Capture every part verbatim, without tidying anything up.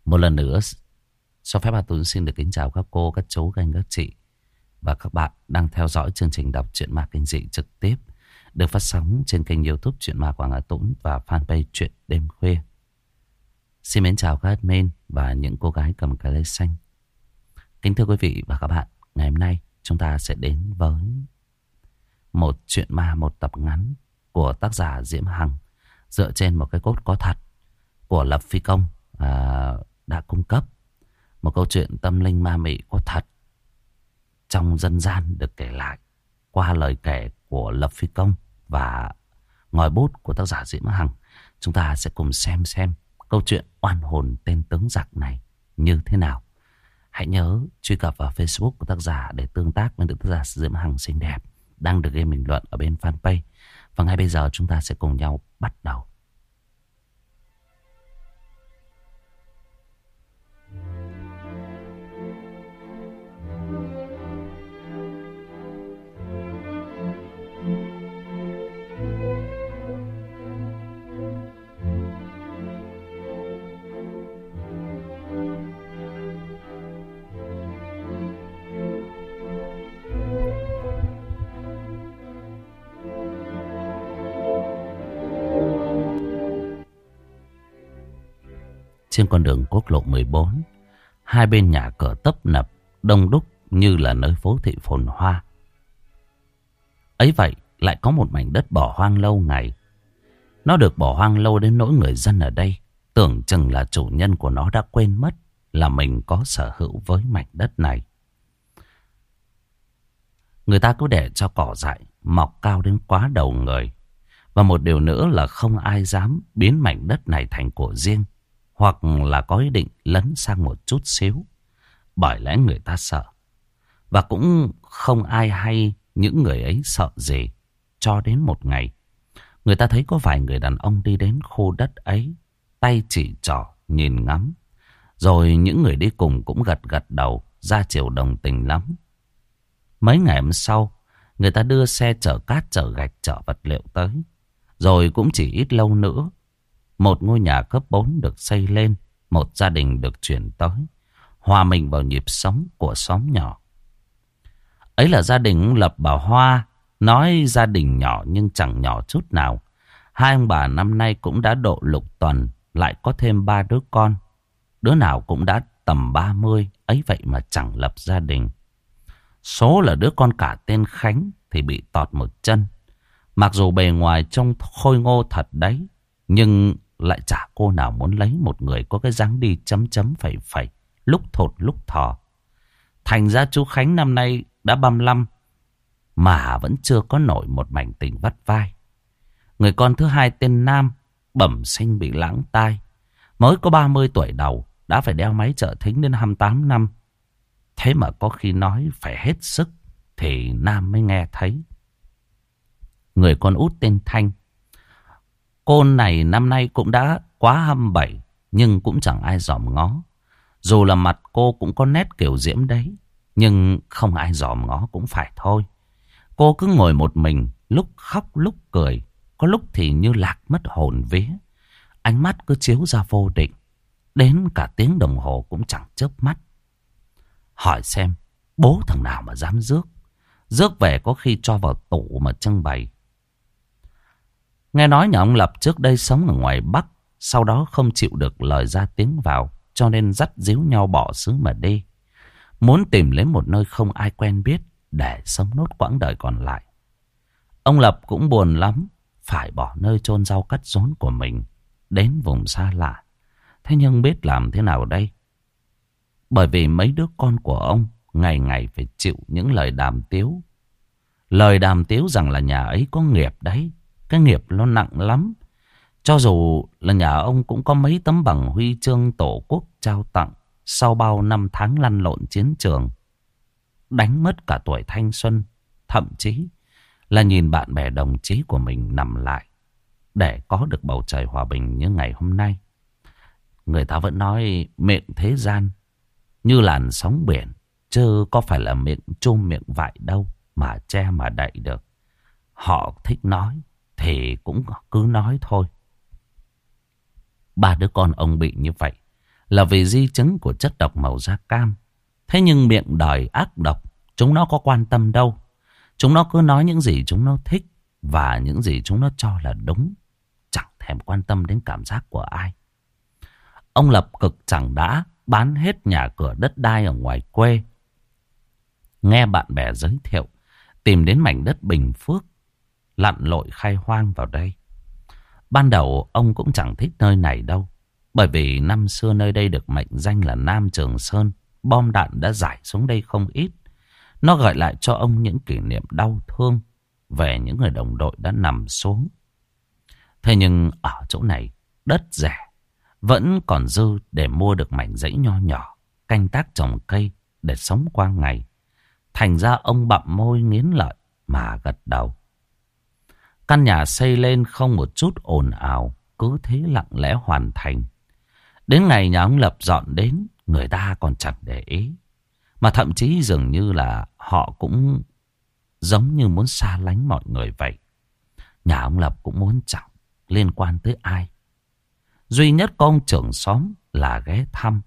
Một lần nữa, cho phép Hà Tuấn xin được kính chào các cô, các chú, các anh, các chị và các bạn đang theo dõi chương trình đọc truyện ma kinh dị trực tiếp được phát sóng trên kênh YouTube Truyện Ma Quảng Hà Tuấn và fanpage Truyện Đêm Khuya. Xin mến chào các admin và những cô gái cầm cà lê xanh. Kính thưa quý vị và các bạn, ngày hôm nay chúng ta sẽ đến với một truyện ma, một tập ngắn của tác giả Diễm Hằng dựa trên một cái cốt có thật của Lập Phi Công à, đã cung cấp. Một câu chuyện tâm linh ma mị có thật trong dân gian được kể lại qua lời kể của Lập Phi Công và ngòi bút của tác giả Diễm Hằng. Chúng ta sẽ cùng xem xem câu chuyện oan hồn tên tướng giặc này như thế nào. Hãy nhớ truy cập vào Facebook của tác giả để tương tác với tác giả Diễm Hằng xinh đẹp đang được ghi bình luận ở bên fanpage. Và ngay bây giờ chúng ta sẽ cùng nhau bắt đầu. Trên con đường quốc lộ mười bốn, hai bên nhà cửa tấp nập, đông đúc như là nơi phố thị phồn hoa. Ấy vậy lại có một mảnh đất bỏ hoang lâu ngày. Nó được bỏ hoang lâu đến nỗi người dân ở đây tưởng chừng là chủ nhân của nó đã quên mất là mình có sở hữu với mảnh đất này. Người ta cứ để cho cỏ dại mọc cao đến quá đầu người. Và một điều nữa là không ai dám biến mảnh đất này thành của riêng, hoặc là có ý định lấn sang một chút xíu, bởi lẽ người ta sợ. Và cũng không ai hay những người ấy sợ gì. Cho đến một ngày, người ta thấy có vài người đàn ông đi đến khu đất ấy, tay chỉ trỏ nhìn ngắm. Rồi những người đi cùng cũng gật gật đầu, ra chiều đồng tình lắm. Mấy ngày hôm sau, người ta đưa xe chở cát, chở gạch, chở vật liệu tới. Rồi cũng chỉ ít lâu nữa, một ngôi nhà cấp bốn được xây lên, một gia đình được chuyển tới, hòa mình vào nhịp sống của xóm nhỏ. Ấy là gia đình Lập bà Hoa. Nói gia đình nhỏ nhưng chẳng nhỏ chút nào. Hai ông bà năm nay cũng đã độ lục tuần, lại có thêm ba đứa con. Đứa nào cũng đã tầm ba mươi, ấy vậy mà chẳng lập gia đình. Số là đứa con cả tên Khánh thì bị tọt một chân. Mặc dù bề ngoài trông khôi ngô thật đấy, nhưng lại chả cô nào muốn lấy một người có cái dáng đi chấm chấm phẩy phẩy, lúc thột lúc thò. Thành ra chú Khánh năm nay đã ba mươi lăm mà vẫn chưa có nổi một mảnh tình vắt vai. Người con thứ hai tên Nam bẩm sinh bị lãng tai, mới có ba mươi tuổi đầu đã phải đeo máy trợ thính đến hai mươi tám năm. Thế mà có khi nói phải hết sức thì Nam mới nghe thấy. Người con út tên Thanh, cô này năm nay cũng đã quá hai mươi bảy, nhưng cũng chẳng ai dòm ngó. Dù là mặt cô cũng có nét kiểu diễm đấy, nhưng không ai dòm ngó cũng phải thôi. Cô cứ ngồi một mình, lúc khóc lúc cười, có lúc thì như lạc mất hồn vía. Ánh mắt cứ chiếu ra vô định, đến cả tiếng đồng hồ cũng chẳng chớp mắt. Hỏi xem bố thằng nào mà dám rước. Rước về có khi cho vào tủ mà trưng bày. Nghe nói nhà ông Lập trước đây sống ở ngoài Bắc, sau đó không chịu được lời ra tiếng vào, cho nên dắt díu nhau bỏ xứ mà đi. Muốn tìm lấy một nơi không ai quen biết để sống nốt quãng đời còn lại. Ông Lập cũng buồn lắm, phải bỏ nơi chôn rau cắt rốn của mình đến vùng xa lạ. Thế nhưng biết làm thế nào đây? Bởi vì mấy đứa con của ông ngày ngày phải chịu những lời đàm tiếu. Lời đàm tiếu rằng là nhà ấy có nghiệp đấy. Cái nghiệp nó nặng lắm. Cho dù là nhà ông cũng có mấy tấm bằng huy chương tổ quốc trao tặng sau bao năm tháng lăn lộn chiến trường, đánh mất cả tuổi thanh xuân, thậm chí là nhìn bạn bè đồng chí của mình nằm lại để có được bầu trời hòa bình như ngày hôm nay. Người ta vẫn nói miệng thế gian như làn sóng biển, chứ có phải là miệng chum miệng vại đâu mà che mà đậy được. Họ thích nói thì cũng cứ nói thôi. Ba đứa con ông bị như vậy, là vì di chứng của chất độc màu da cam. Thế nhưng miệng đời ác độc, chúng nó có quan tâm đâu. Chúng nó cứ nói những gì chúng nó thích và những gì chúng nó cho là đúng, chẳng thèm quan tâm đến cảm giác của ai. Ông Lập cực chẳng đã bán hết nhà cửa đất đai ở ngoài quê. Nghe bạn bè giới thiệu, tìm đến mảnh đất Bình Phước, lặn lội khai hoang vào đây. Ban đầu ông cũng chẳng thích nơi này đâu, bởi vì năm xưa nơi đây được mệnh danh là Nam Trường Sơn, bom đạn đã rải xuống đây không ít. Nó gợi lại cho ông những kỷ niệm đau thương về những người đồng đội đã nằm xuống. Thế nhưng ở chỗ này, đất rẻ, vẫn còn dư để mua được mảnh dãy nho nhỏ, canh tác trồng cây để sống qua ngày. Thành ra ông bặm môi nghiến lợi mà gật đầu. Căn nhà xây lên không một chút ồn ào, cứ thế lặng lẽ hoàn thành. Đến ngày nhà ông Lập dọn đến, người ta còn chẳng để ý. Mà thậm chí dường như là họ cũng giống như muốn xa lánh mọi người vậy. Nhà ông Lập cũng muốn chẳng liên quan tới ai. Duy nhất có ông trưởng xóm là ghé thăm.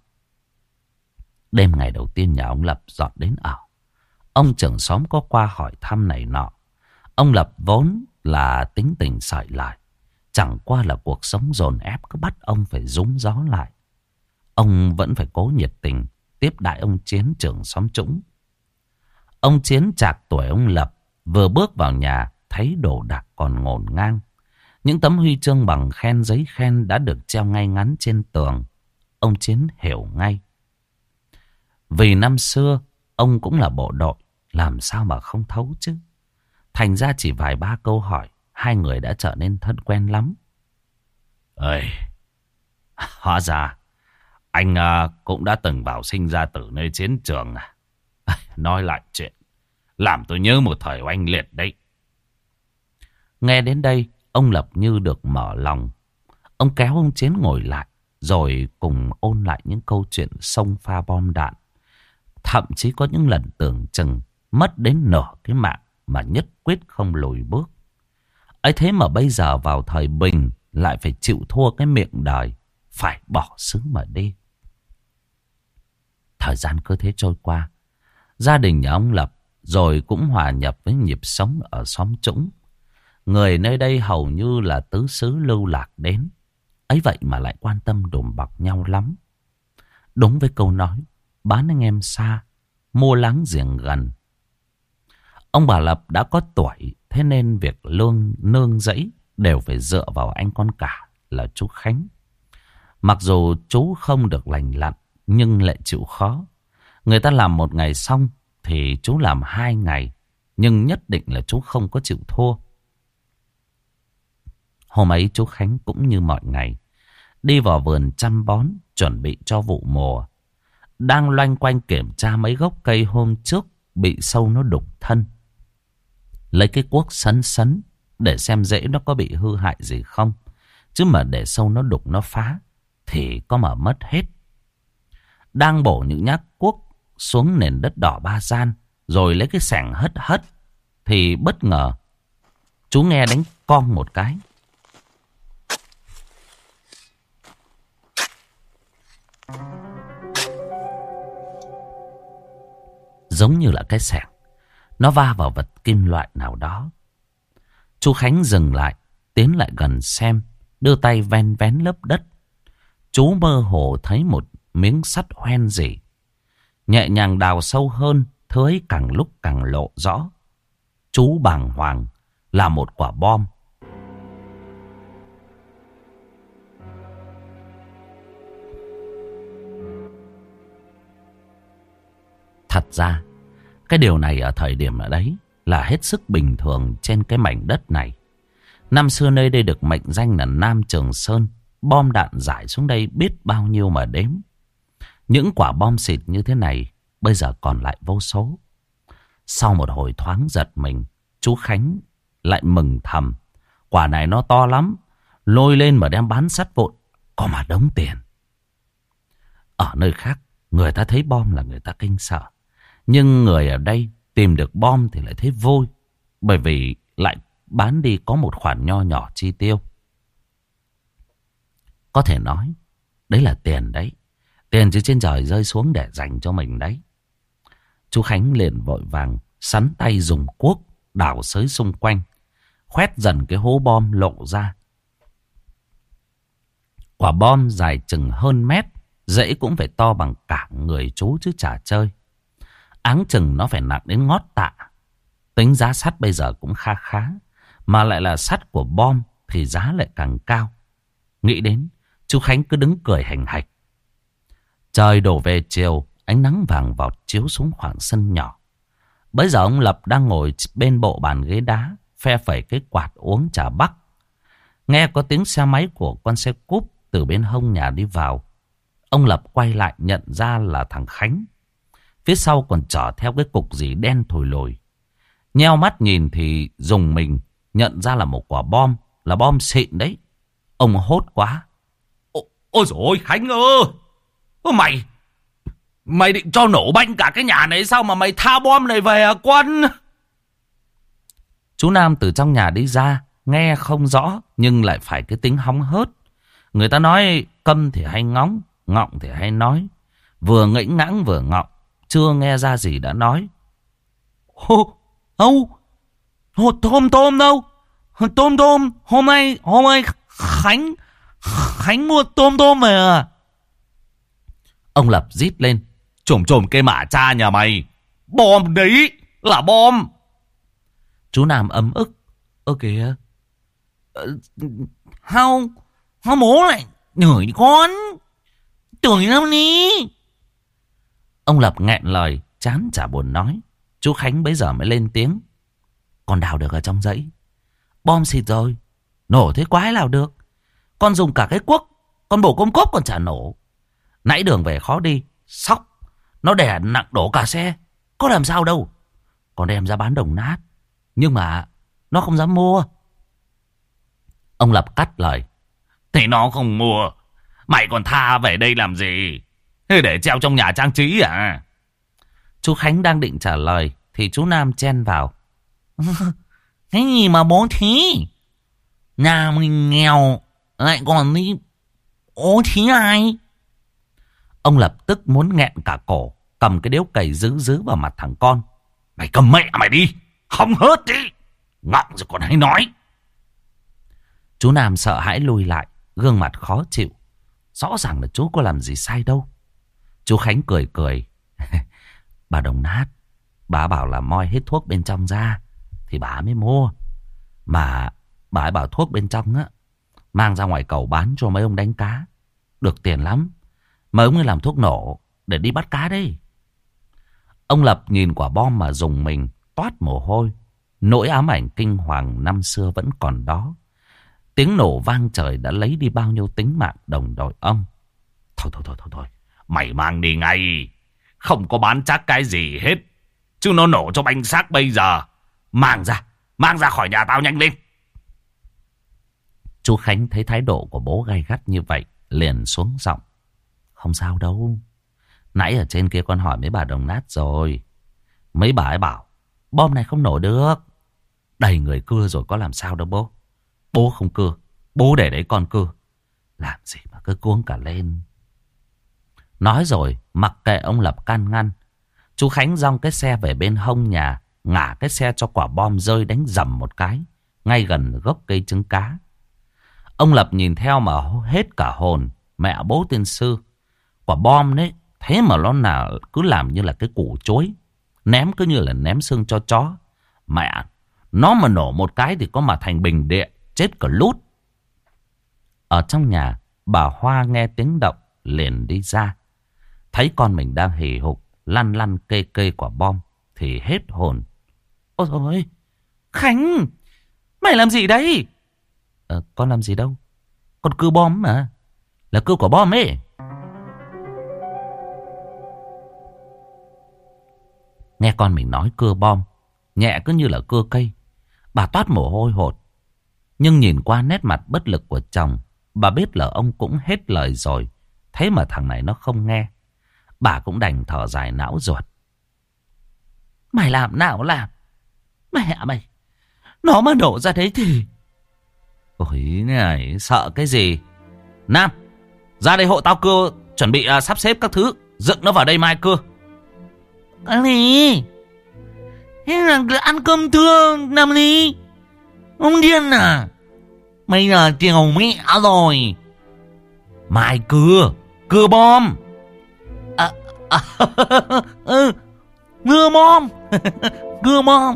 Đêm ngày đầu tiên nhà ông Lập dọn đến ở, ông trưởng xóm có qua hỏi thăm này nọ. Ông Lập vốn là tính tình sợi lại, chẳng qua là cuộc sống dồn ép cứ bắt ông phải rúm gió lại. Ông vẫn phải cố nhiệt tình tiếp đãi ông Chiến, trưởng xóm Trũng. Ông Chiến chạc tuổi ông Lập, vừa bước vào nhà thấy đồ đạc còn ngổn ngang. Những tấm huy chương bằng khen, giấy khen đã được treo ngay ngắn trên tường. Ông Chiến hiểu ngay. Vì năm xưa ông cũng là bộ đội, làm sao mà không thấu chứ. Thành ra chỉ vài ba câu hỏi, hai người đã trở nên thân quen lắm. Ơi, hóa ra anh uh, cũng đã từng vào sinh ra từ nơi chiến trường à. Nói lại chuyện, làm tôi nhớ một thời oanh liệt đấy. Nghe đến đây, ông Lập như được mở lòng. Ông kéo ông Chiến ngồi lại, rồi cùng ôn lại những câu chuyện xông pha bom đạn. Thậm chí có những lần tưởng chừng mất đến nửa cái mạng mà nhất quyết không lùi bước. Ấy thế mà bây giờ vào thời bình lại phải chịu thua cái miệng đời, phải bỏ xứ mà đi. Thời gian cứ thế trôi qua, gia đình nhà ông Lập rồi cũng hòa nhập với nhịp sống ở xóm Trũng. Người nơi đây hầu như là tứ xứ lưu lạc đến, ấy vậy mà lại quan tâm đùm bọc nhau lắm. Đúng với câu nói, bán anh em xa, mua láng giềng gần. Ông bà Lập đã có tuổi, thế nên việc lương nương rẫy đều phải dựa vào anh con cả là chú Khánh. Mặc dù chú không được lành lặn, nhưng lại chịu khó. Người ta làm một ngày xong thì chú làm hai ngày, nhưng nhất định là chú không có chịu thua. Hôm ấy chú Khánh cũng như mọi ngày, đi vào vườn chăm bón, chuẩn bị cho vụ mùa. Đang loanh quanh kiểm tra mấy gốc cây hôm trước bị sâu nó đục thân. Lấy cái cuốc sấn sấn để xem rễ nó có bị hư hại gì không. Chứ mà để sâu nó đục nó phá thì có mà mất hết. Đang bổ những nhát cuốc xuống nền đất đỏ ba gian, rồi lấy cái xẻng hất hất, thì bất ngờ chú nghe đánh con một cái. Giống như là cái xẻng nó va vào vật kim loại nào đó. Chú Khánh dừng lại, tiến lại gần xem, đưa tay ven vén lớp đất. Chú mơ hồ thấy một miếng sắt hoen gì. Nhẹ nhàng đào sâu hơn, thứ ấy càng lúc càng lộ rõ. Chú bàng hoàng là một quả bom. Thật ra, cái điều này ở thời điểm ở đấy là hết sức bình thường trên cái mảnh đất này. Năm xưa nơi đây được mệnh danh là Nam Trường Sơn. Bom đạn rải xuống đây biết bao nhiêu mà đếm. Những quả bom xịt như thế này bây giờ còn lại vô số. Sau một hồi thoáng giật mình, chú Khánh lại mừng thầm. Quả này nó to lắm, lôi lên mà đem bán sắt vụn, có mà đống tiền. Ở nơi khác, người ta thấy bom là người ta kinh sợ. Nhưng người ở đây tìm được bom thì lại thấy vui, bởi vì lại bán đi có một khoản nho nhỏ chi tiêu. Có thể nói, đấy là tiền đấy. Tiền từ trên trời rơi xuống để dành cho mình đấy. Chú Khánh liền vội vàng sắn tay dùng cuốc đào xới xung quanh, khoét dần cái hố bom lộ ra. Quả bom dài chừng hơn mét, rễ cũng phải to bằng cả người chú chứ chả chơi. Áng chừng nó phải nặng đến ngót tạ. Tính giá sắt bây giờ cũng kha khá, mà lại là sắt của bom thì giá lại càng cao. Nghĩ đến, chú Khánh cứ đứng cười hành hạch. Trời đổ về chiều, ánh nắng vàng vọt chiếu xuống khoảng sân nhỏ. Bấy giờ ông Lập đang ngồi bên bộ bàn ghế đá, phe phẩy cái quạt uống trà bắc. Nghe có tiếng xe máy của con xe cúp từ bên hông nhà đi vào. Ông Lập quay lại nhận ra là thằng Khánh. Phía sau còn chở theo cái cục gì đen thùi lùi. Nheo mắt nhìn thì dùng mình nhận ra là một quả bom, là bom xịn đấy. Ông hốt quá. Ôi, ôi dồi ôi Khánh ơi! Mày, mày định cho nổ banh cả cái nhà này sao mà mày tha bom này về à Quân? Chú Nam từ trong nhà đi ra, nghe không rõ nhưng lại phải cái tính hóng hớt. Người ta nói câm thì hay ngóng, ngọng thì hay nói. Vừa ngẫy ngãng vừa ngọng, chưa nghe ra gì đã nói. Ô, ô, ô, tôm tôm đâu? Tôm tôm, hôm nay, hôm nay Khánh, Khánh mua tôm tôm về à? Ông Lập rít lên. Trồm trồm cái mả cha nhà mày. Bom đấy, là bom. Chú Nam ấm ức. Ơ kìa. Không, không bố lại nhửi con. Tưởng lắm đi. Ông Lập nghẹn lời, chán chả buồn nói. Chú Khánh bấy giờ mới lên tiếng. Con đào được ở trong dãy. Bom xịt rồi. Nổ thế quái nào được. Con dùng cả cái cuốc, con bổ công cốc còn chả nổ. Nãy đường về khó đi, sóc nó đè nặng đổ cả xe. Có làm sao đâu. Còn đem ra bán đồng nát. Nhưng mà nó không dám mua. Ông Lập cắt lời. Thì nó không mua, mày còn tha về đây làm gì? Thế để treo trong nhà trang trí à? Chú Khánh đang định trả lời thì chú Nam chen vào. Cái gì mà bố thí? Nhà mình nghèo lại còn đi bố thí ai? Ông Lập tức muốn nghẹn cả cổ, cầm cái điếu cày dứ dứ vào mặt thằng con. Mày cầm mẹ mày đi, không hớt đi. Ngọng rồi còn hay nói. Chú Nam sợ hãi lùi lại, gương mặt khó chịu. Rõ ràng là chú có làm gì sai đâu. Chú Khánh cười cười. Bà đồng nát, bà bảo là moi hết thuốc bên trong ra thì bà mới mua. Mà bà ấy bảo thuốc bên trong á, mang ra ngoài cầu bán cho mấy ông đánh cá, được tiền lắm. Mấy ông ấy làm thuốc nổ để đi bắt cá đấy. Ông Lập nhìn quả bom mà dùng mình toát mồ hôi. Nỗi ám ảnh kinh hoàng năm xưa vẫn còn đó. Tiếng nổ vang trời đã lấy đi bao nhiêu tính mạng đồng đội ông. Thôi thôi thôi thôi thôi, mày mang đi ngay. Không có bán chắc cái gì hết. Chứ nó nổ cho banh xác bây giờ. Mang ra, mang ra khỏi nhà tao nhanh lên. Chú Khánh thấy thái độ của bố gay gắt như vậy, liền xuống giọng. Không sao đâu. Nãy ở trên kia con hỏi mấy bà đồng nát rồi. Mấy bà ấy bảo bom này không nổ được. Đầy người cưa rồi có làm sao đâu bố. Bố không cưa, bố để đấy con cưa. Làm gì mà cứ cuống cả lên. Nói rồi mặc kệ ông Lập can ngăn. Chú Khánh dong cái xe về bên hông nhà, ngả cái xe cho quả bom rơi đánh dầm một cái, ngay gần gốc cây trứng cá. Ông Lập nhìn theo mà hết cả hồn. Mẹ bố tiên sư, quả bom đấy, thế mà nó nào cứ làm như là cái củ chuối, ném cứ như là ném xương cho chó. Mẹ, nó mà nổ một cái thì có mà thành bình địa, chết cả lút. Ở trong nhà, bà Hoa nghe tiếng động liền đi ra. Thấy con mình đang hì hục lăn lăn kê kê quả bom thì hết hồn. Ôi thôi, Khánh, mày làm gì đấy? Ờ, con làm gì đâu, con cưa bom mà, là cưa quả bom ấy. Nghe con mình nói cưa bom, nhẹ cứ như là cưa cây, bà toát mồ hôi hột. Nhưng nhìn qua nét mặt bất lực của chồng, bà biết là ông cũng hết lời rồi. Thế mà thằng này nó không nghe. Bà cũng đành thở dài não ruột. Mày làm nào làm, mẹ mày, nó mà nổ ra đấy thì... Ôi này, sợ cái gì? Nam, ra đây hộ tao cưa Chuẩn bị uh, sắp xếp các thứ, dựng nó vào đây mai cưa. Cái gì? Thế là ăn cơm trưa làm gì? Ông điên à? Bây giờ chiều mẹ rồi. Mai cưa, cưa bom. À, à, ừ, cưa bom. Cưa bom.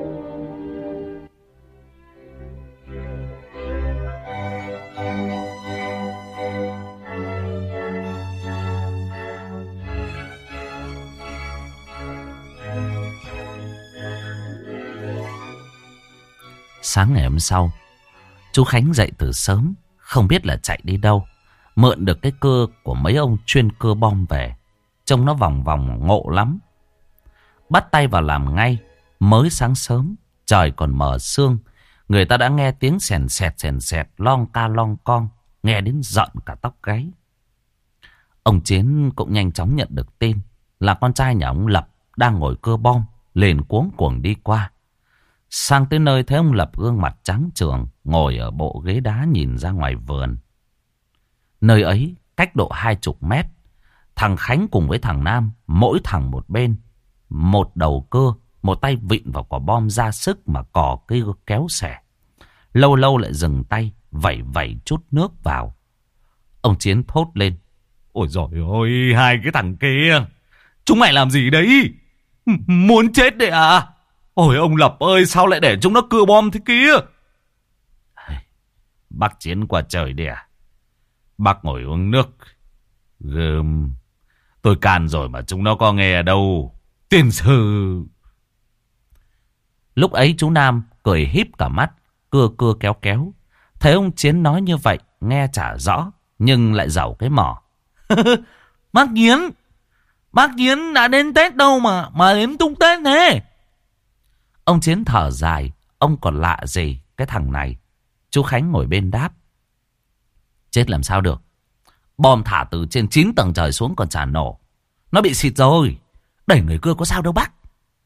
Sáng ngày hôm sau, chú Khánh dậy từ sớm, không biết là chạy đi đâu. Mượn được cái cưa của mấy ông chuyên cưa bom về. Trông nó vòng vòng ngộ lắm. Bắt tay vào làm ngay. Mới sáng sớm, trời còn mờ sương, người ta đã nghe tiếng sèn sẹt sèn sẹt, lon ca lon con, nghe đến giận cả tóc gáy. Ông Chiến cũng nhanh chóng nhận được tin là con trai nhà ông Lập đang ngồi cưa bom, liền cuống cuồng đi qua. Sang tới nơi thấy ông Lập gương mặt trắng trường, ngồi ở bộ ghế đá nhìn ra ngoài vườn. Nơi ấy cách độ hai chục mét. Thằng Khánh cùng với thằng Nam, mỗi thằng một bên, một đầu cưa, một tay vịn vào quả bom ra sức mà cò cái kéo xẻ. Lâu lâu lại dừng tay, vẩy vẩy chút nước vào. Ông Chiến thốt lên: Ôi giời ơi, hai cái thằng kia, chúng mày làm gì đấy? Muốn chết đấy à? Ôi ông Lập ơi, sao lại để chúng nó cưa bom thế kia? Bác Chiến qua trời đi à? Bác ngồi uống nước. Gơm. Tôi can rồi mà chúng nó có nghe ở đâu. Tiền sư. Lúc ấy chú Nam cười híp cả mắt, cưa cưa kéo kéo. Thấy ông Chiến nói như vậy, nghe chả rõ, nhưng lại giàu cái mỏ. Bác Chiến, bác Chiến đã đến Tết đâu mà, mà đến tung Tết thế. Ông Chiến thở dài, ông còn lạ gì cái thằng này. Chú Khánh ngồi bên đáp: Chết làm sao được. Bom thả từ trên chín tầng trời xuống còn chả nổ. Nó bị xịt rồi. Đẩy người cưa có sao đâu bác.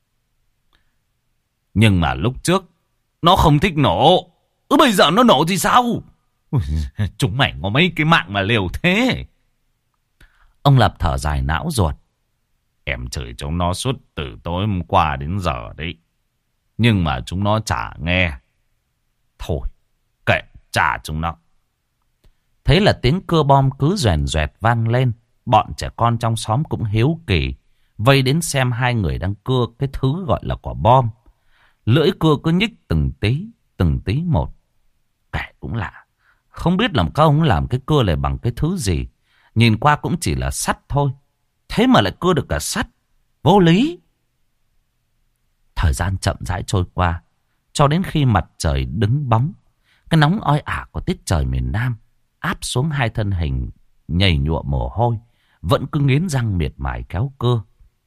Nhưng mà lúc trước nó không thích nổ. Ừ, bây giờ nó nổ thì sao? Chúng mày có mấy cái mạng mà liều thế. Ông Lập thở dài não ruột: Em chửi chúng nó suốt từ tối hôm qua đến giờ đấy, nhưng mà chúng nó chả nghe. Thôi kệ trả chúng nó. Thế là tiếng cưa bom cứ doèn doẹt vang lên. Bọn trẻ con trong xóm cũng hiếu kỳ, vây đến xem hai người đang cưa cái thứ gọi là quả bom. Lưỡi cưa cứ nhích từng tí, từng tí một. Kẻ cũng lạ, không biết làm các ông làm cái cưa này bằng cái thứ gì. Nhìn qua cũng chỉ là sắt thôi, thế mà lại cưa được cả sắt. Vô lý. Thời gian chậm rãi trôi qua, cho đến khi mặt trời đứng bóng. Cái nóng oi ả của tiết trời miền Nam áp xuống hai thân hình nhầy nhụa mồ hôi, vẫn cứ nghiến răng miệt mài kéo cưa.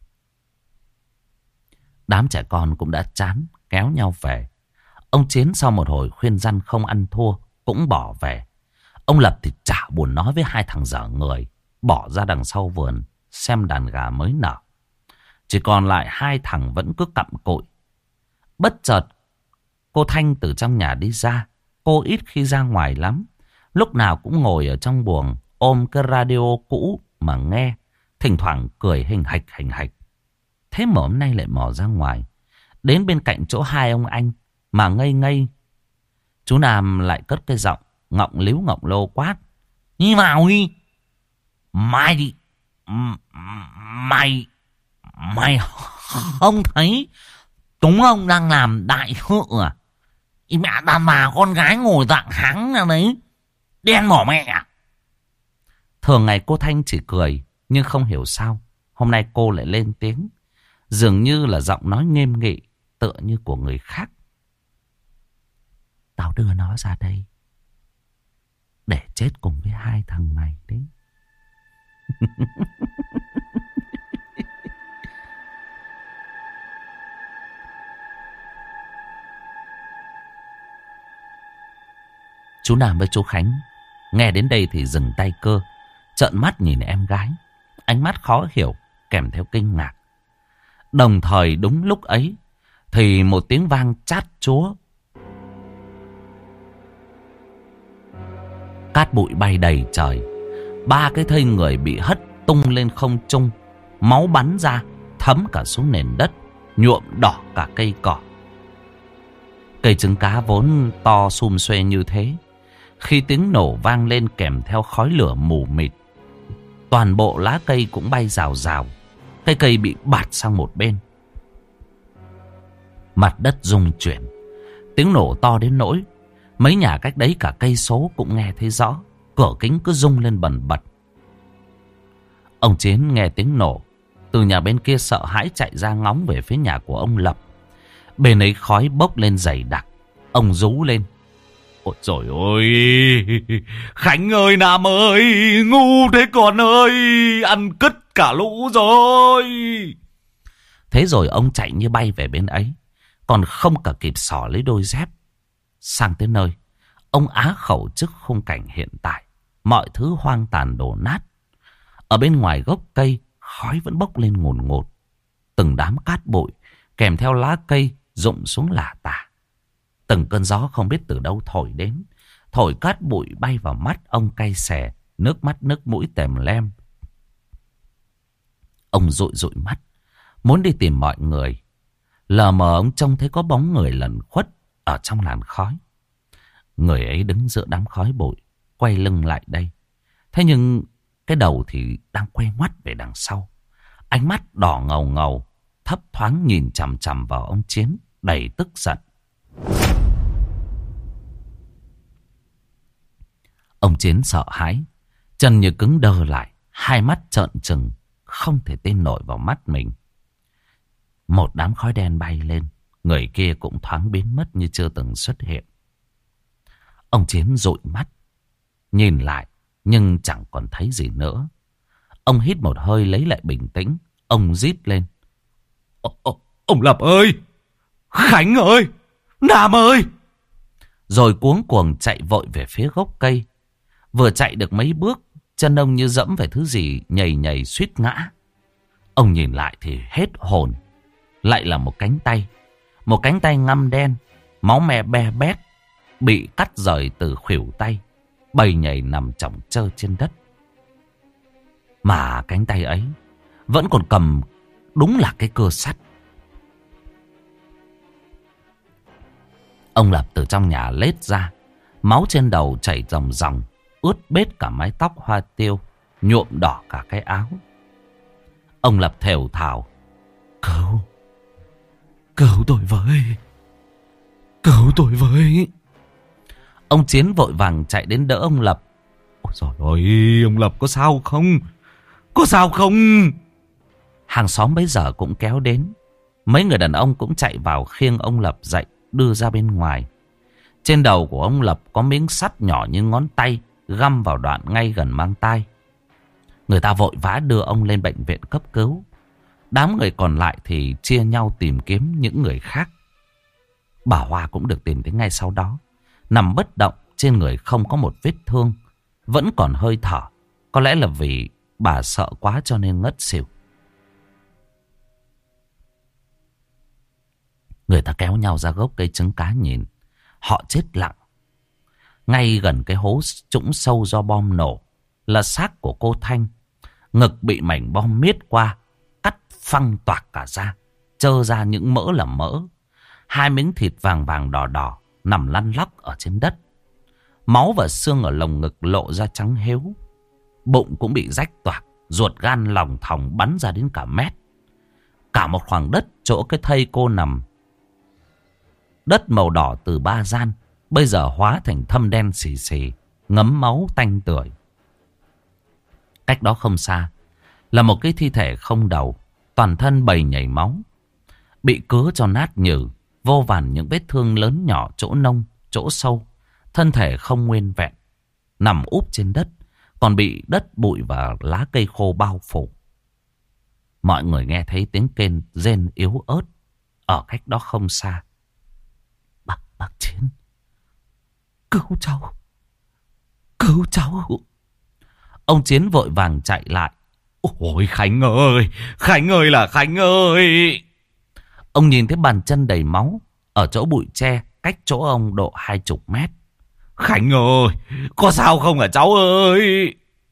Đám trẻ con cũng đã chán, kéo nhau về. Ông Chiến sau một hồi khuyên răn không ăn thua, cũng bỏ về. Ông Lập thì chả buồn nói với hai thằng dở người, bỏ ra đằng sau vườn xem đàn gà mới nở. Chỉ còn lại hai thằng vẫn cứ cặm cụi. Bất chợt cô Thanh từ trong nhà đi ra. Cô ít khi ra ngoài lắm, lúc nào cũng ngồi ở trong buồng ôm cái radio cũ mà nghe, thỉnh thoảng cười hình hạch hình hạch. Thế mà hôm nay lại mò ra ngoài, đến bên cạnh chỗ hai ông anh mà ngây ngây. Chú Nam lại cất cái giọng ngọng líu ngọng lô quát: Đi vào đi. Mày đi. Mày. Mày không thấy chúng ông đang làm đại sự à? Ý mẹ đàn bà con gái ngồi dạng hắng ra đấy. Đen mỏ mẹ. Thường ngày cô Thanh chỉ cười, nhưng không hiểu sao hôm nay cô lại lên tiếng, dường như là giọng nói nghiêm nghị, tựa như của người khác. Tao đưa nó ra đây để chết cùng với hai thằng này đấy. Chú Nam với chú Khánh nghe đến đây thì dừng tay cưa, trợn mắt nhìn em gái, ánh mắt khó hiểu kèm theo kinh ngạc. Đồng thời đúng lúc ấy thì một tiếng vang chát chúa, cát bụi bay đầy trời. Ba cái thây người bị hất tung lên không trung, máu bắn ra thấm cả xuống nền đất, nhuộm đỏ cả cây cỏ. Cây trứng cá vốn to sum xuê như thế, khi tiếng nổ vang lên kèm theo khói lửa mù mịt, toàn bộ lá cây cũng bay rào rào. Cây cây bị bạt sang một bên. Mặt đất rung chuyển, tiếng nổ to đến nỗi mấy nhà cách đấy cả cây số cũng nghe thấy rõ. Cửa kính cứ rung lên bần bật. Ông Chiến nghe tiếng nổ từ nhà bên kia sợ hãi chạy ra ngóng về phía nhà của ông Lập. Bên ấy khói bốc lên dày đặc. Ông rú lên: ôi trời ơi, Khánh ơi, Nam ơi, ngu thế con ơi, ăn cứt cả lũ rồi. Thế rồi ông chạy như bay về bên ấy, còn không cả kịp xỏ lấy đôi dép. Sang tới nơi, ông á khẩu trước khung cảnh hiện tại. Mọi thứ hoang tàn đổ nát. Ở bên ngoài gốc cây, khói vẫn bốc lên ngùn ngụt. Từng đám cát bụi kèm theo lá cây rụng xuống lả tả. Từng cơn gió không biết từ đâu thổi đến, thổi cát bụi bay vào mắt ông cay xè, nước mắt nước mũi tèm lem. Ông dụi dụi mắt, muốn đi tìm mọi người. Lờ mờ ông trông thấy có bóng người lẩn khuất ở trong làn khói. Người ấy đứng giữa đám khói bụi, quay lưng lại đây. Thế nhưng cái đầu thì đang quay ngoắt về đằng sau. Ánh mắt đỏ ngầu ngầu, thấp thoáng nhìn chằm chằm vào ông Chiến, đầy tức giận. Ông Chiến sợ hãi, chân như cứng đơ lại, hai mắt trợn trừng, không thể tin nổi vào mắt mình. Một đám khói đen bay lên, người kia cũng thoáng biến mất như chưa từng xuất hiện. Ông Chiến dụi mắt, nhìn lại nhưng chẳng còn thấy gì nữa. Ông hít một hơi lấy lại bình tĩnh. Ông rít lên: Ô, ô, ông Lập ơi, Khánh ơi, Nam ơi. Rồi cuống cuồng chạy vội về phía gốc cây. Vừa chạy được mấy bước, chân ông như dẫm phải thứ gì nhầy nhầy suýt ngã. Ông nhìn lại thì hết hồn. Lại là một cánh tay. Một cánh tay ngăm đen, máu me be bét, bị cắt rời từ khuỷu tay, bầy nhầy nằm chỏng trơ trên đất. Mà cánh tay ấy vẫn còn cầm đúng là cái cưa sắt. Ông Lập từ trong nhà lết ra, máu trên đầu chảy ròng ròng, ướt bết cả mái tóc hoa tiêu, nhuộm đỏ cả cái áo. Ông Lập thều thào: Cứu, cứu tôi với, cứu tôi với. Ông Chiến vội vàng chạy đến đỡ ông Lập. Ôi trời ơi, ông Lập có sao không? Có sao không? Hàng xóm bấy giờ cũng kéo đến. Mấy người đàn ông cũng chạy vào khiêng ông Lập dậy, đưa ra bên ngoài. Trên đầu của ông Lập có miếng sắt nhỏ như ngón tay, găm vào đoạn ngay gần mang tai. Người ta vội vã đưa ông lên bệnh viện cấp cứu. Đám người còn lại thì chia nhau tìm kiếm những người khác. Bà Hoa cũng được tìm thấy ngay sau đó, nằm bất động, trên người không có một vết thương, vẫn còn hơi thở. Có lẽ là vì bà sợ quá cho nên ngất xỉu. Người ta kéo nhau ra gốc cây trứng cá nhìn. Họ chết lặng. Ngay gần cái hố trũng sâu do bom nổ là xác của cô Thanh. Ngực bị mảnh bom miết qua, cắt phăng toạc cả ra, trơ ra những mỡ là mỡ. Hai miếng thịt vàng vàng đỏ đỏ nằm lăn lóc ở trên đất. Máu và xương ở lồng ngực lộ ra trắng héo. Bụng cũng bị rách toạc, ruột gan lòng thòng bắn ra đến cả mét. Cả một khoảng đất chỗ cái thây cô nằm, đất màu đỏ từ ba gian, bây giờ hóa thành thâm đen xì xì, ngấm máu tanh tưởi. Cách đó không xa là một cái thi thể không đầu, toàn thân bầy nhảy máu, bị cứa cho nát nhừ, vô vàn những vết thương lớn nhỏ, chỗ nông, chỗ sâu. Thân thể không nguyên vẹn, nằm úp trên đất, còn bị đất bụi và lá cây khô bao phủ. Mọi người nghe thấy tiếng kêu rên yếu ớt ở cách đó không xa. Bác, bác Chiến, cứu cháu, cứu cháu. Ông Chiến vội vàng chạy lại. Ôi Khánh ơi, Khánh ơi là Khánh ơi. Ông nhìn thấy bàn chân đầy máu ở chỗ bụi tre, cách chỗ ông độ hai chục mét. Khánh ơi, có sao không hả cháu ơi?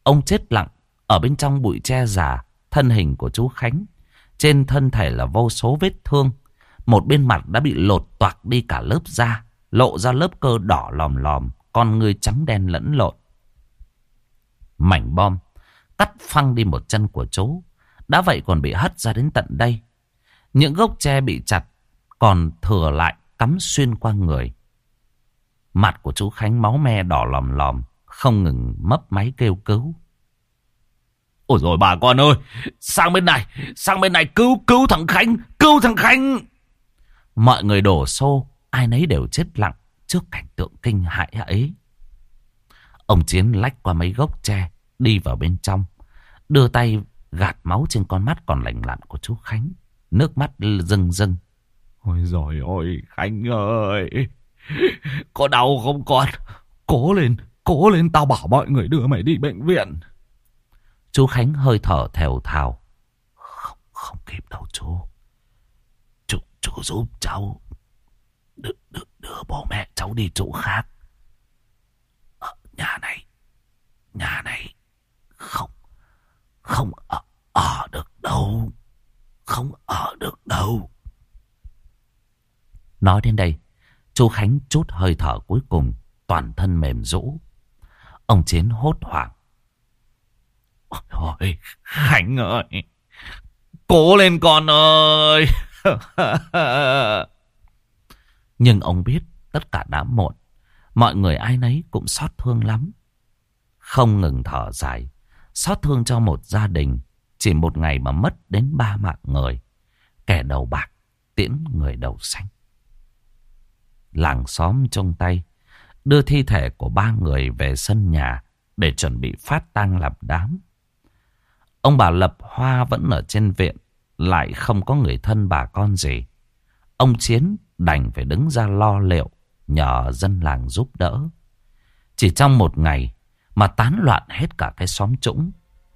Ông chết lặng ở bên trong bụi tre già. Thân hình của chú Khánh, trên thân thể là vô số vết thương. Một bên mặt đã bị lột toạc đi cả lớp da, lộ ra lớp cơ đỏ lòm lòm, con ngươi trắng đen lẫn lộn. Mảnh bom cắt phăng đi một chân của chú, đã vậy còn bị hất ra đến tận đây. Những gốc tre bị chặt còn thừa lại cắm xuyên qua người. Mặt của chú Khánh máu me đỏ lòm lòm, không ngừng mấp máy kêu cứu. Ôi rồi bà con ơi, sang bên này, sang bên này cứu, cứu thằng Khánh, cứu thằng Khánh. Mọi người đổ xô, ai nấy đều chết lặng trước cảnh tượng kinh hãi ấy. Ông Chiến lách qua mấy gốc tre, đi vào bên trong, đưa tay gạt máu trên con mắt còn lành lặn của chú Khánh. Nước mắt rưng rưng. Ôi giời ơi, Khánh ơi, có đau không con? Cố lên, cố lên, tao bảo mọi người đưa mày đi bệnh viện. Chú Khánh hơi thở thều thào. Không, không kịp đâu chú. Chú, chú giúp cháu. Đưa, đưa, đưa bố mẹ cháu đi chỗ khác. Ở nhà này, nhà này không, không ở, ở được đâu. Không ở được đâu. Nói đến đây, chú Khánh trút hơi thở cuối cùng, toàn thân mềm rũ. Ông Chiến hốt hoảng. Ôi, Khánh ơi, cố lên con ơi. Nhưng ông biết tất cả đã muộn. Mọi người ai nấy cũng xót thương lắm. Không ngừng thở dài, xót thương cho một gia đình chỉ một ngày mà mất đến ba mạng người. Kẻ đầu bạc tiễn người đầu xanh. Làng xóm trong tay đưa thi thể của ba người về sân nhà để chuẩn bị phát tang làm đám. Ông bà Lập Hoa vẫn ở trên viện, lại không có người thân bà con gì. Ông Chiến đành phải đứng ra lo liệu, nhờ dân làng giúp đỡ. Chỉ trong một ngày mà tán loạn hết cả cái xóm trũng.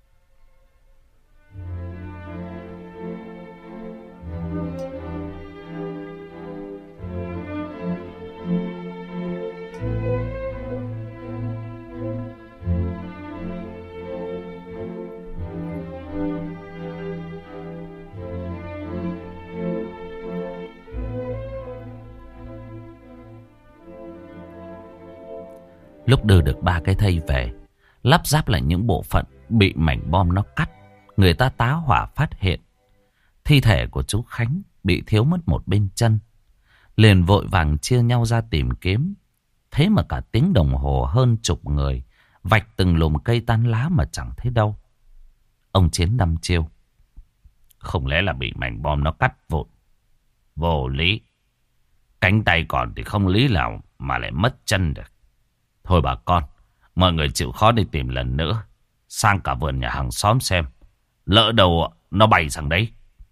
Lúc đưa được ba cái thây về, lắp ráp lại những bộ phận bị mảnh bom nó cắt, người ta tá hỏa phát hiện thi thể của chú Khánh bị thiếu mất một bên chân. Liền vội vàng chia nhau ra tìm kiếm. Thế mà cả tiếng đồng hồ hơn chục người vạch từng lùm cây tan lá mà chẳng thấy đâu. Ông Chiến đăm chiêu. Không lẽ là bị mảnh bom nó cắt vụn? Vô lý. Cánh tay còn thì không lý nào mà lại mất chân được. Thôi bà con, mọi người chịu khó đi tìm lần nữa, sang cả vườn nhà hàng xóm xem, lỡ đầu nó bay sang đấy.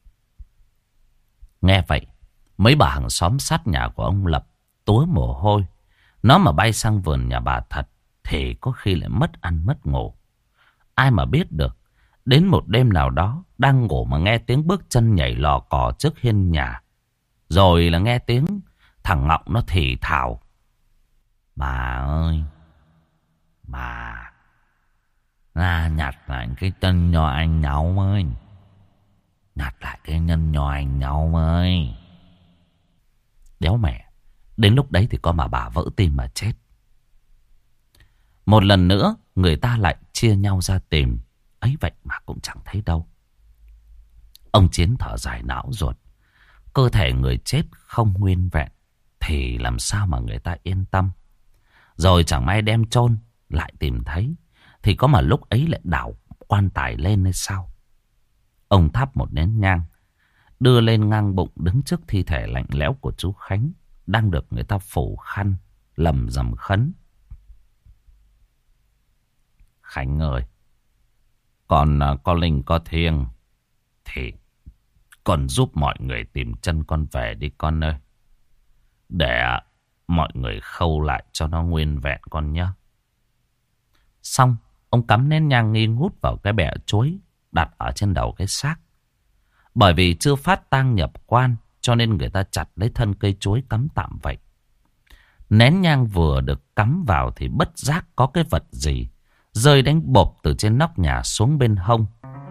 Nghe vậy, mấy bà hàng xóm sát nhà của ông Lập túa mồ hôi. Nó mà bay sang vườn nhà bà thật thì có khi lại mất ăn mất ngủ. Ai mà biết được, đến một đêm nào đó đang ngủ mà nghe tiếng bước chân nhảy lò cò trước hiên nhà. Rồi là nghe tiếng thằng Ngọng nó thì thào. Bà ơi, bà ra nhặt lại cái chân nho anh Nhau ơi. Nhặt lại cái nhân nho anh Nhau ơi. Đéo mẹ, đến lúc đấy thì có mà bà vỡ tim mà chết. Một lần nữa, người ta lại chia nhau ra tìm. Ấy vậy mà cũng chẳng thấy đâu. Ông Chiến thở dài não ruột. Cơ thể người chết không nguyên vẹn thì làm sao mà người ta yên tâm. Rồi chẳng may đem chôn lại tìm thấy thì có mà lúc ấy lại đảo quan tài lên hay sao. Ông thắp một nén nhang, đưa lên ngang bụng đứng trước thi thể lạnh lẽo của chú Khánh, đang được người ta phủ khăn lầm rầm khấn. Khánh ơi, còn có linh có thiêng thì con giúp mọi người tìm chân con về đi con ơi. Để mọi người khâu lại cho nó nguyên vẹn con nhé. Xong, ông cắm nén nhang nghi ngút vào cái bẹ chuối đặt ở trên đầu cái xác. Bởi vì chưa phát tang nhập quan cho nên người ta chặt lấy thân cây chuối cắm tạm vậy. Nén nhang vừa được cắm vào thì bất giác có cái vật gì rơi đánh bộp từ trên nóc nhà xuống bên hông.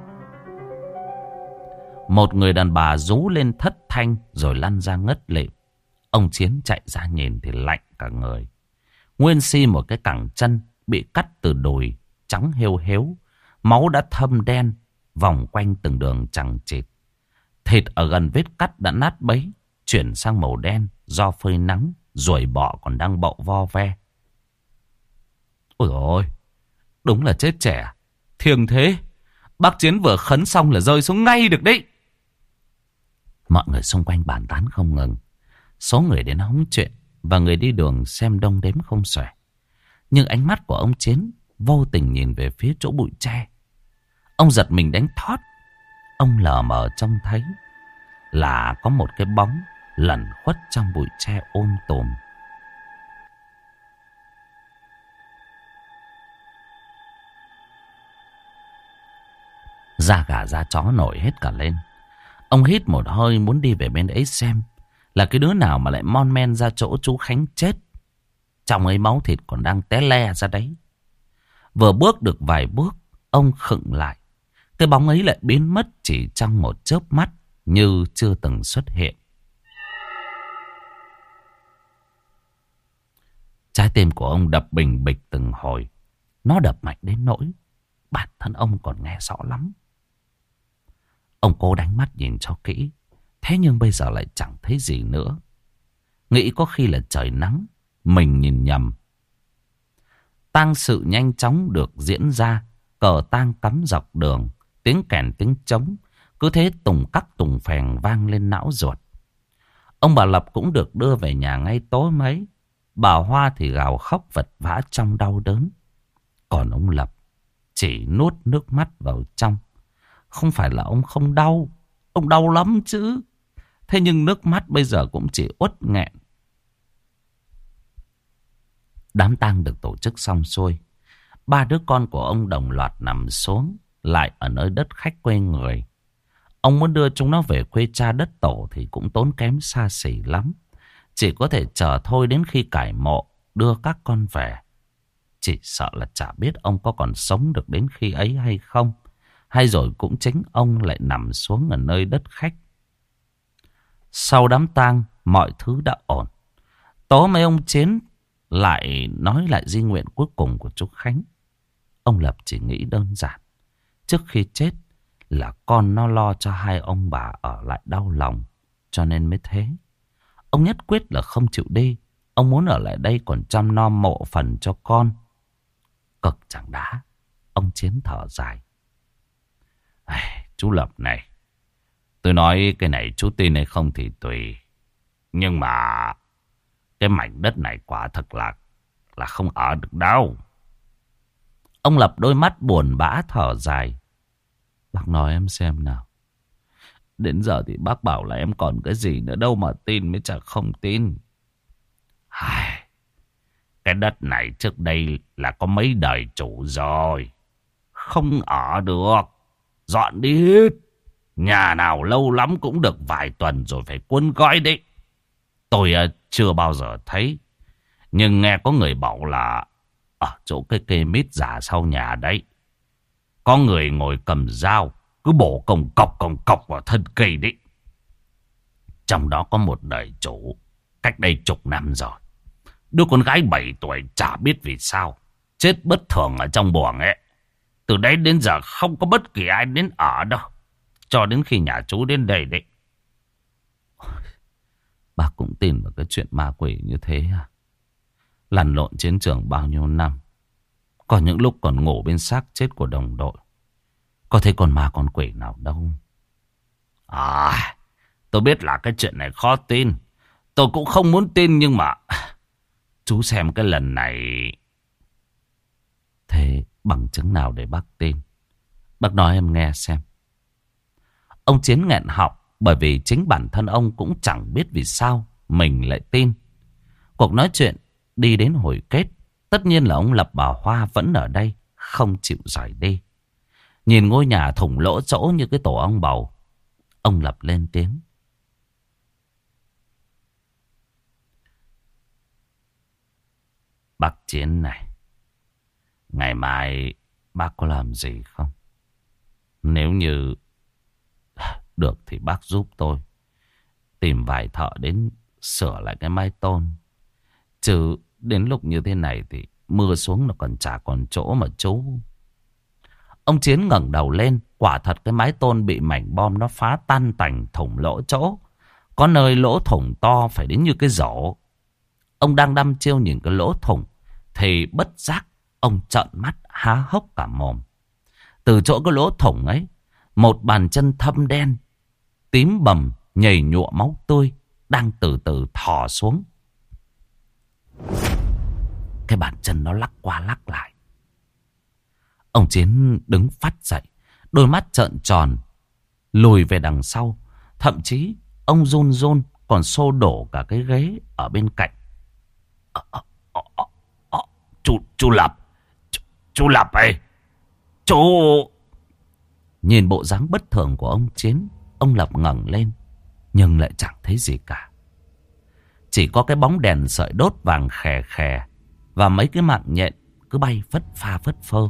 Một người đàn bà rú lên thất thanh rồi lăn ra ngất lịm. Ông Chiến chạy ra nhìn thì lạnh cả người. Nguyên si một cái cẳng chân bị cắt từ đùi, trắng hêu hếu. Máu đã thâm đen, vòng quanh từng đường chằng chịt. Thịt ở gần vết cắt đã nát bấy, chuyển sang màu đen do phơi nắng, ruồi bọ còn đang bậu vo ve. Ôi dồi ôi, đúng là chết trẻ. Thiêng thế, bác Chiến vừa khấn xong là rơi xuống ngay được đấy. Mọi người xung quanh bàn tán không ngừng. Số người đến hóng chuyện và người đi đường xem đông đếm không xuể. Nhưng ánh mắt của ông Chiến vô tình nhìn về phía chỗ bụi tre. Ông giật mình đánh thót. Ông lờ mờ trông thấy là có một cái bóng lẩn khuất trong bụi tre ôm tùm. Da gà da chó nổi hết cả lên. Ông hít một hơi muốn đi về bên ấy xem là cái đứa nào mà lại mon men ra chỗ chú Khánh chết. Trong ấy máu thịt còn đang té le ra đấy. Vừa bước được vài bước, ông khựng lại. Cái bóng ấy lại biến mất chỉ trong một chớp mắt, như chưa từng xuất hiện. Trái tim của ông đập bình bịch từng hồi. Nó đập mạnh đến nỗi bản thân ông còn nghe rõ lắm. Ông cố đánh mắt nhìn cho kỹ, thế nhưng bây giờ lại chẳng thấy gì nữa. Nghĩ có khi là trời nắng, mình nhìn nhầm. Tang sự nhanh chóng được diễn ra. Cờ tang cắm dọc đường, tiếng kèn tiếng trống cứ thế tùng cắc tùng phèn vang lên não ruột. Ông bà Lập cũng được đưa về nhà ngay tối mấy. Bà Hoa thì gào khóc vật vã trong đau đớn. Còn ông Lập chỉ nuốt nước mắt vào trong. Không phải là ông không đau, ông đau lắm chứ. Thế nhưng nước mắt bây giờ cũng chỉ uất nghẹn. Đám tang được tổ chức xong xuôi. Ba đứa con của ông đồng loạt nằm xuống lại ở nơi đất khách quê người. Ông muốn đưa chúng nó về quê cha đất tổ thì cũng tốn kém xa xỉ lắm. Chỉ có thể chờ thôi đến khi cải mộ đưa các con về. Chỉ sợ là chả biết ông có còn sống được đến khi ấy hay không. Hay rồi cũng chính ông lại nằm xuống ở nơi đất khách. Sau đám tang mọi thứ đã ổn. Tối mấy ông Chiến lại nói lại di nguyện cuối cùng của chú Khánh. Ông Lập chỉ nghĩ đơn giản. Trước khi chết là con nó lo cho hai ông bà ở lại đau lòng. Cho nên mới thế. Ông nhất quyết là không chịu đi. Ông muốn ở lại đây còn chăm nom mộ phần cho con. Cực chẳng đã. Ông Chiến thở dài. Chú Lập này, tôi nói cái này chú tin hay không thì tùy. Nhưng mà cái mảnh đất này quả thật là là không ở được đâu. Ông Lập đôi mắt buồn bã thở dài. Bác nói em xem nào. Đến giờ thì bác bảo là em còn cái gì nữa đâu mà tin mới chả không tin. Ai, cái đất này trước đây là có mấy đời chủ rồi. Không ở được. Dọn đi hết. Nhà nào lâu lắm cũng được vài tuần rồi phải cuốn gói đấy. Tôi uh, chưa bao giờ thấy. Nhưng nghe có người bảo là ở chỗ cái cây mít già sau nhà đấy, có người ngồi cầm dao cứ bổ cồng cọc cồng cọc vào thân cây đấy. Trong đó có một đời chủ cách đây chục năm rồi. Đứa con gái bảy tuổi chả biết vì sao chết bất thường ở trong buồng ấy. Từ đấy đến giờ không có bất kỳ ai đến ở đâu. Cho đến khi nhà chú đến đây đấy. Bác cũng tin vào cái chuyện ma quỷ như thế à? Lăn lộn chiến trường bao nhiêu năm. Có những lúc còn ngủ bên xác chết của đồng đội. Có thấy con ma con quỷ nào đâu. À, tôi biết là cái chuyện này khó tin. Tôi cũng không muốn tin nhưng mà chú xem cái lần này. Thế bằng chứng nào để bác tin? Bác nói em nghe xem. Ông Chiến nghẹn họng bởi vì chính bản thân ông cũng chẳng biết vì sao mình lại tin. Cuộc nói chuyện đi đến hồi kết. Tất nhiên là ông Lập bà Hoa vẫn ở đây, không chịu rời đi. Nhìn ngôi nhà thủng lỗ chỗ như cái tổ ong bầu, ông Lập lên tiếng. Bác Chiến này, Ngày mai bác có làm gì không? Nếu như được thì bác giúp tôi tìm vài thợ đến sửa lại cái mái tôn. Chứ đến lúc như thế này thì mưa xuống nó còn chả còn chỗ mà trú. Ông Chiến ngẩng đầu lên. Quả thật cái mái tôn bị mảnh bom nó phá tan tành, thủng lỗ chỗ. Có nơi lỗ thủng to phải đến như cái rổ. Ông đang đăm chiêu nhìn cái lỗ thủng thì bất giác ông trợn mắt há hốc cả mồm. Từ chỗ cái lỗ thủng ấy, một bàn chân thâm đen, tím bầm, nhầy nhụa máu tươi đang từ từ thò xuống. Cái bàn chân nó lắc qua lắc lại. Ông Chiến đứng phắt dậy, đôi mắt trợn tròn, lùi về đằng sau. Thậm chí ông run run còn xô đổ cả cái ghế ở bên cạnh. À, à, à, à, à, chú, chú Lập, chú, chú Lập ơi, chú... Nhìn bộ dáng bất thường của ông Chiến, ông Lập ngẩng lên, nhưng lại chẳng thấy gì cả. Chỉ có cái bóng đèn sợi đốt vàng khè khè và mấy cái mạng nhện cứ bay phất pha phất phơ.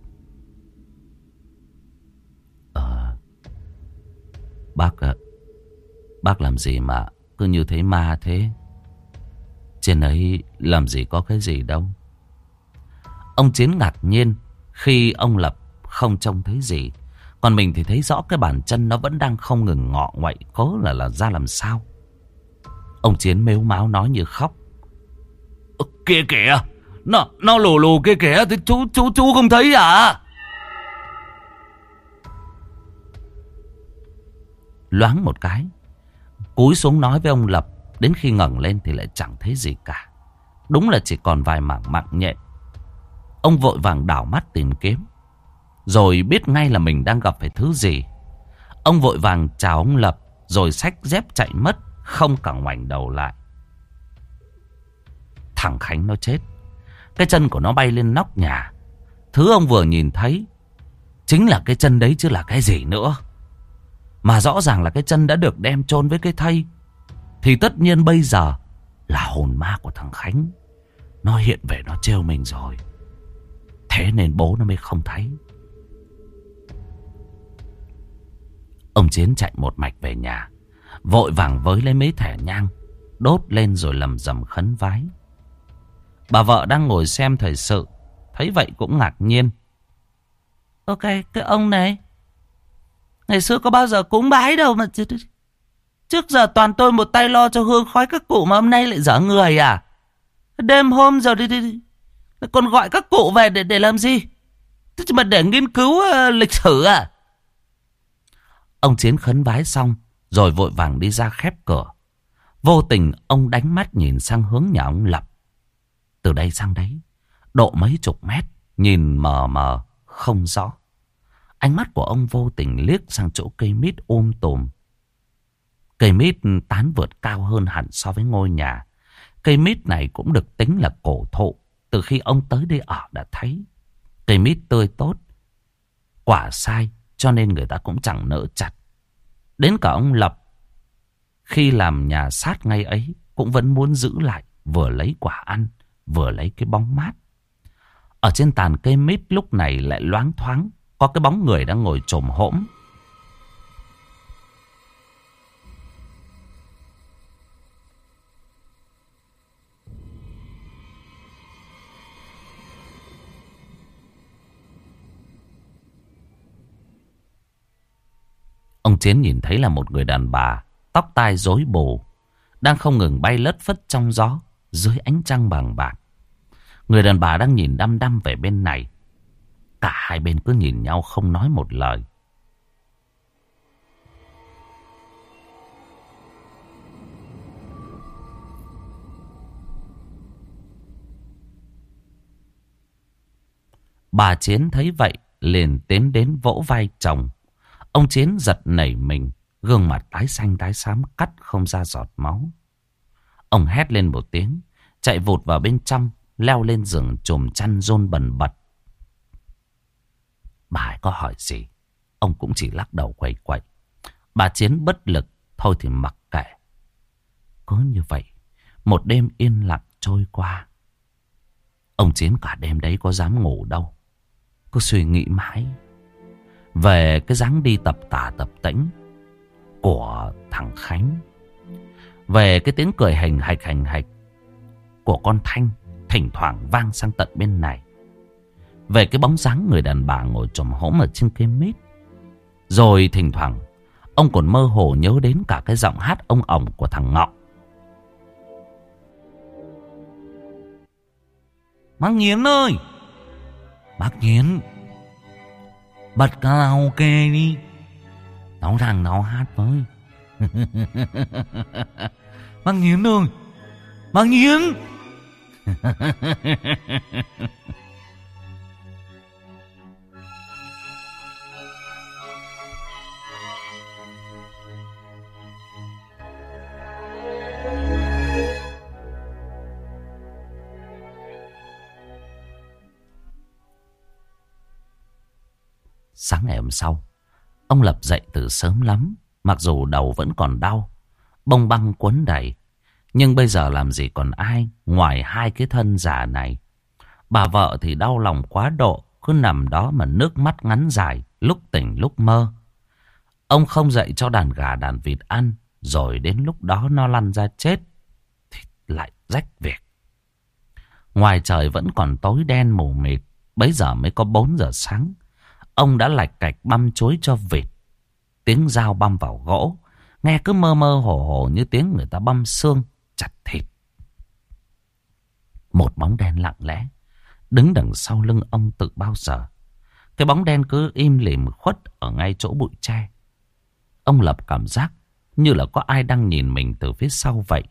Ờ, bác ạ, bác làm gì mà cứ như thấy ma thế? Trên ấy làm gì có cái gì đâu. Ông Chiến ngạc nhiên khi ông Lập không trông thấy gì. Còn mình thì thấy rõ cái bàn chân nó vẫn đang không ngừng ngọ ngoậy, cố là là ra làm sao. Ông Chiến mếu máo nói như khóc. Kìa kìa, nó, nó lù lù kia kìa, thì chú, chú, chú không thấy à? Loáng một cái, cúi xuống nói với ông Lập. Đến khi ngẩng lên thì lại chẳng thấy gì cả. Đúng là chỉ còn vài mảng mạng nhện. Ông vội vàng đảo mắt tìm kiếm, rồi biết ngay là mình đang gặp phải thứ gì. Ông vội vàng chào ông Lập, rồi xách dép chạy mất, không cả ngoảnh đầu lại. Thằng Khánh nó chết. Cái chân của nó bay lên nóc nhà. Thứ ông vừa nhìn thấy chính là cái chân đấy chứ là cái gì nữa. Mà rõ ràng là cái chân đã được đem chôn với cái thây. Thì tất nhiên bây giờ là hồn ma của thằng Khánh nó hiện về, nó trêu mình rồi. Thế nên bố nó mới không thấy. Ông Chiến chạy một mạch về nhà, vội vàng với lấy mấy thẻ nhang, đốt lên rồi lầm rầm khấn vái. Bà vợ đang ngồi xem thời sự, thấy vậy cũng ngạc nhiên. Ok, cái ông này ngày xưa có bao giờ cúng bái đâu mà. Trước giờ toàn tôi một tay lo cho hương khói các cụ, mà hôm nay lại dở người à? Đêm hôm giờ đi, đi, đi. Còn gọi các cụ về để, để làm gì? Thế mà để nghiên cứu uh, lịch sử à? Ông Chiến khấn vái xong rồi vội vàng đi ra khép cửa. Vô tình ông đánh mắt nhìn sang hướng nhà ông Lập. Từ đây sang đấy, độ mấy chục mét, nhìn mờ mờ không rõ. Ánh mắt của ông vô tình liếc sang chỗ cây mít um tùm. Cây mít tán vượt cao hơn hẳn so với ngôi nhà. Cây mít này cũng được tính là cổ thụ. Từ khi ông tới đây ở đã thấy. Cây mít tươi tốt, quả sai, cho nên người ta cũng chẳng nỡ chặt. Đến cả ông Lập, khi làm nhà sát ngay ấy, cũng vẫn muốn giữ lại, vừa lấy quả ăn, vừa lấy cái bóng mát. Ở trên tàn cây mít lúc này lại loáng thoáng có cái bóng người đang ngồi chồm hổm. Ông Chiến nhìn thấy là một người đàn bà, tóc tai rối bù, đang không ngừng bay lất phất trong gió dưới ánh trăng vàng bạc. Người đàn bà đang nhìn đăm đăm về bên này. Cả hai bên cứ nhìn nhau không nói một lời. Bà Chiến thấy vậy liền tiến đến vỗ vai chồng. Ông Chiến giật nảy mình, gương mặt tái xanh tái xám, cắt không ra giọt máu. Ông hét lên một tiếng, chạy vụt vào bên trong, leo lên giường chùm chăn rôn bần bật. Bà ấy có hỏi gì, ông cũng chỉ lắc đầu quẩy quẩy. Bà Chiến bất lực, thôi thì mặc kệ. Cứ như vậy, một đêm yên lặng trôi qua. Ông Chiến cả đêm đấy có dám ngủ đâu. Cứ suy nghĩ mãi về cái dáng đi tập tả tập tễnh của thằng Khánh, về cái tiếng cười hành hạch hành hạch của con Thanh thỉnh thoảng vang sang tận bên này, về cái bóng dáng người đàn bà ngồi chồm hổm ở trên cây mít. Rồi thỉnh thoảng ông còn mơ hồ nhớ đến cả cái giọng hát ông ổng của thằng Ngọ. Bác Nghiến ơi, bác Nghiến, bật karaoke đi, tao rằng tao hát với. Bác Nghiến ơi, bác Nghiến. Sáng ngày hôm sau, ông Lập dậy từ sớm lắm. Mặc dù đầu vẫn còn đau, bông băng quấn đầy, nhưng bây giờ làm gì còn ai ngoài hai cái thân già này. Bà vợ thì đau lòng quá độ, cứ nằm đó mà nước mắt ngắn dài, lúc tỉnh lúc mơ. Ông không dậy cho đàn gà đàn vịt ăn, rồi đến lúc đó nó lăn ra chết thì lại rách việc. Ngoài trời vẫn còn tối đen mù mịt, bấy giờ mới có bốn giờ sáng. Ông đã lạch cạch băm chuối cho vịt. Tiếng dao băm vào gỗ nghe cứ mơ mơ hồ hồ như tiếng người ta băm xương chặt thịt. Một bóng đen lặng lẽ đứng đằng sau lưng ông từ bao giờ. Cái bóng đen cứ im lìm khuất ở ngay chỗ bụi tre. Ông Lập cảm giác như là có ai đang nhìn mình từ phía sau vậy.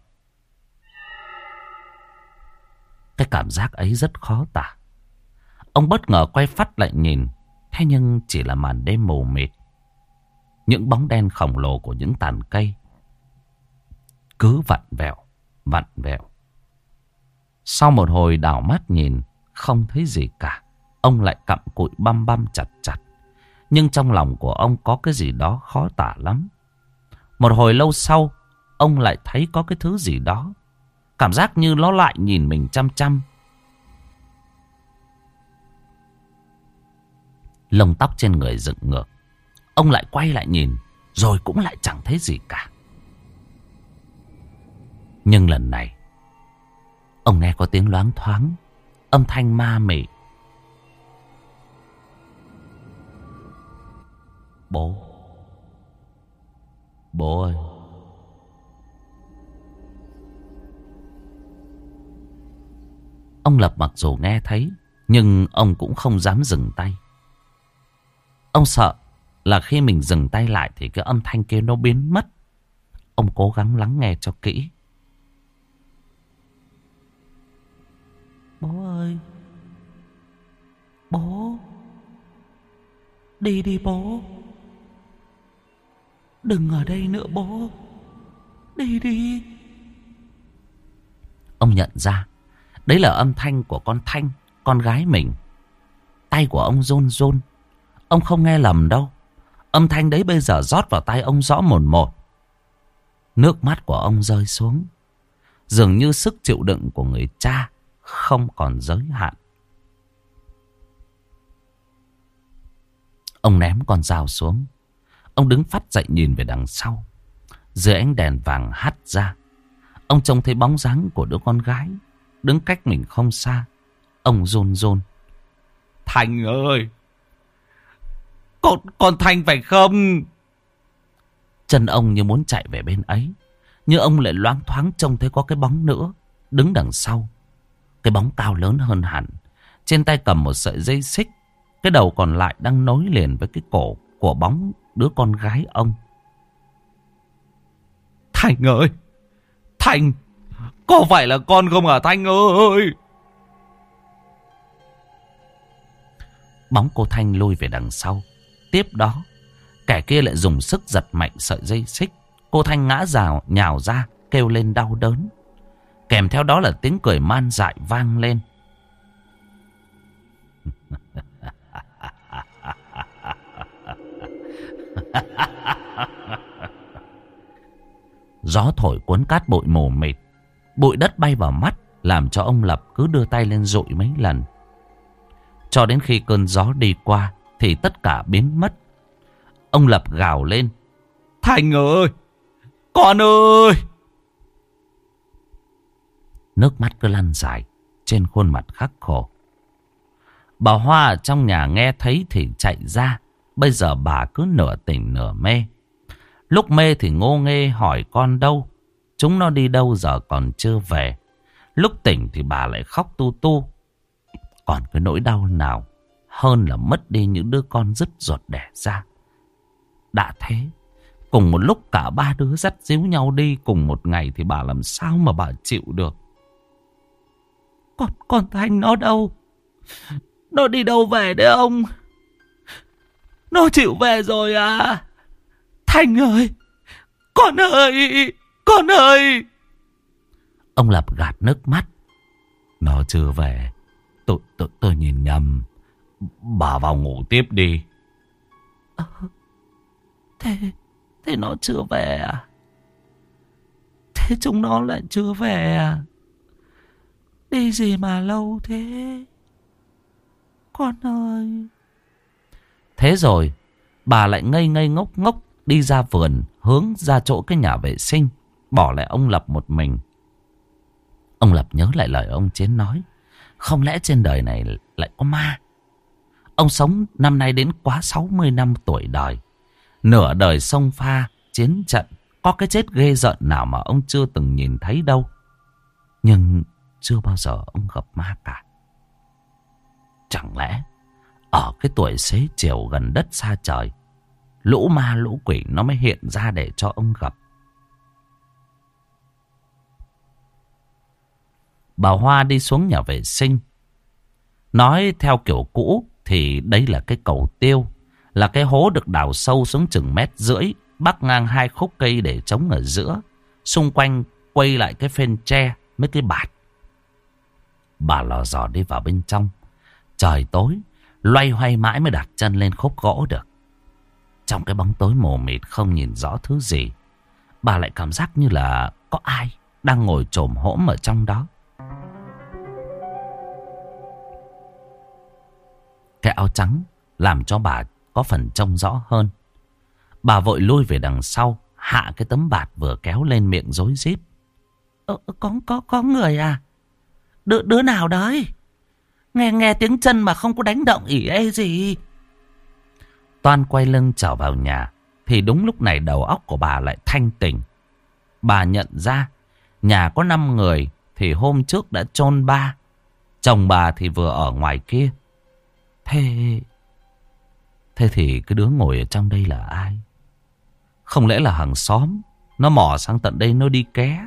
Cái cảm giác ấy rất khó tả. Ông bất ngờ quay phắt lại nhìn, thế nhưng chỉ là màn đêm mù mịt. Những bóng đen khổng lồ của những tàn cây cứ vặn vẹo, vặn vẹo. Sau một hồi đảo mắt nhìn, không thấy gì cả. Ông lại cặm cụi băm băm chặt chặt. Nhưng trong lòng của ông có cái gì đó khó tả lắm. Một hồi lâu sau, ông lại thấy có cái thứ gì đó. Cảm giác như nó lại nhìn mình chăm chăm. Lông tóc trên người dựng ngược. Ông lại quay lại nhìn, rồi cũng lại chẳng thấy gì cả. Nhưng lần này, ông nghe có tiếng loáng thoáng, âm thanh ma mị. Bố, bố ơi. Ông Lập mặc dù nghe thấy, nhưng ông cũng không dám dừng tay. Ông sợ là khi mình dừng tay lại thì cái âm thanh kia nó biến mất. Ông cố gắng lắng nghe cho kỹ. Bố ơi, bố, đi đi bố, đừng ở đây nữa bố, đi đi. Ông nhận ra đấy là âm thanh của con Thanh, con gái mình. Tay của ông run run. Ông không nghe lầm đâu. Âm thanh đấy bây giờ rót vào tai ông rõ mồn một. Nước mắt của ông rơi xuống. Dường như sức chịu đựng của người cha không còn giới hạn. Ông ném con dao xuống. Ông đứng phắt dậy nhìn về đằng sau. Dưới ánh đèn vàng hắt ra, ông trông thấy bóng dáng của đứa con gái đứng cách mình không xa. Ông run run. Thành ơi, Con, con Thành phải không? Chân ông như muốn chạy về bên ấy, nhưng ông lại loáng thoáng trông thấy có cái bóng nữa đứng đằng sau. Cái bóng cao lớn hơn hẳn, trên tay cầm một sợi dây xích. Cái đầu còn lại đang nối liền với cái cổ của bóng đứa con gái ông. Thành ơi, Thành, có phải là con không hả Thanh ơi? Bóng cô Thanh lùi về đằng sau. Tiếp đó, kẻ kia lại dùng sức giật mạnh sợi dây xích. Cô Thanh ngã rào nhào ra, kêu lên đau đớn. Kèm theo đó là tiếng cười man dại vang lên. Gió thổi cuốn cát bụi mù mịt. Bụi đất bay vào mắt, làm cho ông Lập cứ đưa tay lên dụi mấy lần. Cho đến khi cơn gió đi qua thì tất cả biến mất. Ông Lập gào lên: Thành ơi! Con ơi! Nước mắt cứ lăn dài trên khuôn mặt khắc khổ. Bà Hoa ở trong nhà nghe thấy thì chạy ra. Bây giờ bà cứ nửa tỉnh nửa mê. Lúc mê thì ngô nghê hỏi con đâu, chúng nó đi đâu giờ còn chưa về. Lúc tỉnh thì bà lại khóc tu tu. Còn cái nỗi đau nào hơn là mất đi những đứa con dứt ruột đẻ ra. Đã thế, cùng một lúc cả ba đứa dắt díu nhau đi cùng một ngày thì bà làm sao mà bà chịu được. Con, con Thành nó đâu? Nó đi đâu về đấy ông? Nó chịu về rồi à? Thành ơi! Con ơi! Con ơi! Ông Lập gạt nước mắt. Nó chưa về. Tôi, tôi, tôi nhìn nhầm. Bà vào ngủ tiếp đi. À, thế, thế nó chưa về à? Thế chúng nó lại chưa về à? Đi gì mà lâu thế? Con ơi! Thế rồi, bà lại ngây ngây ngốc ngốc đi ra vườn, hướng ra chỗ cái nhà vệ sinh, bỏ lại ông Lập một mình. Ông Lập nhớ lại lời ông Chiến nói. Không lẽ trên đời này lại có ma? Ông sống năm nay đến quá sáu mươi năm tuổi đời. Nửa đời sông pha, chiến trận, có cái chết ghê rợn nào mà ông chưa từng nhìn thấy đâu. Nhưng chưa bao giờ ông gặp ma cả. Chẳng lẽ ở cái tuổi xế chiều gần đất xa trời, lũ ma lũ quỷ nó mới hiện ra để cho ông gặp. Bà Hoa đi xuống nhà vệ sinh. Nói theo kiểu cũ thì đây là cái cầu tiêu, là cái hố được đào sâu xuống chừng mét rưỡi, bắc ngang hai khúc cây để trống ở giữa, xung quanh quay lại cái phên tre mấy cái bạt. Bà lò dò đi vào bên trong. Trời tối, loay hoay mãi mới đặt chân lên khúc gỗ được. Trong cái bóng tối mù mịt không nhìn rõ thứ gì, bà lại cảm giác như là có ai đang ngồi chồm hổm ở trong đó. Cái áo trắng làm cho bà có phần trông rõ hơn. Bà vội lui về đằng sau, hạ cái tấm bạt vừa kéo lên miệng rối rít. Ờ, có, có, có người à? Đứa, đứa nào đấy? Nghe nghe tiếng chân mà không có đánh động ỉ ê gì. Toan quay lưng trở vào nhà thì đúng lúc này đầu óc của bà lại thanh tỉnh. Bà nhận ra nhà có năm người thì hôm trước đã chôn ba. Chồng bà thì vừa ở ngoài kia. Thế Thế thì cái đứa ngồi ở trong đây là ai? Không lẽ là hàng xóm nó mò sang tận đây nó đi ké?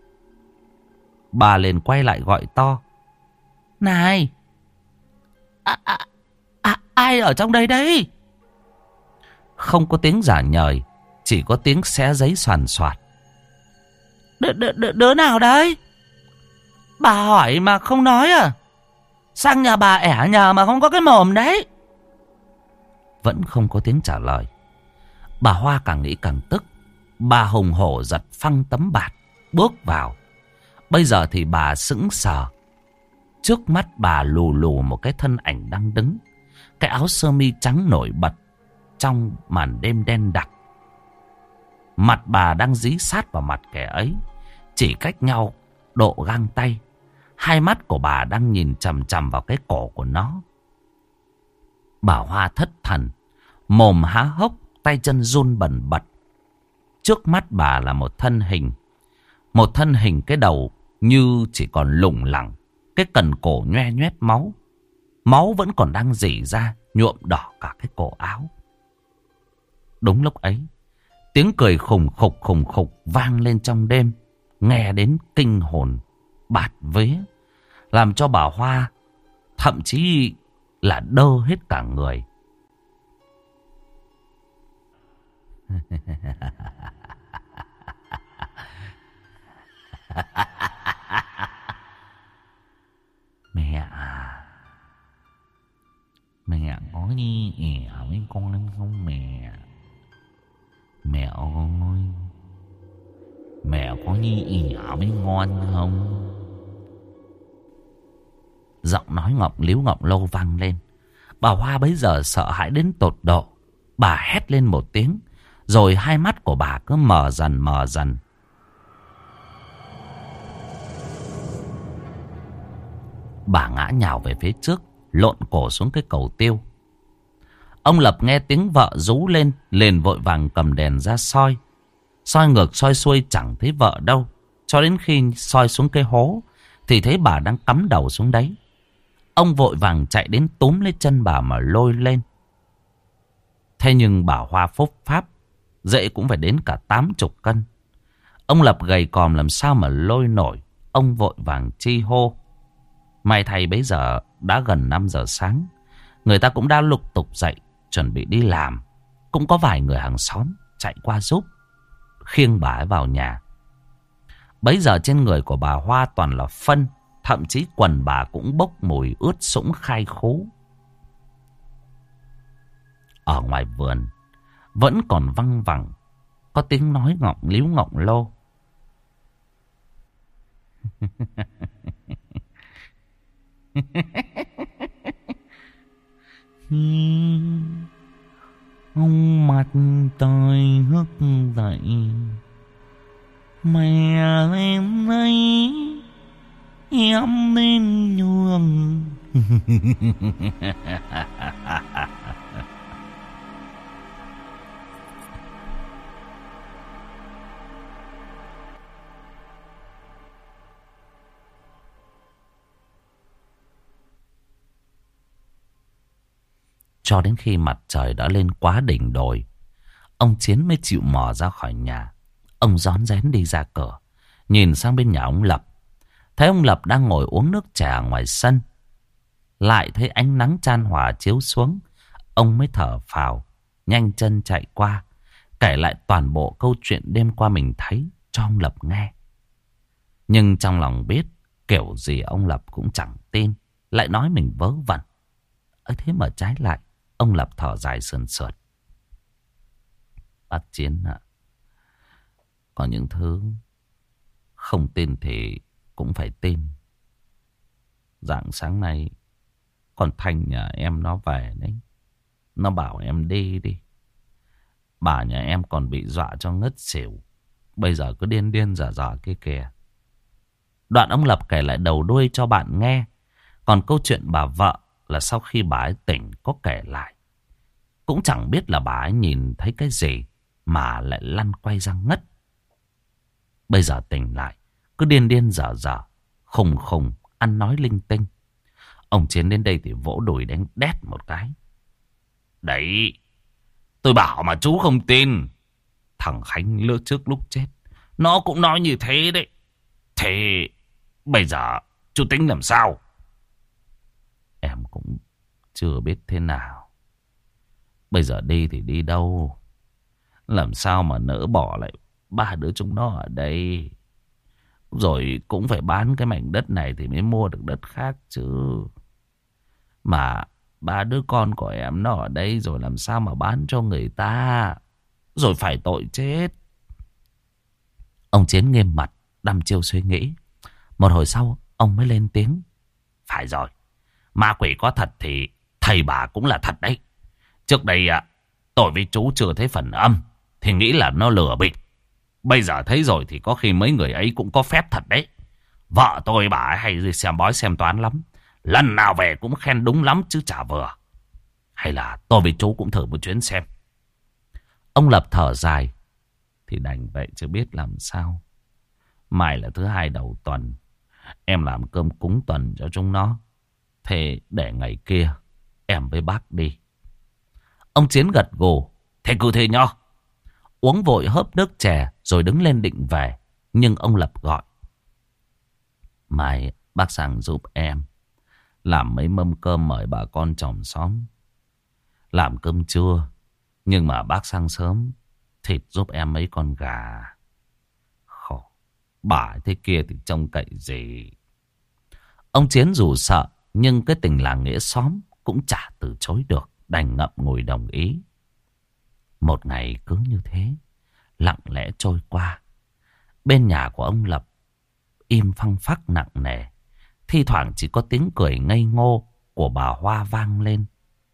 Bà liền quay lại gọi to. Này! À, à, à, ai ở trong đây đấy? Không có tiếng giả nhời, chỉ có tiếng xé giấy xoàn xoạt. Đ, đ, đ, Đứa nào đấy? Bà hỏi mà không nói à? Sang nhà bà ẻ nhờ mà không có cái mồm đấy. Vẫn không có tiếng trả lời. Bà Hoa càng nghĩ càng tức. Bà hùng hổ giật phăng tấm bạt, bước vào. Bây giờ thì bà sững sờ. Trước mắt bà lù lù một cái thân ảnh đang đứng. Cái áo sơ mi trắng nổi bật trong màn đêm đen đặc. Mặt bà đang dí sát vào mặt kẻ ấy, chỉ cách nhau độ gang tay. Hai mắt của bà đang nhìn chằm chằm vào cái cổ của nó. Bà Hoa thất thần, mồm há hốc, tay chân run bần bật. Trước mắt bà là một thân hình. Một thân hình cái đầu như chỉ còn lủng lẳng, cái cần cổ nhoe nhoét máu. Máu vẫn còn đang rỉ ra, nhuộm đỏ cả cái cổ áo. Đúng lúc ấy, tiếng cười khùng khục khùng khục vang lên trong đêm, nghe đến kinh hồn bạt vía, làm cho bà Hoa thậm chí là đơ hết cả người. Mẹ à, mẹ có đi ỉa với con không mẹ? Mẹ ơi, mẹ có đi ỉa với ngon không? Giọng nói ngọng líu ngọng lô vang lên. Bà Hoa bấy giờ sợ hãi đến tột độ. Bà hét lên một tiếng, rồi hai mắt của bà cứ mờ dần mờ dần. Bà ngã nhào về phía trước, lộn cổ xuống cái cầu tiêu. Ông Lập nghe tiếng vợ rú lên, liền vội vàng cầm đèn ra soi. Soi ngược soi xuôi chẳng thấy vợ đâu. Cho đến khi soi xuống cái hố thì thấy bà đang cắm đầu xuống đấy. Ông vội vàng chạy đến túm lấy chân bà mà lôi lên. Thế nhưng bà Hoa phúc pháp, dậy cũng phải đến cả tám chục cân. Ông Lập gầy còm làm sao mà lôi nổi. Ông vội vàng chi hô. May thay bấy giờ đã gần năm giờ sáng. Người ta cũng đã lục tục dậy, chuẩn bị đi làm. Cũng có vài người hàng xóm chạy qua giúp, khiêng bà ấy vào nhà. Bấy giờ trên người của bà Hoa toàn là phân. Thậm chí quần bà cũng bốc mùi ướt sũng khai khú. Ở ngoài vườn vẫn còn văng vẳng có tiếng nói ngọng líu ngọng lô. Ông mặt trời hức dậy, mẹ em ấy em nên nhường. Cho đến khi mặt trời đã lên quá đỉnh đồi, ông Chiến mới chịu mò ra khỏi nhà. Ông rón rén đi ra cửa, nhìn sang bên nhà ông Lập. Thấy ông Lập đang ngồi uống nước trà ngoài sân. Lại thấy ánh nắng chan hòa chiếu xuống. Ông mới thở phào, nhanh chân chạy qua, kể lại toàn bộ câu chuyện đêm qua mình thấy cho ông Lập nghe. Nhưng trong lòng biết kiểu gì ông Lập cũng chẳng tin, lại nói mình vớ vẩn. Ấy thế mà trái lại, ông Lập thở dài sườn sượt. Bác Chiến ạ, có những thứ không tin thì cũng phải tin. Rạng sáng nay con Thanh nhà em nó về đấy. Nó bảo em đi đi. Bà nhà em còn bị dọa cho ngất xỉu. Bây giờ cứ điên điên dở dở kia kìa. Đoạn ông Lập kể lại đầu đuôi cho bạn nghe. Còn câu chuyện bà vợ là sau khi bà ấy tỉnh có kể lại. Cũng chẳng biết là bà ấy nhìn thấy cái gì mà lại lăn quay ra ngất. Bây giờ tỉnh lại cứ điên điên dở dở, khùng khùng, ăn nói linh tinh. Ông Chiến đến đây thì vỗ đùi đánh đét một cái. Đấy, tôi bảo mà chú không tin. Thằng Khánh lỡ trước lúc chết nó cũng nói như thế đấy. Thế bây giờ chú tính làm sao? Em cũng chưa biết thế nào. Bây giờ đi thì đi đâu? Làm sao mà nỡ bỏ lại ba đứa chúng nó ở đây? Rồi cũng phải bán cái mảnh đất này thì mới mua được đất khác chứ. Mà ba đứa con của em nó ở đây rồi làm sao mà bán cho người ta? Rồi phải tội chết. Ông Chiến nghiêm mặt, đăm chiêu suy nghĩ. Một hồi sau ông mới lên tiếng. Phải rồi, ma quỷ có thật thì thầy bà cũng là thật đấy. Trước đây à, tôi với chú chưa thấy phần âm thì nghĩ là nó lừa bịp. Bây giờ thấy rồi thì có khi mấy người ấy cũng có phép thật đấy. Vợ tôi bà ấy hay xem bói xem toán lắm. Lần nào về cũng khen đúng lắm chứ chả vừa. Hay là tôi với chú cũng thử một chuyến xem. Ông Lập thở dài. Thì đành vậy chứ biết làm sao. Mai là thứ hai đầu tuần. Em làm cơm cúng tuần cho chúng nó. Thế để ngày kia em với bác đi. Ông Chiến gật gù. Thế cứ thế nhá. Uống vội hớp nước chè rồi đứng lên định về. Nhưng ông Lập gọi. Mai bác sang giúp em làm mấy mâm cơm mời bà con chòm xóm. Làm cơm trưa. Nhưng mà bác sang sớm thịt giúp em mấy con gà. Khổ, bà thế kia thì trông cậy gì. Ông Chiến dù sợ nhưng cái tình làng nghĩa xóm cũng chả từ chối được. Đành ngậm ngùi đồng ý. Một ngày cứ như thế lặng lẽ trôi qua. Bên nhà của ông Lập im phăng phắc nặng nề. Thi thoảng chỉ có tiếng cười ngây ngô của bà Hoa vang lên.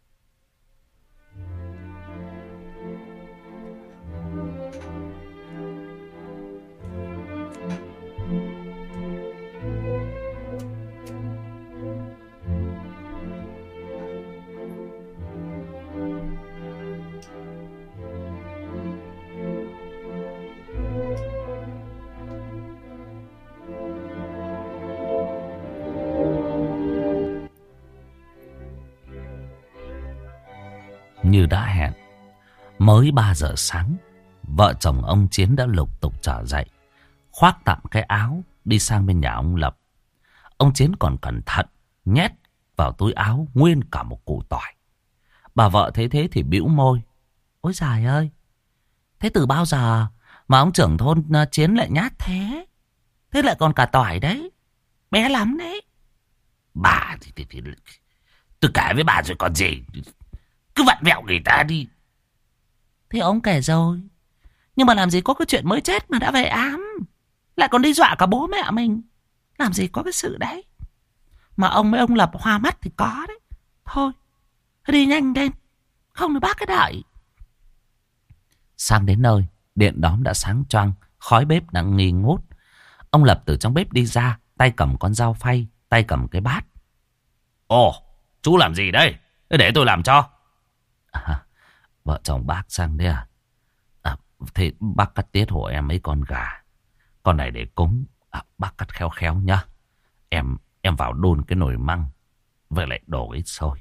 Như đã hẹn, mới ba giờ sáng, vợ chồng ông Chiến đã lục tục trở dậy, khoác tạm cái áo đi sang bên nhà ông Lập. Ông Chiến còn cẩn thận nhét vào túi áo nguyên cả một củ tỏi. Bà vợ thấy thế thì bĩu môi. Ôi giời ơi, thế từ bao giờ mà ông trưởng thôn Chiến lại nhát thế? Thế lại còn cả tỏi đấy, bé lắm đấy. Bà thì, thì, thì tôi kể với bà rồi còn gì, cứ vặn vẹo người ta đi. Thì ông kể rồi, nhưng mà làm gì có cái chuyện mới chết mà đã về ám, lại còn đi dọa cả bố mẹ mình. Làm gì có cái sự đấy. Mà ông với ông Lập hoa mắt thì có đấy. Thôi, đi nhanh lên, không thì bác cái đợi. Sang đến nơi, điện đóm đã sáng choang, khói bếp đang nghi ngút. Ông Lập từ trong bếp đi ra, tay cầm con dao phay, tay cầm cái bát. Ồ, chú làm gì đây? Để tôi làm cho. À, vợ chồng bác sang đấy à? À, thế bác cắt tiết hộ em mấy con gà. Con này để cúng. À, bác cắt khéo khéo nhá. Em em vào đun cái nồi măng, vậy lại đổ ít sôi.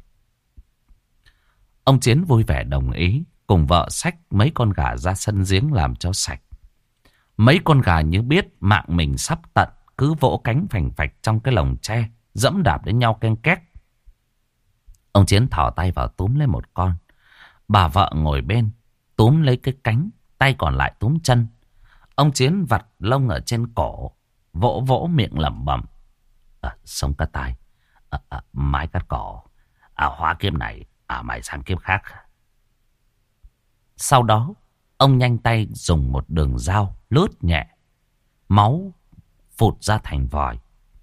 Ông Chiến vui vẻ đồng ý, cùng vợ xách mấy con gà ra sân giếng làm cho sạch. Mấy con gà như biết mạng mình sắp tận, cứ vỗ cánh phành phạch trong cái lồng tre, dẫm đạp đến nhau ken két. Ông Chiến thò tay vào túm lấy một con. Bà vợ ngồi bên, túm lấy cái cánh, tay còn lại túm chân. Ông Chiến vặt lông ở trên cổ, vỗ vỗ miệng lẩm bẩm. À, sống cắt tay, à, à, mái cắt cổ, à, hóa kiếp này, à, mày sang kiếp khác. Sau đó, ông nhanh tay dùng một đường dao lướt nhẹ, máu phụt ra thành vòi.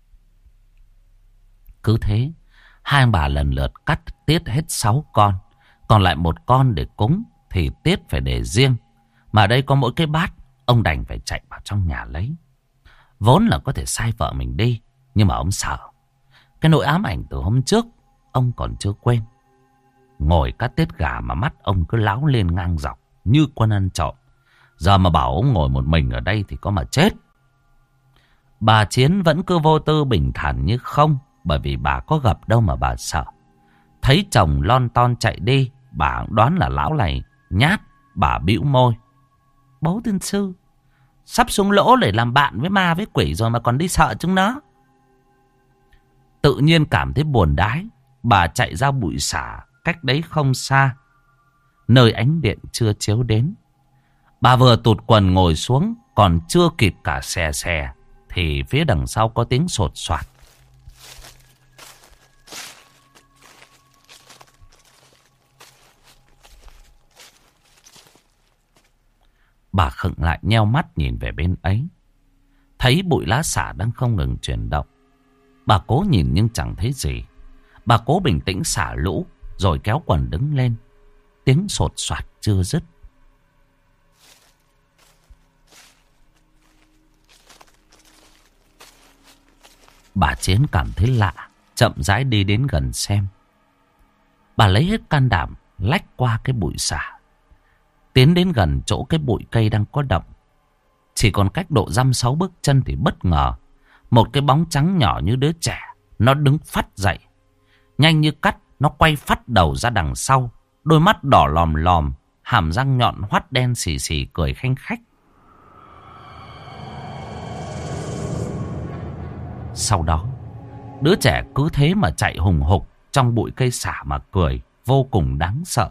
Cứ thế, hai ông bà lần lượt cắt tiết hết sáu con. Còn lại một con để cúng thì tiết phải để riêng. Mà đây có mỗi cái bát, ông đành phải chạy vào trong nhà lấy. Vốn là có thể sai vợ mình đi, nhưng mà ông sợ. Cái nỗi ám ảnh từ hôm trước, ông còn chưa quên. Ngồi cắt tiết gà mà mắt ông cứ láo lên ngang dọc, như quân ăn trộm. Giờ mà bảo ông ngồi một mình ở đây thì có mà chết. Bà Chiến vẫn cứ vô tư bình thản như không, bởi vì bà có gặp đâu mà bà sợ. Thấy chồng lon ton chạy đi, bà đoán là lão này nhát, bà bĩu môi. Bố tiên sư, sắp xuống lỗ để làm bạn với ma với quỷ rồi mà còn đi sợ chúng nó. Tự nhiên cảm thấy buồn đái, bà chạy ra bụi xả cách đấy không xa, nơi ánh điện chưa chiếu đến. Bà vừa tụt quần ngồi xuống, còn chưa kịp cả xè xè thì phía đằng sau có tiếng sột soạt. Bà khựng lại nheo mắt nhìn về bên ấy. Thấy bụi lá xả đang không ngừng chuyển động. Bà cố nhìn nhưng chẳng thấy gì. Bà cố bình tĩnh xả lũ, rồi kéo quần đứng lên. Tiếng sột soạt chưa dứt. Bà Chiến cảm thấy lạ, chậm rãi đi đến gần xem. Bà lấy hết can đảm, lách qua cái bụi xả, tiến đến gần chỗ cái bụi cây đang có động. Chỉ còn cách độ dăm sáu bước chân thì bất ngờ một cái bóng trắng nhỏ như đứa trẻ, nó đứng phắt dậy. Nhanh như cắt, nó quay phắt đầu ra đằng sau, đôi mắt đỏ lòm lòm, hàm răng nhọn hoắt đen xì xì cười khanh khách. Sau đó, đứa trẻ cứ thế mà chạy hùng hục trong bụi cây xả mà cười, vô cùng đáng sợ.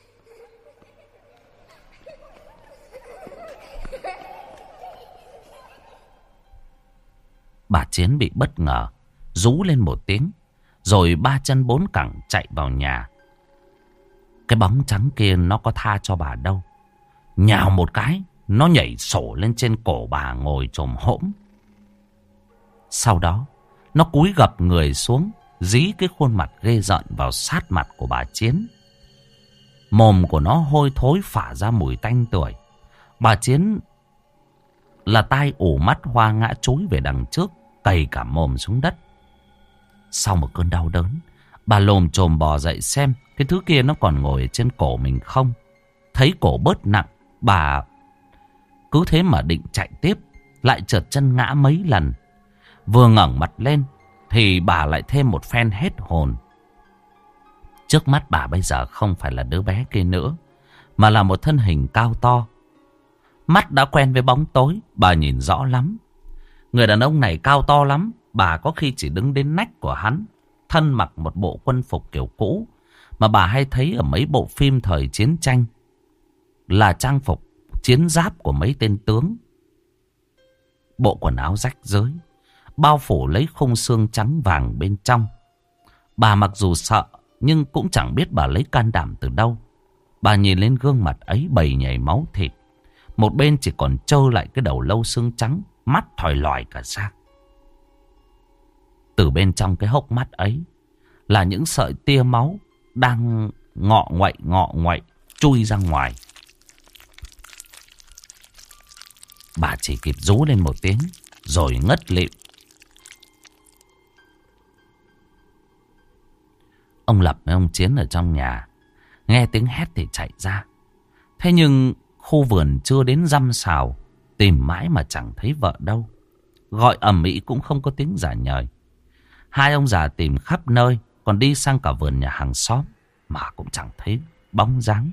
Bà Chiến bị bất ngờ, rú lên một tiếng, rồi ba chân bốn cẳng chạy vào nhà. Cái bóng trắng kia nó có tha cho bà đâu. Nhào một cái, nó nhảy sổ lên trên cổ bà ngồi chồm hỗn. Sau đó, Nó cúi gập người xuống, dí cái khuôn mặt ghê rợn vào sát mặt của bà Chiến. Mồm của nó hôi thối phả ra mùi tanh tưởi. Bà Chiến là tai ủ mắt hoa ngã chúi về đằng trước, cày cả mồm xuống đất. Sau một cơn đau đớn, bà lồm chồm bò dậy xem cái thứ kia nó còn ngồi trên cổ mình không. Thấy cổ bớt nặng, bà cứ thế mà định chạy tiếp, lại trượt chân ngã mấy lần. Vừa ngẩng mặt lên thì bà lại thêm một phen hết hồn. Trước mắt bà bây giờ không phải là đứa bé kia nữa, mà là một thân hình cao to. Mắt đã quen với bóng tối, bà nhìn rõ lắm. Người đàn ông này cao to lắm, bà có khi chỉ đứng đến nách của hắn. Thân mặc một bộ quân phục kiểu cũ mà bà hay thấy ở mấy bộ phim thời chiến tranh, là trang phục chiến giáp của mấy tên tướng. Bộ quần áo rách rưới, bao phủ lấy khung xương trắng vàng bên trong. Bà mặc dù sợ, nhưng cũng chẳng biết bà lấy can đảm từ đâu. Bà nhìn lên gương mặt ấy bầy nhảy máu thịt. Một bên chỉ còn trơ lại cái đầu lâu xương trắng, mắt thòi lòi cả ra. Từ bên trong cái hốc mắt ấy là những sợi tia máu đang ngọ ngoậy ngọ ngoậy chui ra ngoài. Bà chỉ kịp rú lên một tiếng rồi ngất lịm. Ông Lập với ông Chiến ở trong nhà nghe tiếng hét thì chạy ra. Thế nhưng khu vườn chưa đến dăm xào, tìm mãi mà chẳng thấy vợ đâu. Gọi ầm ĩ cũng không có tiếng rả nhời. Hai ông già tìm khắp nơi, còn đi sang cả vườn nhà hàng xóm mà cũng chẳng thấy bóng dáng.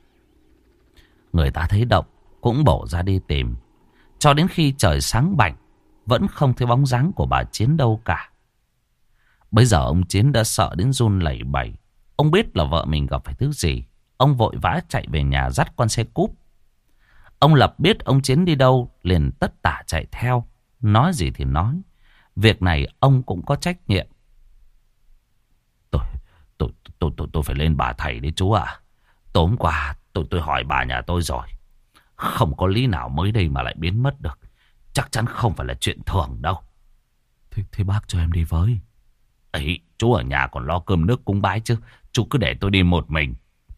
Người ta thấy động cũng bổ ra đi tìm, cho đến khi trời sáng bảnh vẫn không thấy bóng dáng của bà Chiến đâu cả. Bây giờ ông Chiến đã sợ đến run lẩy bẩy. Ông biết là vợ mình gặp phải thứ gì. Ông vội vã chạy về nhà dắt con xe cúp. Ông Lập biết ông Chiến đi đâu liền tất tả chạy theo. Nói gì thì nói, việc này ông cũng có trách nhiệm. Tôi, tôi, tôi, tôi, tôi phải lên bà thầy đấy chú ạ. Tối hôm qua tôi, tôi hỏi bà nhà tôi rồi. Không có lý nào mới đây mà lại biến mất được. Chắc chắn không phải là chuyện thường đâu. Thế, thế bác cho em đi với. Ấy, chú ở nhà còn lo cơm nước cúng bái chứ. Chú cứ để tôi đi một mình.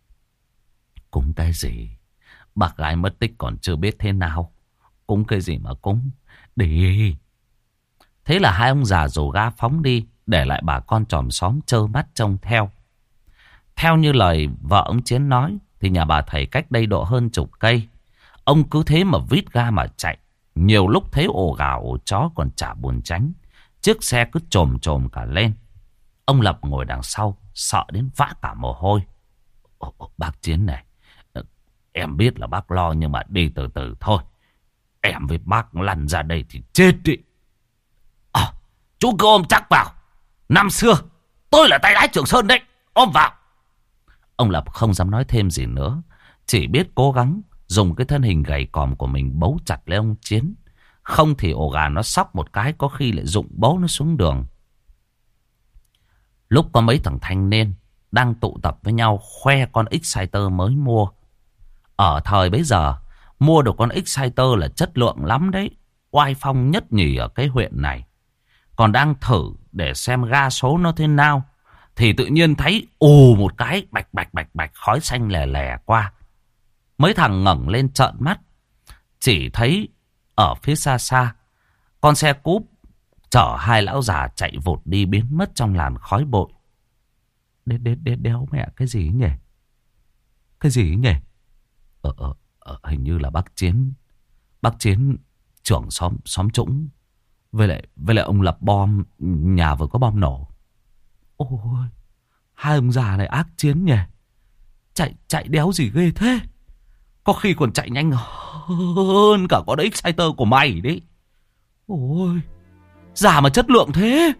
Cúng cái gì? Bác gái mất tích còn chưa biết thế nào. Cúng cái gì mà cúng? Đi. Thế là hai ông già rồ ga phóng đi, để lại bà con chòm xóm trơ mắt trông theo. Theo như lời vợ ông Chiến nói, thì nhà bà thầy cách đây độ hơn chục cây. Ông cứ thế mà vít ga mà chạy. Nhiều lúc thấy ồ gà ồ chó còn chả buồn tránh. Chiếc xe cứ trồm trồm cả lên. Ông Lập ngồi đằng sau, sợ đến vã cả mồ hôi. Ồ, ồ, bác Chiến này, em biết là bác lo nhưng mà đi từ từ thôi. Em với bác lăn ra đây thì chết đi. À, chú cứ ôm chắc vào. Năm xưa tôi là tay lái Trường Sơn đấy. Ôm vào. Ông Lập không dám nói thêm gì nữa, chỉ biết cố gắng dùng cái thân hình gầy còm của mình bấu chặt lấy ông Chiến. Không thì ổ gà nó sóc một cái, có khi lại rụng bấu nó xuống đường. Lúc có mấy thằng thanh niên đang tụ tập với nhau khoe con Exciter mới mua. Ở thời bấy giờ, mua được con Exciter là chất lượng lắm đấy. Oai phong nhất nhì ở cái huyện này. Còn đang thử để xem ga số nó thế nào, thì tự nhiên thấy ù một cái bạch bạch bạch bạch khói xanh lè lè qua. Mấy thằng ngẩng lên trợn mắt, chỉ thấy ở phía xa xa con xe cúp chở hai lão già chạy vụt đi biến mất trong làn khói bụi. Đế, đế, đế, đéo mẹ cái gì nhỉ? Cái gì nhỉ? Ờ, ờ, ờ, hình như là bác Chiến. Bác Chiến trưởng xóm xóm Trũng. Với lại, với lại ông Lập bom, nhà vừa có bom nổ. Ôi, hai ông già này ác chiến nhỉ. Chạy, chạy đéo gì ghê thế. Có khi còn chạy nhanh hơn cả con Exciter của mày đấy. Ôi, già mà chất lượng thế.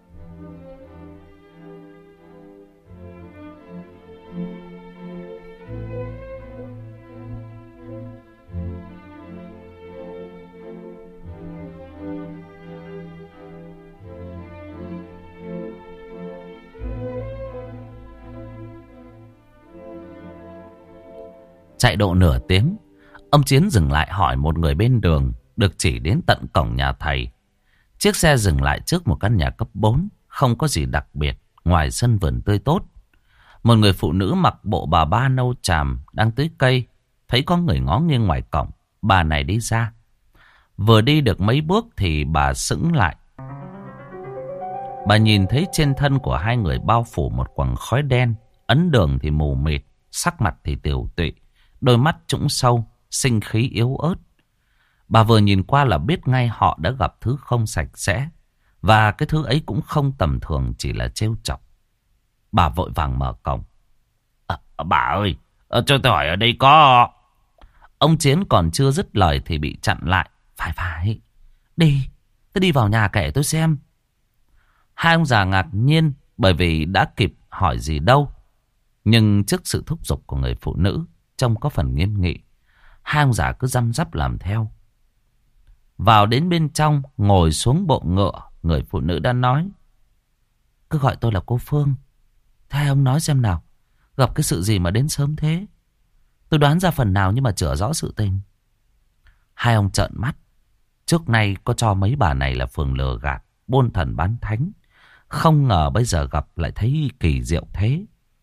Chạy độ nửa tiếng, ông Chiến dừng lại hỏi một người bên đường, được chỉ đến tận cổng nhà thầy. Chiếc xe dừng lại trước một căn nhà cấp bốn. Không có gì đặc biệt ngoài sân vườn tươi tốt. Một người phụ nữ mặc bộ bà ba nâu tràm đang tưới cây. Thấy có người ngó nghiêng ngoài cổng, bà này đi ra. Vừa đi được mấy bước thì bà sững lại. Bà nhìn thấy trên thân của hai người bao phủ một quầng khói đen. Ấn đường thì mù mịt, sắc mặt thì tiều tụy, đôi mắt trũng sâu, sinh khí yếu ớt. Bà vừa nhìn qua là biết ngay họ đã gặp thứ không sạch sẽ. Và cái thứ ấy cũng không tầm thường, chỉ là trêu chọc. Bà vội vàng mở cổng. À, bà ơi, cho tôi hỏi ở đây có... Ông Chiến còn chưa dứt lời thì bị chặn lại. Phải phải, đi, tôi đi vào nhà kể tôi xem. Hai ông già ngạc nhiên bởi vì đã kịp hỏi gì đâu. Nhưng trước sự thúc giục của người phụ nữ trông có phần nghiêm nghị, hai ông già cứ răm rắp làm theo. Vào đến bên trong, ngồi xuống bộ ngựa, người phụ nữ đã nói. Cứ gọi tôi là cô Phương. Thế ông nói xem nào, gặp cái sự gì mà đến sớm thế? Tôi đoán ra phần nào nhưng mà chưa rõ sự tình. Hai ông trợn mắt. Trước nay có cho mấy bà này là phường lừa gạt, buôn thần bán thánh. Không ngờ bây giờ gặp lại thấy kỳ diệu thế.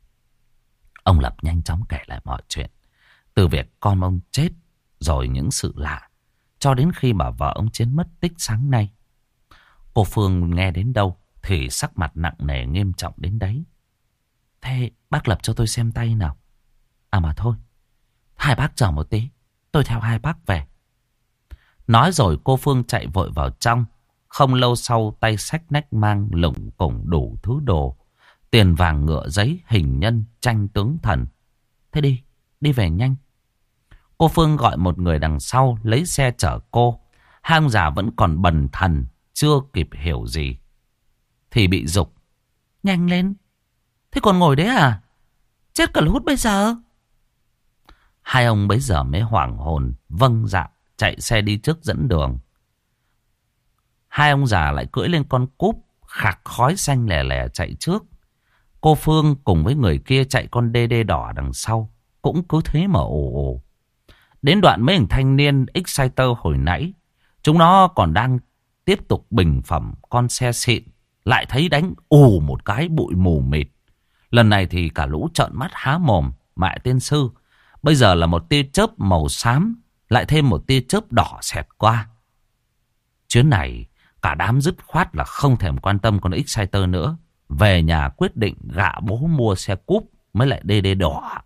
Ông Lập nhanh chóng kể lại mọi chuyện. Từ việc con ông chết, rồi những sự lạ, cho đến khi mà vợ ông Chiến mất tích sáng nay. Cô Phương nghe đến đâu thì sắc mặt nặng nề nghiêm trọng đến đấy. Thế bác Lập cho tôi xem tay nào. À mà thôi, hai bác chờ một tí, tôi theo hai bác về. Nói rồi cô Phương chạy vội vào trong. Không lâu sau tay xách nách mang lủng củng đủ thứ đồ. Tiền vàng ngựa giấy, hình nhân, tranh tướng thần. Thế đi, đi về nhanh. Cô Phương gọi một người đằng sau lấy xe chở cô. Hai ông già vẫn còn bần thần, chưa kịp hiểu gì thì bị giục. Nhanh lên, thế còn ngồi đấy à? Chết cả lút bây giờ. Hai ông bấy giờ mới hoảng hồn, vâng dạ, chạy xe đi trước dẫn đường. Hai ông già lại cưỡi lên con cúp khạc khói xanh lè lè chạy trước. Cô Phương cùng với người kia chạy con đê đê đỏ đằng sau, cũng cứ thế mà ồ ồ. Đến đoạn mấy thằng thanh niên Exciter hồi nãy, chúng nó còn đang tiếp tục bình phẩm con xe xịn, lại thấy đánh ù một cái bụi mù mịt. Lần này thì cả lũ trợn mắt há mồm. Mẹ tiên sư, bây giờ là một tia chớp màu xám, lại thêm một tia chớp đỏ xẹt qua. Chuyến này cả đám dứt khoát là không thèm quan tâm con Exciter nữa. Về nhà quyết định gạ bố mua xe cúp mới lại đê đê đỏ.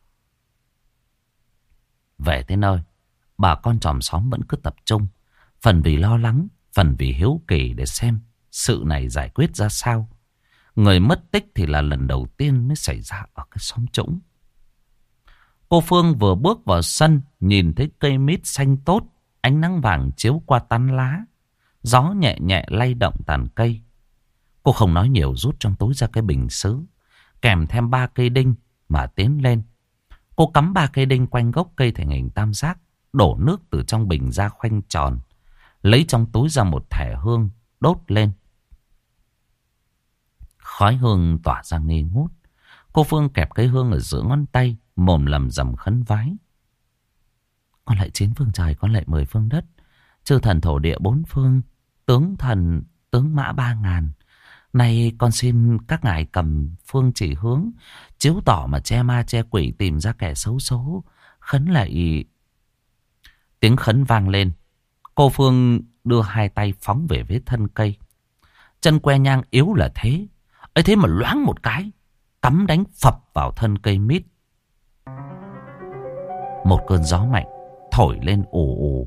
Về tới nơi, bà con chòm xóm vẫn cứ tập trung, phần vì lo lắng, phần vì hiếu kỳ để xem sự này giải quyết ra sao. Người mất tích thì là lần đầu tiên mới xảy ra ở cái xóm trũng. Cô Phương vừa bước vào sân, nhìn thấy cây mít xanh tốt, ánh nắng vàng chiếu qua tán lá, gió nhẹ nhẹ lay động tàn cây. Cô không nói nhiều, rút trong túi ra cái bình sứ, kèm thêm ba cây đinh mà tiến lên. Cô cắm ba cây đinh quanh gốc cây thành hình tam giác, đổ nước từ trong bình ra khoanh tròn, lấy trong túi ra một thẻ hương, đốt lên. Khói hương tỏa ra nghi ngút. Cô Phương kẹp cây hương ở giữa ngón tay, mồm lầm rầm khấn vái. Con lạy chín phương trời, con lạy mười phương đất, chư thần thổ địa bốn phương, tướng thần tướng mã ba ngàn. Nay con xin các ngài cầm phương chỉ hướng, chiếu tỏ mà che ma che quỷ, tìm ra kẻ xấu số. Khấn lạy. Tiếng khấn vang lên. Cô Phương đưa hai tay phóng về phía thân cây. Chân que nhang yếu là thế, ấy thế mà loáng một cái, cắm đánh phập vào thân cây mít. Một cơn gió mạnh thổi lên ù ù.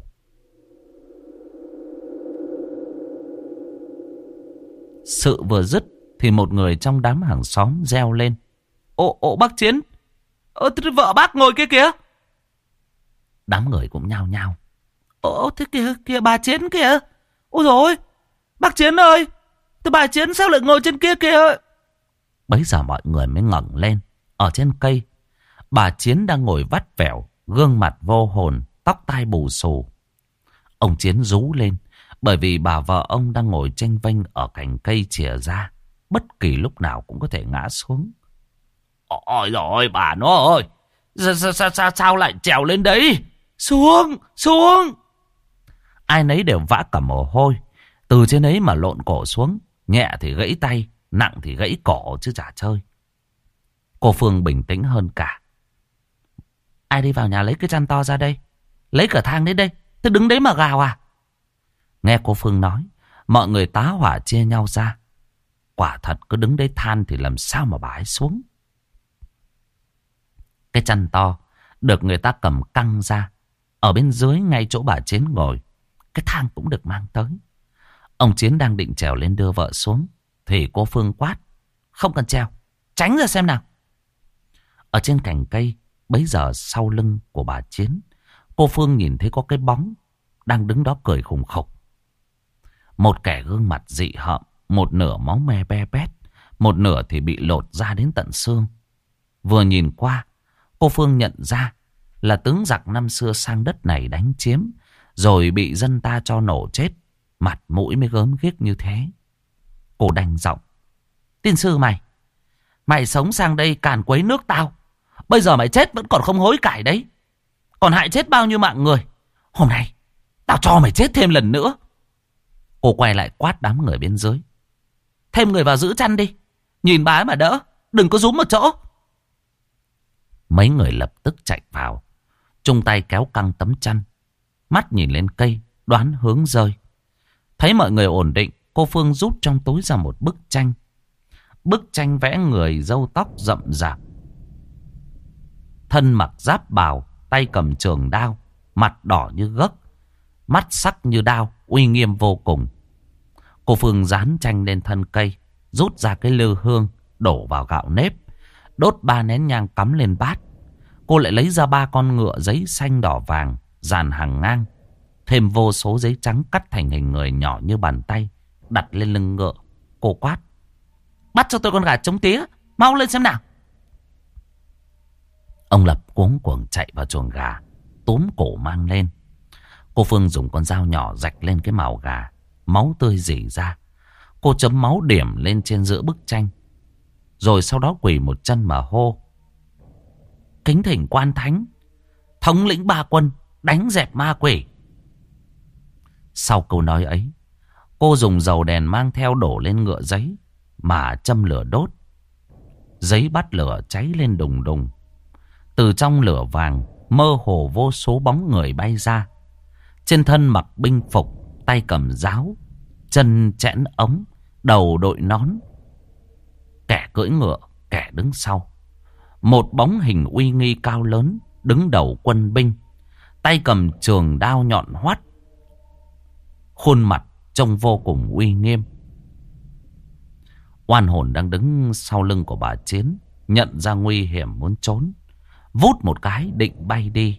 Sự vừa dứt thì một người trong đám hàng xóm reo lên. Ồ, ồ bác Chiến, ơ, vợ bác ngồi kia kìa. Đám người cũng nhao nhao. Ồ, thế kìa, kìa bà Chiến kìa. Ôi dồi ôi, bác Chiến ơi, thế bà Chiến sao lại ngồi trên kia kìa. Bấy giờ mọi người mới ngẩng lên. Ở trên cây, bà Chiến đang ngồi vắt vẻo, gương mặt vô hồn, tóc tai bù xù. Ông Chiến rú lên, bởi vì bà vợ ông đang ngồi chênh vênh ở cành cây chìa ra, bất kỳ lúc nào cũng có thể ngã xuống. Ôi rồi bà nó ơi, sao, sao, sao, sao lại trèo lên đấy? Xuống, xuống. Ai nấy đều vã cả mồ hôi. Từ trên ấy mà lộn cổ xuống, nhẹ thì gãy tay, nặng thì gãy cổ chứ chả chơi. Cô Phương bình tĩnh hơn cả. Ai đi vào nhà lấy cái chăn to ra đây? Lấy cả thang đến đây, tôi đứng đấy mà gào à? Nghe cô Phương nói, mọi người tá hỏa chia nhau ra. Quả thật cứ đứng đấy than thì làm sao mà bà ấy xuống. Cái chăn to được người ta cầm căng ra. Ở bên dưới ngay chỗ bà Chiến ngồi, cái thang cũng được mang tới. Ông Chiến đang định trèo lên đưa vợ xuống thì cô Phương quát. Không cần trèo, tránh ra xem nào. Ở trên cành cây, bấy giờ sau lưng của bà Chiến, cô Phương nhìn thấy có cái bóng đang đứng đó cười khùng khục. Một kẻ gương mặt dị hợm, một nửa máu me be bét, một nửa thì bị lột ra đến tận xương. Vừa nhìn qua, cô Phương nhận ra là tướng giặc năm xưa sang đất này đánh chiếm, rồi bị dân ta cho nổ chết, mặt mũi mới gớm ghiếc như thế. Cô đành giọng. Tiên sư mày, mày sống sang đây càn quấy nước tao, bây giờ mày chết vẫn còn không hối cải đấy. Còn hại chết bao nhiêu mạng người. Hôm nay tao cho mày chết thêm lần nữa. Cô quay lại quát đám người bên dưới. Thêm người vào giữ chăn đi, nhìn bà ấy mà đỡ, đừng có rúm một chỗ. Mấy người lập tức chạy vào, chung tay kéo căng tấm chăn, mắt nhìn lên cây đoán hướng rơi. Thấy mọi người ổn định, cô Phương rút trong túi ra một bức tranh. Bức tranh vẽ người râu tóc rậm rạp, thân mặc giáp bào, tay cầm trường đao, mặt đỏ như gấc, mắt sắc như đao, uy nghiêm vô cùng. Cô Phương dán tranh lên thân cây, rút ra cái lư hương, đổ vào gạo nếp, đốt ba nén nhang cắm lên bát. Cô lại lấy ra ba con ngựa giấy xanh đỏ vàng, dàn hàng ngang, thêm vô số giấy trắng cắt thành hình người nhỏ như bàn tay, đặt lên lưng ngựa. Cô quát. Bắt cho tôi con gà trống tía, mau lên xem nào. Ông Lập cuống cuồng chạy vào chuồng gà, túm cổ mang lên. Cô Phương dùng con dao nhỏ rạch lên cái mào gà, máu tươi rỉ ra. Cô chấm máu điểm lên trên giữa bức tranh, rồi sau đó quỳ một chân mà hô. Kính thỉnh quan thánh, thống lĩnh ba quân, đánh dẹp ma quỷ. Sau câu nói ấy, cô dùng dầu đèn mang theo đổ lên ngựa giấy mà châm lửa đốt. Giấy bắt lửa cháy lên đùng đùng. Từ trong lửa vàng mơ hồ vô số bóng người bay ra. Trên thân mặc binh phục, tay cầm giáo, chân chẽn ống, đầu đội nón. Kẻ cưỡi ngựa, kẻ đứng sau. Một bóng hình uy nghi cao lớn đứng đầu quân binh, tay cầm trường đao nhọn hoắt, khuôn mặt trông vô cùng uy nghiêm. Oan hồn đang đứng sau lưng của bà Chiến nhận ra nguy hiểm muốn trốn, vút một cái định bay đi.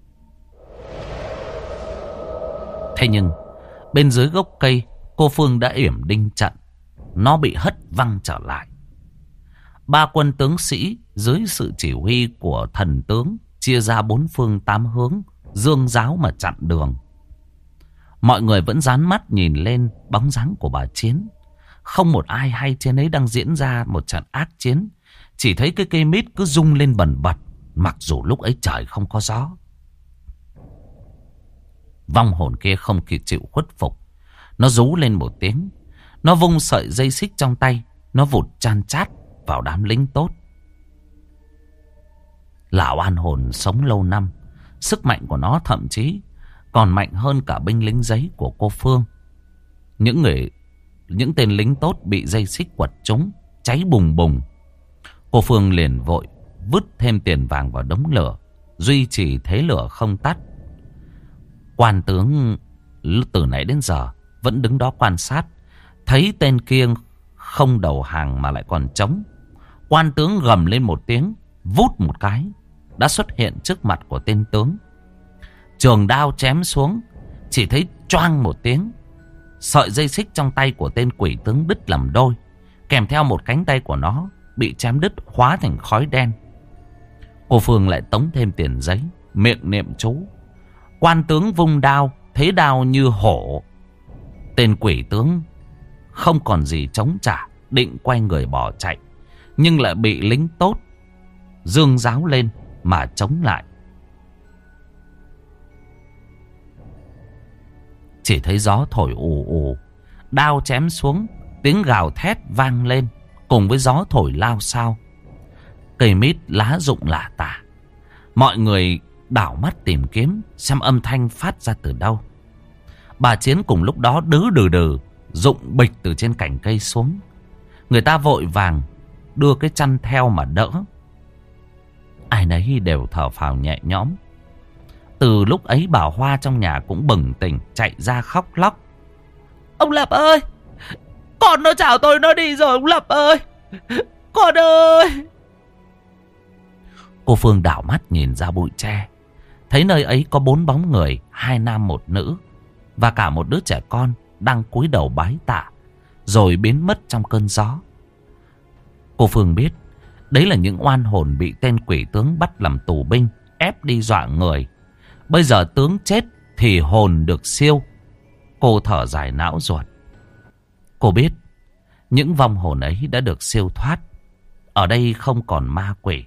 Thế nhưng bên dưới gốc cây, cô Phương đã yểm đinh chặn, nó bị hất văng trở lại. Ba quân tướng sĩ dưới sự chỉ huy của thần tướng chia ra bốn phương tám hướng, dương giáo mà chặn đường. Mọi người vẫn dán mắt nhìn lên bóng dáng của bà Chiến. Không một ai hay trên ấy đang diễn ra một trận ác chiến. Chỉ thấy cái cây mít cứ rung lên bần bật, mặc dù lúc ấy trời không có gió. Vong hồn kia không kịp chịu khuất phục, nó rú lên một tiếng. Nó vung sợi dây xích trong tay, nó vụt chan chát vào đám lính tốt. Là oan hồn sống lâu năm, sức mạnh của nó thậm chí còn mạnh hơn cả binh lính giấy của cô Phương. Những người, những tên lính tốt bị dây xích quật trúng, cháy bùng bùng. Cô Phương liền vội vứt thêm tiền vàng vào đống lửa, duy trì thế lửa không tắt. Quan tướng từ nãy đến giờ vẫn đứng đó quan sát, thấy tên kia không đầu hàng mà lại còn trống. Quan tướng gầm lên một tiếng, vút một cái đã xuất hiện trước mặt của tên tướng. Trường đao chém xuống, chỉ thấy choang một tiếng, sợi dây xích trong tay của tên quỷ tướng đứt làm đôi, kèm theo một cánh tay của nó bị chém đứt hóa thành khói đen. Cô Phương lại tống thêm tiền giấy, miệng niệm chú. Quan tướng vung đao, thế đao như hổ. Tên quỷ tướng không còn gì chống trả, định quay người bỏ chạy, nhưng lại bị lính tốt dương giáo lên mà chống lại. Chỉ thấy gió thổi ù ù, Đao chém xuống, tiếng gào thét vang lên, cùng với gió thổi lao xao. Cây mít lá rụng lả tả. Mọi người đảo mắt tìm kiếm xem âm thanh phát ra từ đâu. Bà Chiến cùng lúc đó đứ đừ đừ rụng bịch từ trên cành cây xuống. Người ta vội vàng đưa cái chăn theo mà đỡ. Ai nấy đều thở phào nhẹ nhõm. Từ lúc ấy bà Hoa trong nhà cũng bừng tỉnh, chạy ra khóc lóc. Ông Lập ơi, con nó chào tôi nó đi rồi ông Lập ơi. Con ơi. Cô Phương đảo mắt nhìn ra bụi tre, thấy nơi ấy có bốn bóng người, hai nam một nữ, và cả một đứa trẻ con đang cúi đầu bái tạ, rồi biến mất trong cơn gió. Cô Phương biết đấy là những oan hồn bị tên quỷ tướng bắt làm tù binh, ép đi dọa người. Bây giờ tướng chết thì hồn được siêu. Cô thở dài não ruột. Cô biết những vong hồn ấy đã được siêu thoát. Ở đây không còn ma quỷ.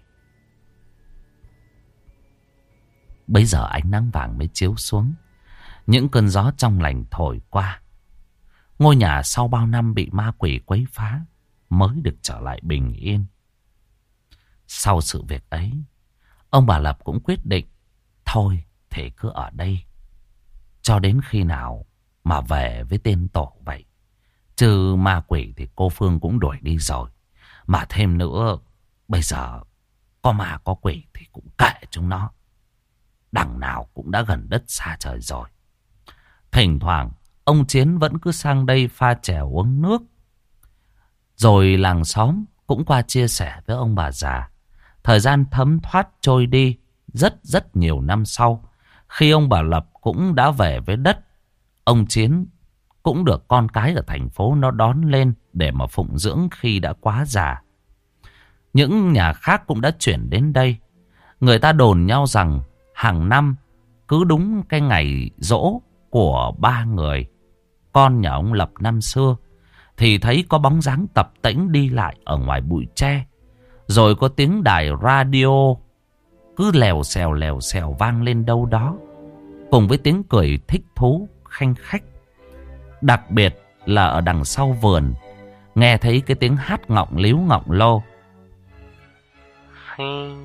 Bây giờ ánh nắng vàng mới chiếu xuống. Những cơn gió trong lành thổi qua. Ngôi nhà sau bao năm bị ma quỷ quấy phá mới được trở lại bình yên. Sau sự việc ấy, ông bà Lập cũng quyết định thôi thì cứ ở đây cho đến khi nào mà về với tên tổ vậy. Chứ ma quỷ thì cô Phương cũng đuổi đi rồi. Mà thêm nữa, bây giờ có ma có quỷ thì cũng kệ chúng nó. Đằng nào cũng đã gần đất xa trời rồi. Thỉnh thoảng ông Chiến vẫn cứ sang đây pha chè uống nước. Rồi làng xóm cũng qua chia sẻ với ông bà già. Thời gian thấm thoát trôi đi. Rất rất nhiều năm sau, khi ông bà Lập cũng đã về với đất, ông Chiến cũng được con cái ở thành phố nó đón lên để mà phụng dưỡng khi đã quá già. Những nhà khác cũng đã chuyển đến đây. Người ta đồn nhau rằng hàng năm cứ đúng cái ngày giỗ của ba người con nhà ông Lập năm xưa thì thấy có bóng dáng tập tễnh đi lại ở ngoài bụi tre. Rồi có tiếng đài radio cứ lèo xèo lèo xèo vang lên đâu đó, cùng với tiếng cười thích thú khanh khách. Đặc biệt là ở đằng sau vườn, nghe thấy cái tiếng hát ngọng líu ngọng lô. Khi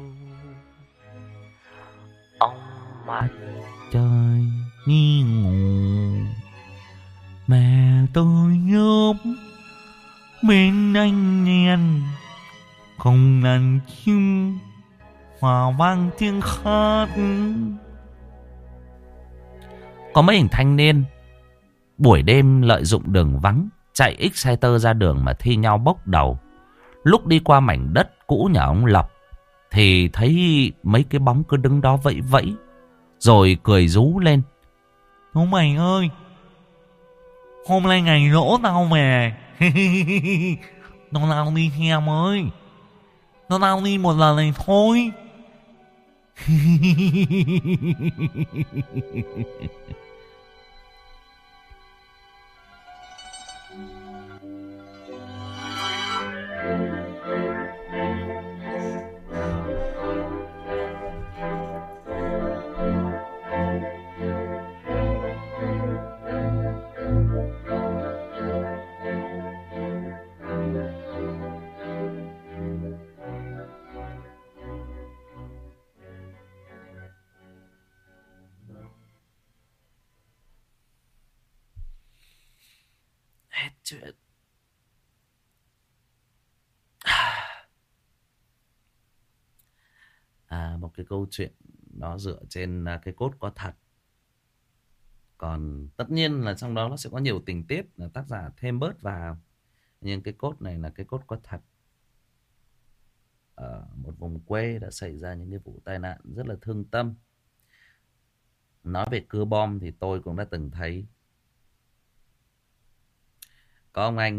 ông mặt trời nghi ngủ, mẹ tôi nhớ bên anh nhen không đàn chim hòa vang tiếng hát. Có mấy hình thanh niên buổi đêm lợi dụng đường vắng, chạy Exciter ra đường mà thi nhau bốc đầu. Lúc đi qua mảnh đất cũ nhà ông Lập thì thấy mấy cái bóng cứ đứng đó vẫy vẫy, rồi cười rú lên. Chúng mày ơi, hôm nay ngày rỗ tao về. Nó nào đi em ơi, nó nào đi một lần này thôi. Hết chuyện. À, một cái câu chuyện nó dựa trên cái cốt có thật. Còn tất nhiên là trong đó nó sẽ có nhiều tình tiết là tác giả thêm bớt vào. Nhưng cái cốt này là cái cốt có thật. Ở một vùng quê đã xảy ra những cái vụ tai nạn rất là thương tâm. Nói về cưa bom thì tôi cũng đã từng thấy. Có ông anh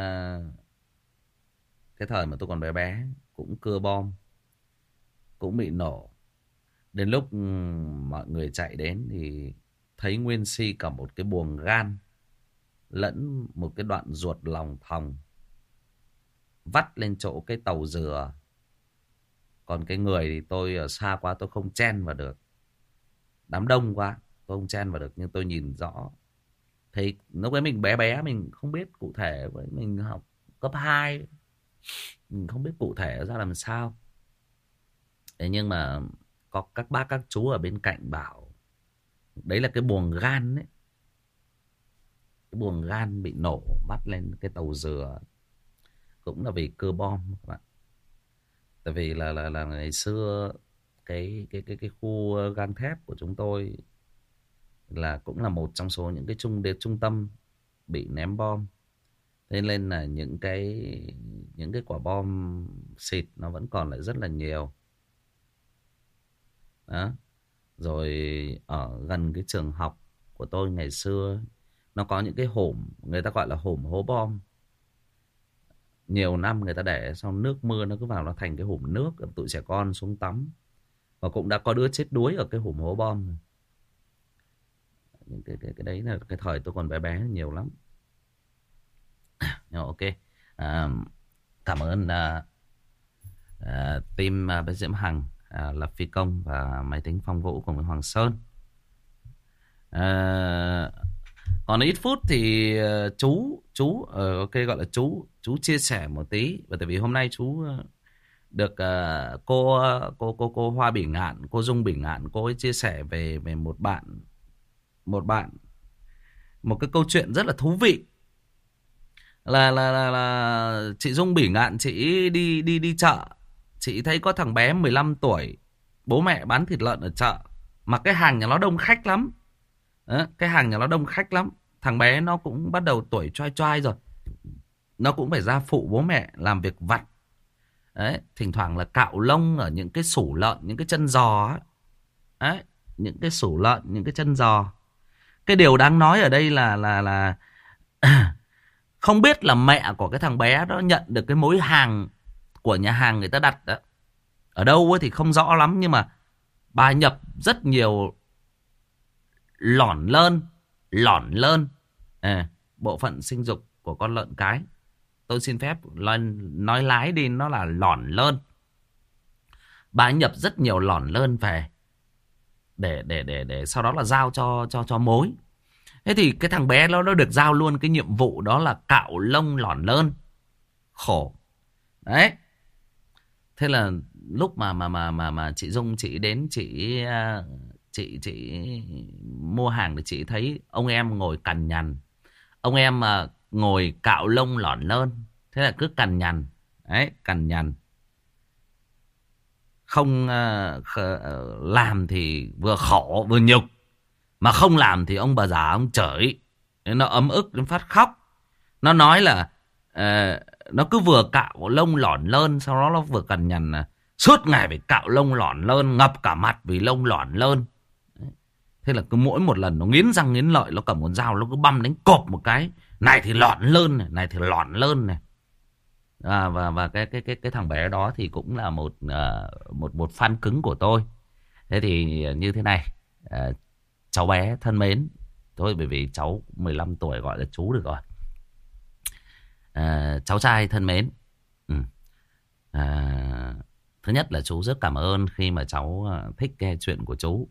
cái thời mà tôi còn bé bé cũng cưa bom, cũng bị nổ. Đến lúc mọi người chạy đến thì thấy nguyên si cả một cái buồng gan lẫn một cái đoạn ruột lòng thòng vắt lên chỗ cái tàu dừa. Còn cái người thì tôi ở xa quá tôi không chen vào được, đám đông quá tôi không chen vào được, nhưng tôi nhìn rõ Thì lúc ấy mình bé bé, mình không biết cụ thể, với mình học cấp hai, mình không biết cụ thể ra làm sao. Thế nhưng mà có các bác các chú ở bên cạnh bảo đấy là cái buồng gan đấy. Cái buồng gan bị nổ bắt lên cái tàu dừa cũng là vì cơ bom các bạn. Tại vì là là là ngày xưa cái cái cái cái khu gang thép của chúng tôi là cũng là một trong số những cái trung trung tâm bị ném bom. Thế nên là những cái những cái quả bom xịt nó vẫn còn lại rất là nhiều. Đó. Rồi ở gần cái trường học của tôi ngày xưa nó có những cái hổm, người ta gọi là hổm hố bom. Nhiều năm người ta để xong nước mưa nó cứ vào, nó thành cái hổm nước, tụi trẻ con xuống tắm. Và cũng đã có đứa chết đuối ở cái hổm hố bom rồi. Những cái, cái, cái đấy là cái thời tôi còn bé bé nhiều lắm. Ok. À, cảm ơn uh, uh, team uh, Bé Diễm Hằng, uh, Lập Phi Công và Máy Tính Phong Vũ cùng với Hoàng Sơn. Uh, còn ít phút thì uh, chú chú uh, ok gọi là chú chú chia sẻ một tí. Và tại vì hôm nay chú uh, được uh, cô cô cô cô Hoa Bỉ Ngạn, cô Dung Bỉ Ngạn, cô ấy chia sẻ về về một bạn một bạn một cái câu chuyện rất là thú vị. Là là là, là chị Dung Bỉ Ngạn, chị đi đi đi chợ, chị thấy có thằng bé mười lăm tuổi, bố mẹ bán thịt lợn ở chợ, mà cái hàng nhà nó đông khách lắm. Đó, cái hàng nhà nó đông khách lắm. Thằng bé nó cũng bắt đầu tuổi choai choai rồi, nó cũng phải ra phụ bố mẹ làm việc vặt. Đấy, thỉnh thoảng là cạo lông ở những cái sủ lợn, những cái chân giò ấy. Đấy, những cái sủ lợn, những cái chân giò. Cái điều đáng nói ở đây là là là không biết là mẹ của cái thằng bé đó nhận được cái mối hàng của nhà hàng người ta đặt đó ở đâu ấy thì không rõ lắm, nhưng mà bà nhập rất nhiều lỏn lơn, lỏn lơn, à, bộ phận sinh dục của con lợn cái. Tôi xin phép nói, nói lái đi, nó là lỏn lơn. Bà nhập rất nhiều lỏn lơn về để để để để sau đó là giao cho cho cho mối. Thế thì cái thằng bé nó nó được giao luôn cái nhiệm vụ đó là cạo lông lỏn lơn. Khổ. Đấy. Thế là lúc mà mà mà mà mà chị Dung chị đến chị chị chị mua hàng thì chị thấy ông em ngồi cằn nhằn. Ông em mà ngồi cạo lông lỏn lơn, thế là cứ cằn nhằn. Đấy, cằn nhằn. Không uh, uh, làm thì vừa khổ vừa nhục, mà không làm thì ông bà già ông chửi. Nó ấm ức, nó phát khóc. Nó nói là uh, nó cứ vừa cạo lông lỏn lơn, sau đó nó vừa cằn nhằn là suốt ngày phải cạo lông lỏn lơn, ngập cả mặt vì lông lỏn lơn. Đấy. Thế là cứ mỗi một lần nó nghiến răng nghiến lợi, nó cầm con dao nó cứ băm đánh cộp một cái. Này thì lỏn lơn này, này thì lỏn lơn này. À, và và cái cái cái cái thằng bé đó thì cũng là một uh, một một fan cứng của tôi. Thế thì như thế này, uh, cháu bé thân mến, thôi bởi vì cháu mười lăm tuổi gọi là chú được rồi. Uh, cháu trai thân mến, ừ. uh, thứ nhất là chú rất cảm ơn khi mà cháu uh, thích nghe chuyện của chú.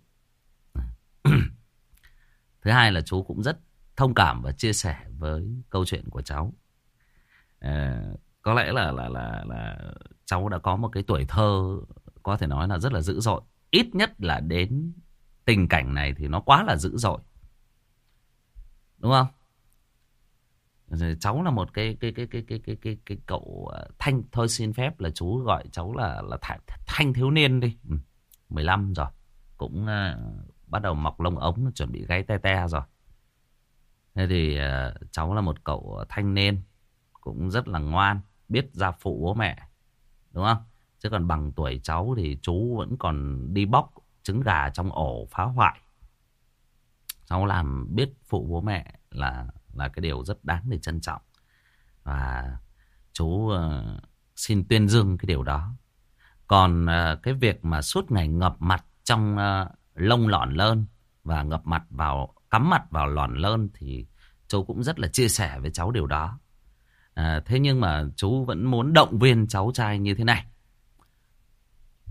Thứ hai là chú cũng rất thông cảm và chia sẻ với câu chuyện của cháu. Uh, Có lẽ là, là là là cháu đã có một cái tuổi thơ có thể nói là rất là dữ dội. Ít nhất là đến tình cảnh này thì nó quá là dữ dội. Đúng không? Rồi cháu là một cái cái cái cái cái cái cái cái cậu thanh, thôi xin phép là chú gọi cháu là là thanh, thanh thiếu niên đi. Ừ, mười lăm rồi, cũng uh, bắt đầu mọc lông ống, chuẩn bị gáy te te rồi. Thế thì uh, cháu là một cậu thanh niên cũng rất là ngoan, biết ra phụ bố mẹ, đúng không? Chứ còn bằng tuổi cháu thì chú vẫn còn đi bóc trứng gà trong ổ phá hoại. Cháu làm biết phụ bố mẹ là là cái điều rất đáng để trân trọng. Và chú uh, xin tuyên dương cái điều đó. Còn uh, cái việc mà suốt ngày ngập mặt trong uh, lông lỏn lơn và ngập mặt vào, cắm mặt vào lỏn lơn thì chú cũng rất là chia sẻ với cháu điều đó. À, thế nhưng mà chú vẫn muốn động viên cháu trai như thế này.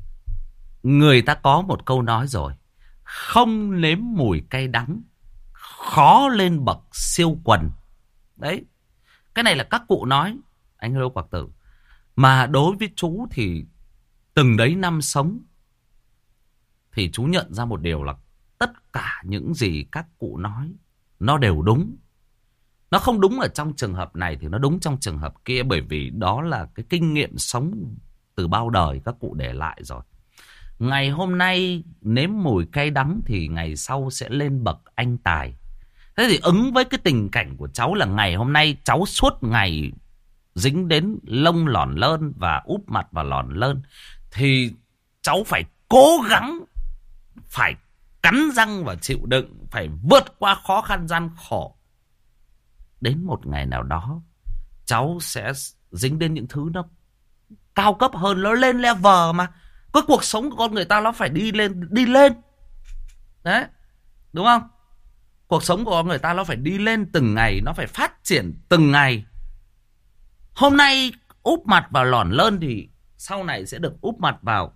Người ta có một câu nói rồi: không nếm mùi cay đắng khó lên bậc siêu quần. Đấy, cái này là các cụ nói, anh Hero Quạc Tử. Mà đối với chú thì từng đấy năm sống thì chú nhận ra một điều là tất cả những gì các cụ nói nó đều đúng. Nó không đúng ở trong trường hợp này thì nó đúng trong trường hợp kia, bởi vì đó là cái kinh nghiệm sống từ bao đời các cụ để lại rồi. Ngày hôm nay nếm mùi cay đắng thì ngày sau sẽ lên bậc anh tài. Thế thì ứng với cái tình cảnh của cháu là ngày hôm nay cháu suốt ngày dính đến lông lòn lơn và úp mặt vào lòn lơn, thì cháu phải cố gắng, phải cắn răng và chịu đựng, phải vượt qua khó khăn gian khổ. Đến một ngày nào đó cháu sẽ dính đến những thứ nó cao cấp hơn, nó lên level mà. Cái cuộc sống của con người ta nó phải đi lên, đi lên. Đấy, đúng không? Cuộc sống của con người ta nó phải đi lên từng ngày, nó phải phát triển từng ngày. Hôm nay úp mặt vào lòn lơn thì sau này sẽ được úp mặt vào.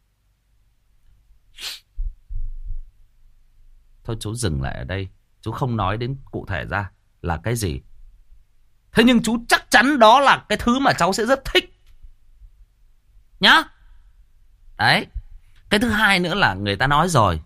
Thôi chú dừng lại ở đây, chú không nói đến cụ thể ra là cái gì. Thế nhưng chú chắc chắn đó là cái thứ mà cháu sẽ rất thích nhá. Đấy. Cái thứ hai nữa là người ta nói rồi,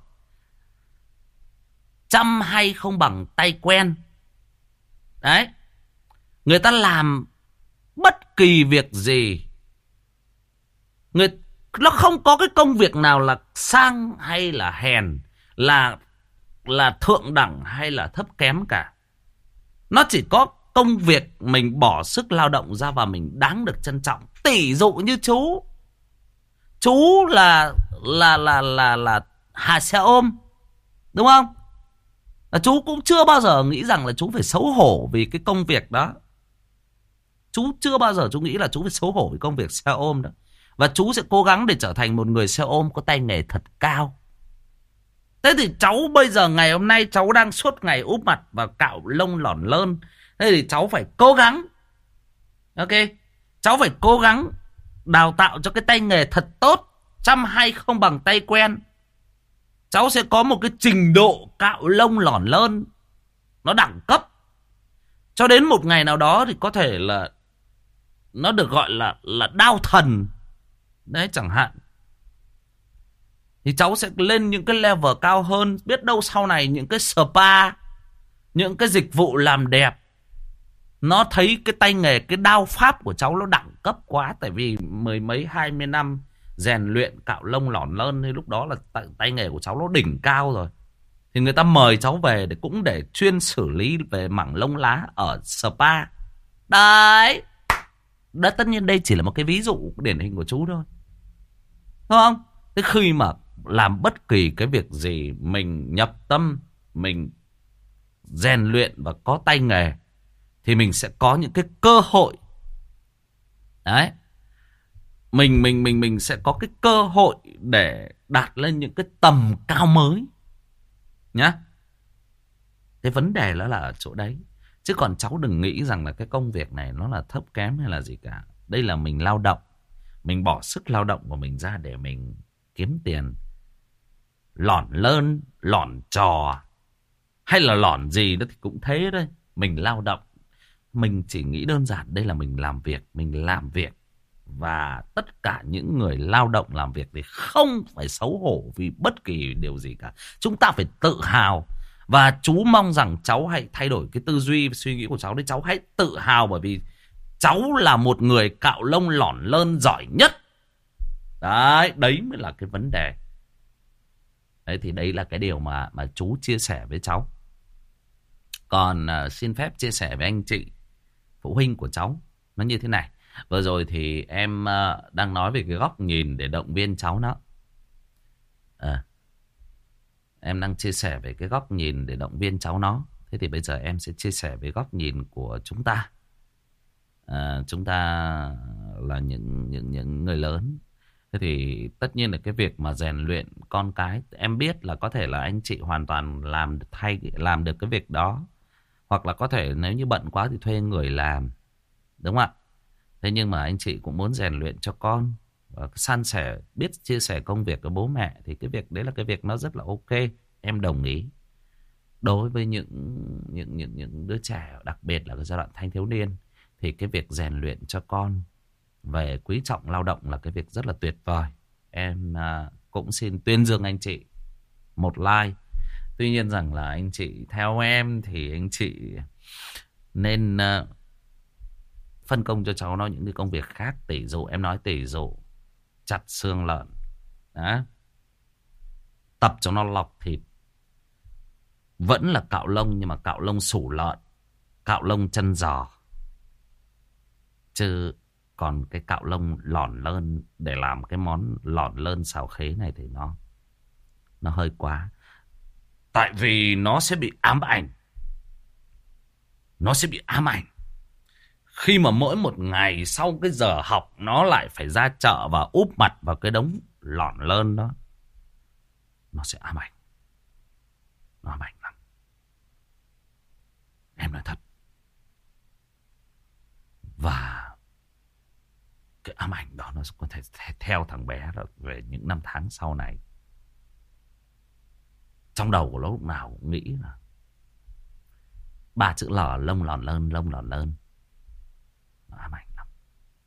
chăm hay không bằng tay quen. Đấy. Người ta làm bất kỳ việc gì, người nó không có cái công việc nào là sang hay là hèn, là là thượng đẳng hay là thấp kém cả. Nó chỉ có công việc mình bỏ sức lao động ra và mình đáng được trân trọng. Tỷ dụ như chú, chú là là là là là hà xe ôm, đúng không? Là chú cũng chưa bao giờ nghĩ rằng là chú phải xấu hổ vì cái công việc đó. Chú chưa bao giờ chú nghĩ là chú phải xấu hổ vì công việc xe ôm đó. Và chú sẽ cố gắng để trở thành một người xe ôm có tay nghề thật cao. Thế thì cháu bây giờ ngày hôm nay cháu đang suốt ngày úp mặt và cạo lông lòn lơn. Thế thì cháu phải cố gắng. Ok. Cháu phải cố gắng đào tạo cho cái tay nghề thật tốt. Chăm hay không bằng tay quen. Cháu sẽ có một cái trình độ cạo lông lòn lơn nó đẳng cấp. Cho đến một ngày nào đó thì có thể là nó được gọi là là đao thần. Đấy chẳng hạn. Thì cháu sẽ lên những cái level cao hơn. Biết đâu sau này những cái spa, những cái dịch vụ làm đẹp, nó thấy cái tay nghề, cái đao pháp của cháu nó đẳng cấp quá. Tại vì mười mấy hai mươi năm rèn luyện cạo lông lòn lơn, thì lúc đó là tay, tay nghề của cháu nó đỉnh cao rồi. Thì người ta mời cháu về để cũng để chuyên xử lý về mảng lông lá ở spa. Đấy. Đó, tất nhiên đây chỉ là một cái ví dụ điển hình của chú thôi, đúng không? Thế khi mà làm bất kỳ cái việc gì, mình nhập tâm, mình rèn luyện và có tay nghề, thì mình sẽ có những cái cơ hội. Đấy. Mình mình mình mình sẽ có cái cơ hội để đạt lên những cái tầm cao mới. Nhá. Cái vấn đề đó là ở chỗ đấy. Chứ còn cháu đừng nghĩ rằng là cái công việc này nó là thấp kém hay là gì cả. Đây là mình lao động. Mình bỏ sức lao động của mình ra để mình kiếm tiền. Lỏn lơn, lỏn trò, hay là lỏn gì đó thì cũng thế đấy. Mình lao động. Mình chỉ nghĩ đơn giản đây là mình làm việc. Mình làm việc. Và tất cả những người lao động làm việc thì không phải xấu hổ vì bất kỳ điều gì cả. Chúng ta phải tự hào. Và chú mong rằng cháu hãy thay đổi cái tư duy, suy nghĩ của cháu đấy. Cháu hãy tự hào bởi vì cháu là một người cạo lông lỏn lơn giỏi nhất. Đấy, đấy mới là cái vấn đề. Đấy thì đấy là cái điều mà, mà chú chia sẻ với cháu. Còn uh, xin phép chia sẻ với anh chị phụ huynh của cháu. Nó như thế này. Vừa rồi thì em uh, đang nói về cái góc nhìn để động viên cháu nó. À, em đang chia sẻ về cái góc nhìn để động viên cháu nó. Thế thì bây giờ em sẽ chia sẻ về góc nhìn của chúng ta. À, chúng ta là những, những, những người lớn. Thế thì tất nhiên là cái việc mà rèn luyện con cái, em biết là có thể là anh chị hoàn toàn làm thay làm được cái việc đó. Hoặc là có thể nếu như bận quá thì thuê người làm. Đúng không ạ? Thế nhưng mà anh chị cũng muốn rèn luyện cho con và san sẻ, biết chia sẻ công việc với bố mẹ, thì cái việc đấy là cái việc nó rất là ok. Em đồng ý. đối với những những những những đứa trẻ, đặc biệt là cái giai đoạn thanh thiếu niên, thì cái việc rèn luyện cho con về quý trọng lao động là cái việc rất là tuyệt vời. Em à, cũng xin tuyên dương anh chị một like. Tuy nhiên rằng là anh chị, theo em thì anh chị nên uh, phân công cho cháu nó những cái công việc khác. Tỷ dụ, em nói tỷ dụ chặt xương lợn đó, tập cho nó lọc thịt. Vẫn là cạo lông, nhưng mà cạo lông sủ lợn, cạo lông chân giò. Chứ còn cái cạo lông lỏn lơn để làm cái món lỏn lơn xào khế này thì nó Nó hơi quá. Tại vì nó sẽ bị ám ảnh. Nó sẽ bị ám ảnh khi mà mỗi một ngày sau cái giờ học nó lại phải ra chợ và úp mặt vào cái đống lỏn lơn đó. Nó sẽ ám ảnh. Nó ám ảnh lắm. Em nói thật. Và cái ám ảnh đó nó có thể theo thằng bé đó về những năm tháng sau này. Trong đầu của nó lúc nào cũng nghĩ là ba chữ lò lông lòn lơn, lông lòn lơn. Nó ám ảnh lắm.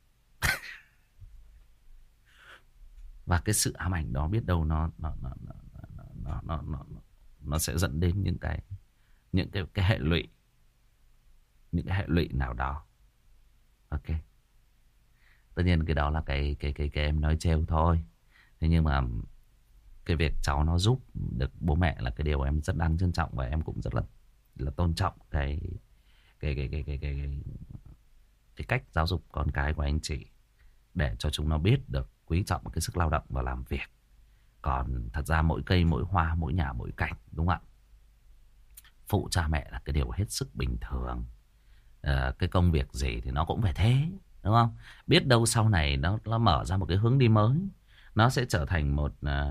Và cái sự ám ảnh đó biết đâu nó nó nó nó nó nó, nó, nó sẽ dẫn đến những cái những cái cái hệ lụy, những cái hệ lụy nào đó. Ok. Tất nhiên cái đó là cái cái cái cái em nói trêu thôi. Thế nhưng mà cái việc cháu nó giúp được bố mẹ là cái điều em rất đáng trân trọng, và em cũng rất là là tôn trọng cái cái cái cái cái cái cái, cái cách giáo dục con cái của anh chị, để cho chúng nó biết được quý trọng cái sức lao động và làm việc. Còn thật ra mỗi cây mỗi hoa, mỗi nhà mỗi cảnh, đúng không ạ? Phụ cha mẹ là cái điều hết sức bình thường. À, cái công việc gì thì nó cũng phải thế, đúng không? Biết đâu sau này nó nó mở ra một cái hướng đi mới, nó sẽ trở thành một uh...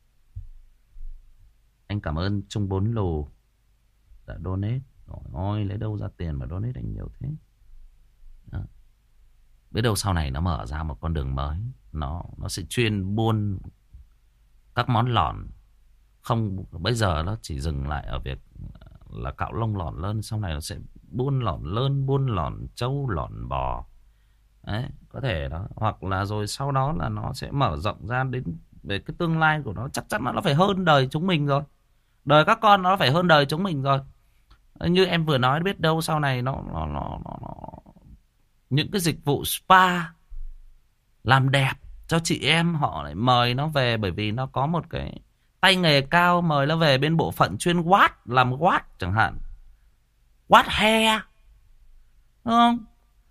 Anh cảm ơn Trung Bốn Lù đã donate. Rồi ôi, lấy đâu ra tiền mà donate anh nhiều thế. Đó. Biết đâu sau này nó mở ra một con đường mới, Nó nó sẽ chuyên buôn các món lỏn. Không, bây giờ nó chỉ dừng lại ở việc là cạo lông lỏn lơn. Sau này nó sẽ buôn lỏn lơn, buôn lỏn trâu, lỏn bò. Đấy, có thể đó. Hoặc là rồi sau đó là nó sẽ mở rộng ra đến về cái tương lai của nó. Chắc chắn nó phải hơn đời chúng mình rồi. Đời các con nó phải hơn đời chúng mình rồi. Như em vừa nói, biết đâu sau này nó, nó, nó, nó, nó những cái dịch vụ spa làm đẹp cho chị em, họ lại mời nó về, bởi vì nó có một cái tay nghề cao, mời nó về bên bộ phận chuyên watt, làm watt chẳng hạn, watt hair, đúng không?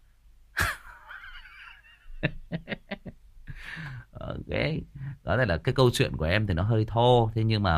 Ok, đó là cái câu chuyện của em thì nó hơi thô, thế nhưng mà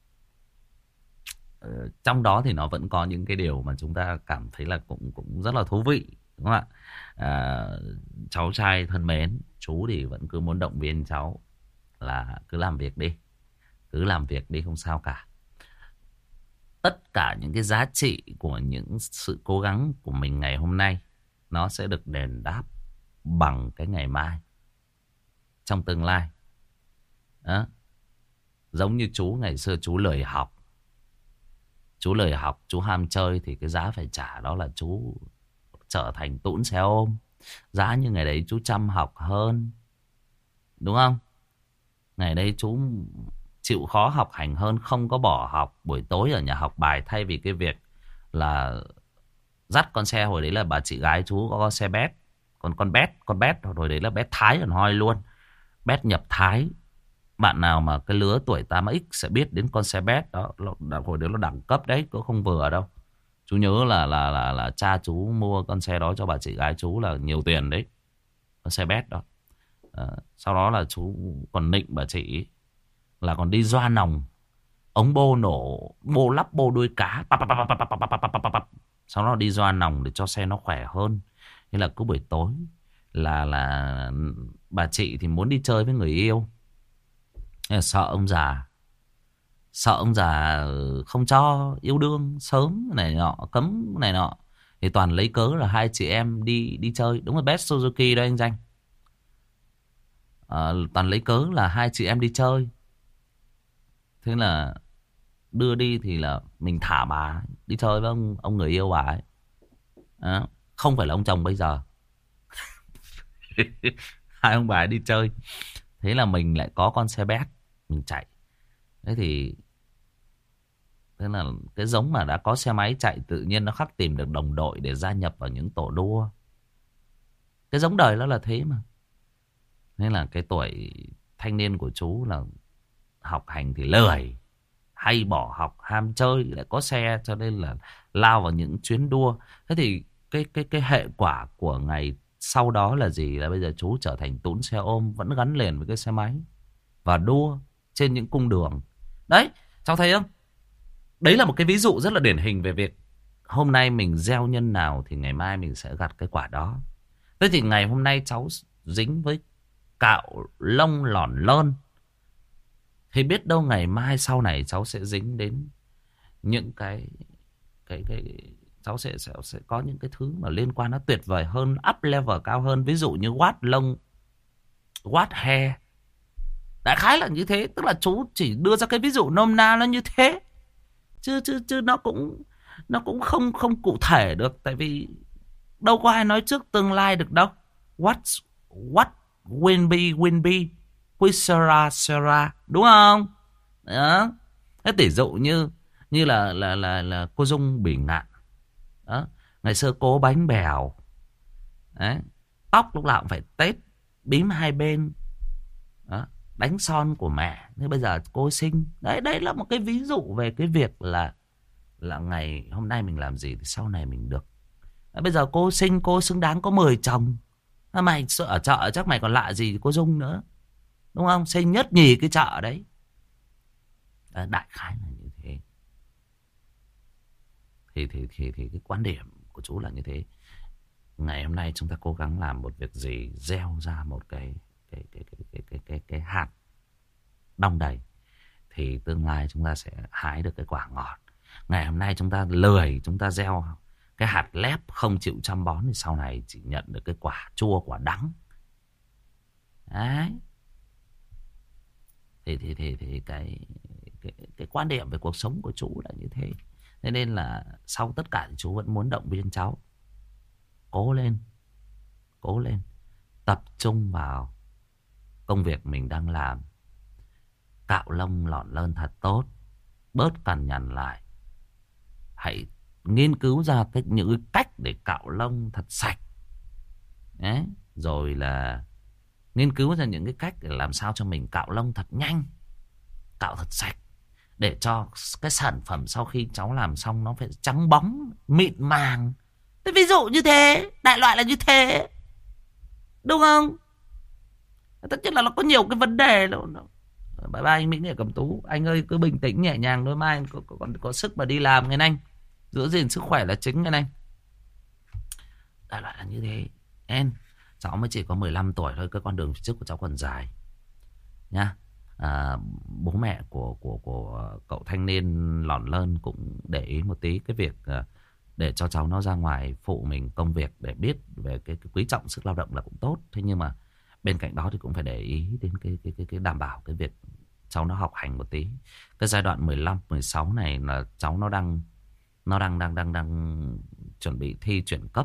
uh, trong đó thì nó vẫn có những cái điều mà chúng ta cảm thấy là cũng cũng rất là thú vị, đúng không ạ? À, cháu trai thân mến, chú thì vẫn cứ muốn động viên cháu là cứ làm việc đi, cứ làm việc đi, không sao cả. Tất cả những cái giá trị của những sự cố gắng của mình ngày hôm nay, nó sẽ được đền đáp bằng cái ngày mai, trong tương lai. Đó. Giống như chú ngày xưa chú lười học, chú lười học, chú ham chơi, thì cái giá phải trả đó là chú trở thành tũn xe ôm. Giá như ngày đấy chú chăm học hơn, đúng không? Ngày đấy chú chịu khó học hành hơn, không có bỏ học buổi tối ở nhà học bài, thay vì cái việc là dắt con xe. Hồi đấy là bà chị gái chú có con xe bét, còn con bét, con bét hồi đấy là bét Thái còn hoi luôn, bét nhập Thái. Bạn nào mà cái lứa tuổi tám ích sẽ biết đến con xe bét đó, hồi đấy nó đẳng cấp đấy, cũng không vừa đâu. Chú nhớ là là là là cha chú mua con xe đó cho bà chị gái chú là nhiều tiền đấy, con xe bét đó. À, sau đó là chú còn nịnh bà chị là còn đi doa nòng, ống bô nổ, bô lắp bô đuôi cá, sau đó đi doa nòng để cho xe nó khỏe hơn. Thế là cứ buổi tối là là bà chị thì muốn đi chơi với người yêu, sợ ông già, sợ ông già không cho yêu đương sớm này nọ, cấm này nọ, thì toàn lấy cớ là hai chị em đi đi chơi. Đúng rồi, Best Suzuki đó anh Danh. À, toàn lấy cớ là hai chị em đi chơi. Thế là đưa đi thì là mình thả bà ấy đi chơi với ông, ông người yêu bà ấy. Đó. Không phải là ông chồng bây giờ. Hai ông bà ấy đi chơi. Thế là mình lại có con xe bét, mình chạy. Thế thì thế là cái giống mà đã có xe máy chạy tự nhiên nó khắc tìm được đồng đội để gia nhập vào những tổ đua. Cái giống đời nó là thế mà. Nên là cái tuổi thanh niên của chú là học hành thì lười, hay bỏ học, ham chơi, lại có xe cho nên là lao vào những chuyến đua. Thế thì cái cái cái hệ quả của ngày sau đó là gì? Là bây giờ chú trở thành tún xe ôm vẫn gắn liền với cái xe máy và đua trên những cung đường. Đấy, cháu thấy không? Đấy là một cái ví dụ rất là điển hình về việc hôm nay mình gieo nhân nào thì ngày mai mình sẽ gặt cái quả đó. Thế thì ngày hôm nay cháu dính với cạo lông lỏn lơn, thì biết đâu ngày mai sau này cháu sẽ dính đến những cái cái cái cháu sẽ sẽ sẽ có những cái thứ mà liên quan nó tuyệt vời hơn, up level cao hơn, ví dụ như watt lông, watt hair. Đại khái là như thế, tức là chú chỉ đưa ra cái ví dụ nôm na nó như thế. Chứ chứ chứ nó cũng nó cũng không không cụ thể được, tại vì đâu có ai nói trước tương lai được đâu. What what will be will be, we sera sera, đúng không? Đó. Thế tỷ dụ như như là là là là cô Dung Bỉ Ngạn. Đó, ngày xưa cô bánh bèo. Đấy, tóc lúc nào cũng phải tết, bím hai bên. Đó, đánh son của mẹ. Thế bây giờ cô sinh. Đấy, đấy là một cái ví dụ về cái việc là là ngày hôm nay mình làm gì thì sau này mình được. Đấy, bây giờ cô sinh, cô xứng đáng có mười chồng. Mày ở chợ chắc mày còn lạ gì cô Dung nữa, đúng không? Sinh nhất nhì cái chợ đấy. Đấy, đại khái là như thế. Thì, thì, thì, thì cái quan điểm của chú là như thế. Ngày hôm nay chúng ta cố gắng làm một việc gì, gieo ra một cái cái cái cái cái cái cái, cái hạt đong đầy, thì tương lai chúng ta sẽ hái được cái quả ngọt. Ngày hôm nay chúng ta lười, chúng ta gieo cái hạt lép không chịu chăm bón, thì sau này chỉ nhận được cái quả chua, quả đắng. Đấy. Thì thì thì thì cái cái cái quan điểm về cuộc sống của chú là như thế. Thế nên là sau tất cả thì chú vẫn muốn động viên cháu cố lên, cố lên, tập trung vào công việc mình đang làm, cạo lông lọn lơn thật tốt, bớt cằn nhằn lại, hãy nghiên cứu ra cái những cách để cạo lông thật sạch. Đấy. Rồi là nghiên cứu ra những cái cách để làm sao cho mình cạo lông thật nhanh, cạo thật sạch, để cho cái sản phẩm sau khi cháu làm xong nó phải trắng bóng, mịn màng. Thế ví dụ như thế, đại loại là như thế, đúng không? Tất nhiên là nó có nhiều cái vấn đề đâu. Bye bye anh Mỹ Nghệ Cầm Tú. Anh ơi cứ bình tĩnh nhẹ nhàng thôi, mai anh có, có, có, có sức mà đi làm nghe anh. Giữ gìn sức khỏe là chính nghe anh. Đại loại là như thế. Em, cháu mới chỉ có mười lăm tuổi thôi, cái con đường phía trước của cháu còn dài nha. À, bố mẹ của của của cậu thanh niên lỏn lơn cũng để ý một tí cái việc uh, để cho cháu nó ra ngoài phụ mình công việc để biết về cái, cái quý trọng sức lao động là cũng tốt. Thế nhưng mà bên cạnh đó thì cũng phải để ý đến cái cái cái cái đảm bảo cái việc cháu nó học hành một tí. Cái giai đoạn mười lăm, mười sáu này là cháu nó đang nó đang đang đang đang chuẩn bị thi chuyển cấp.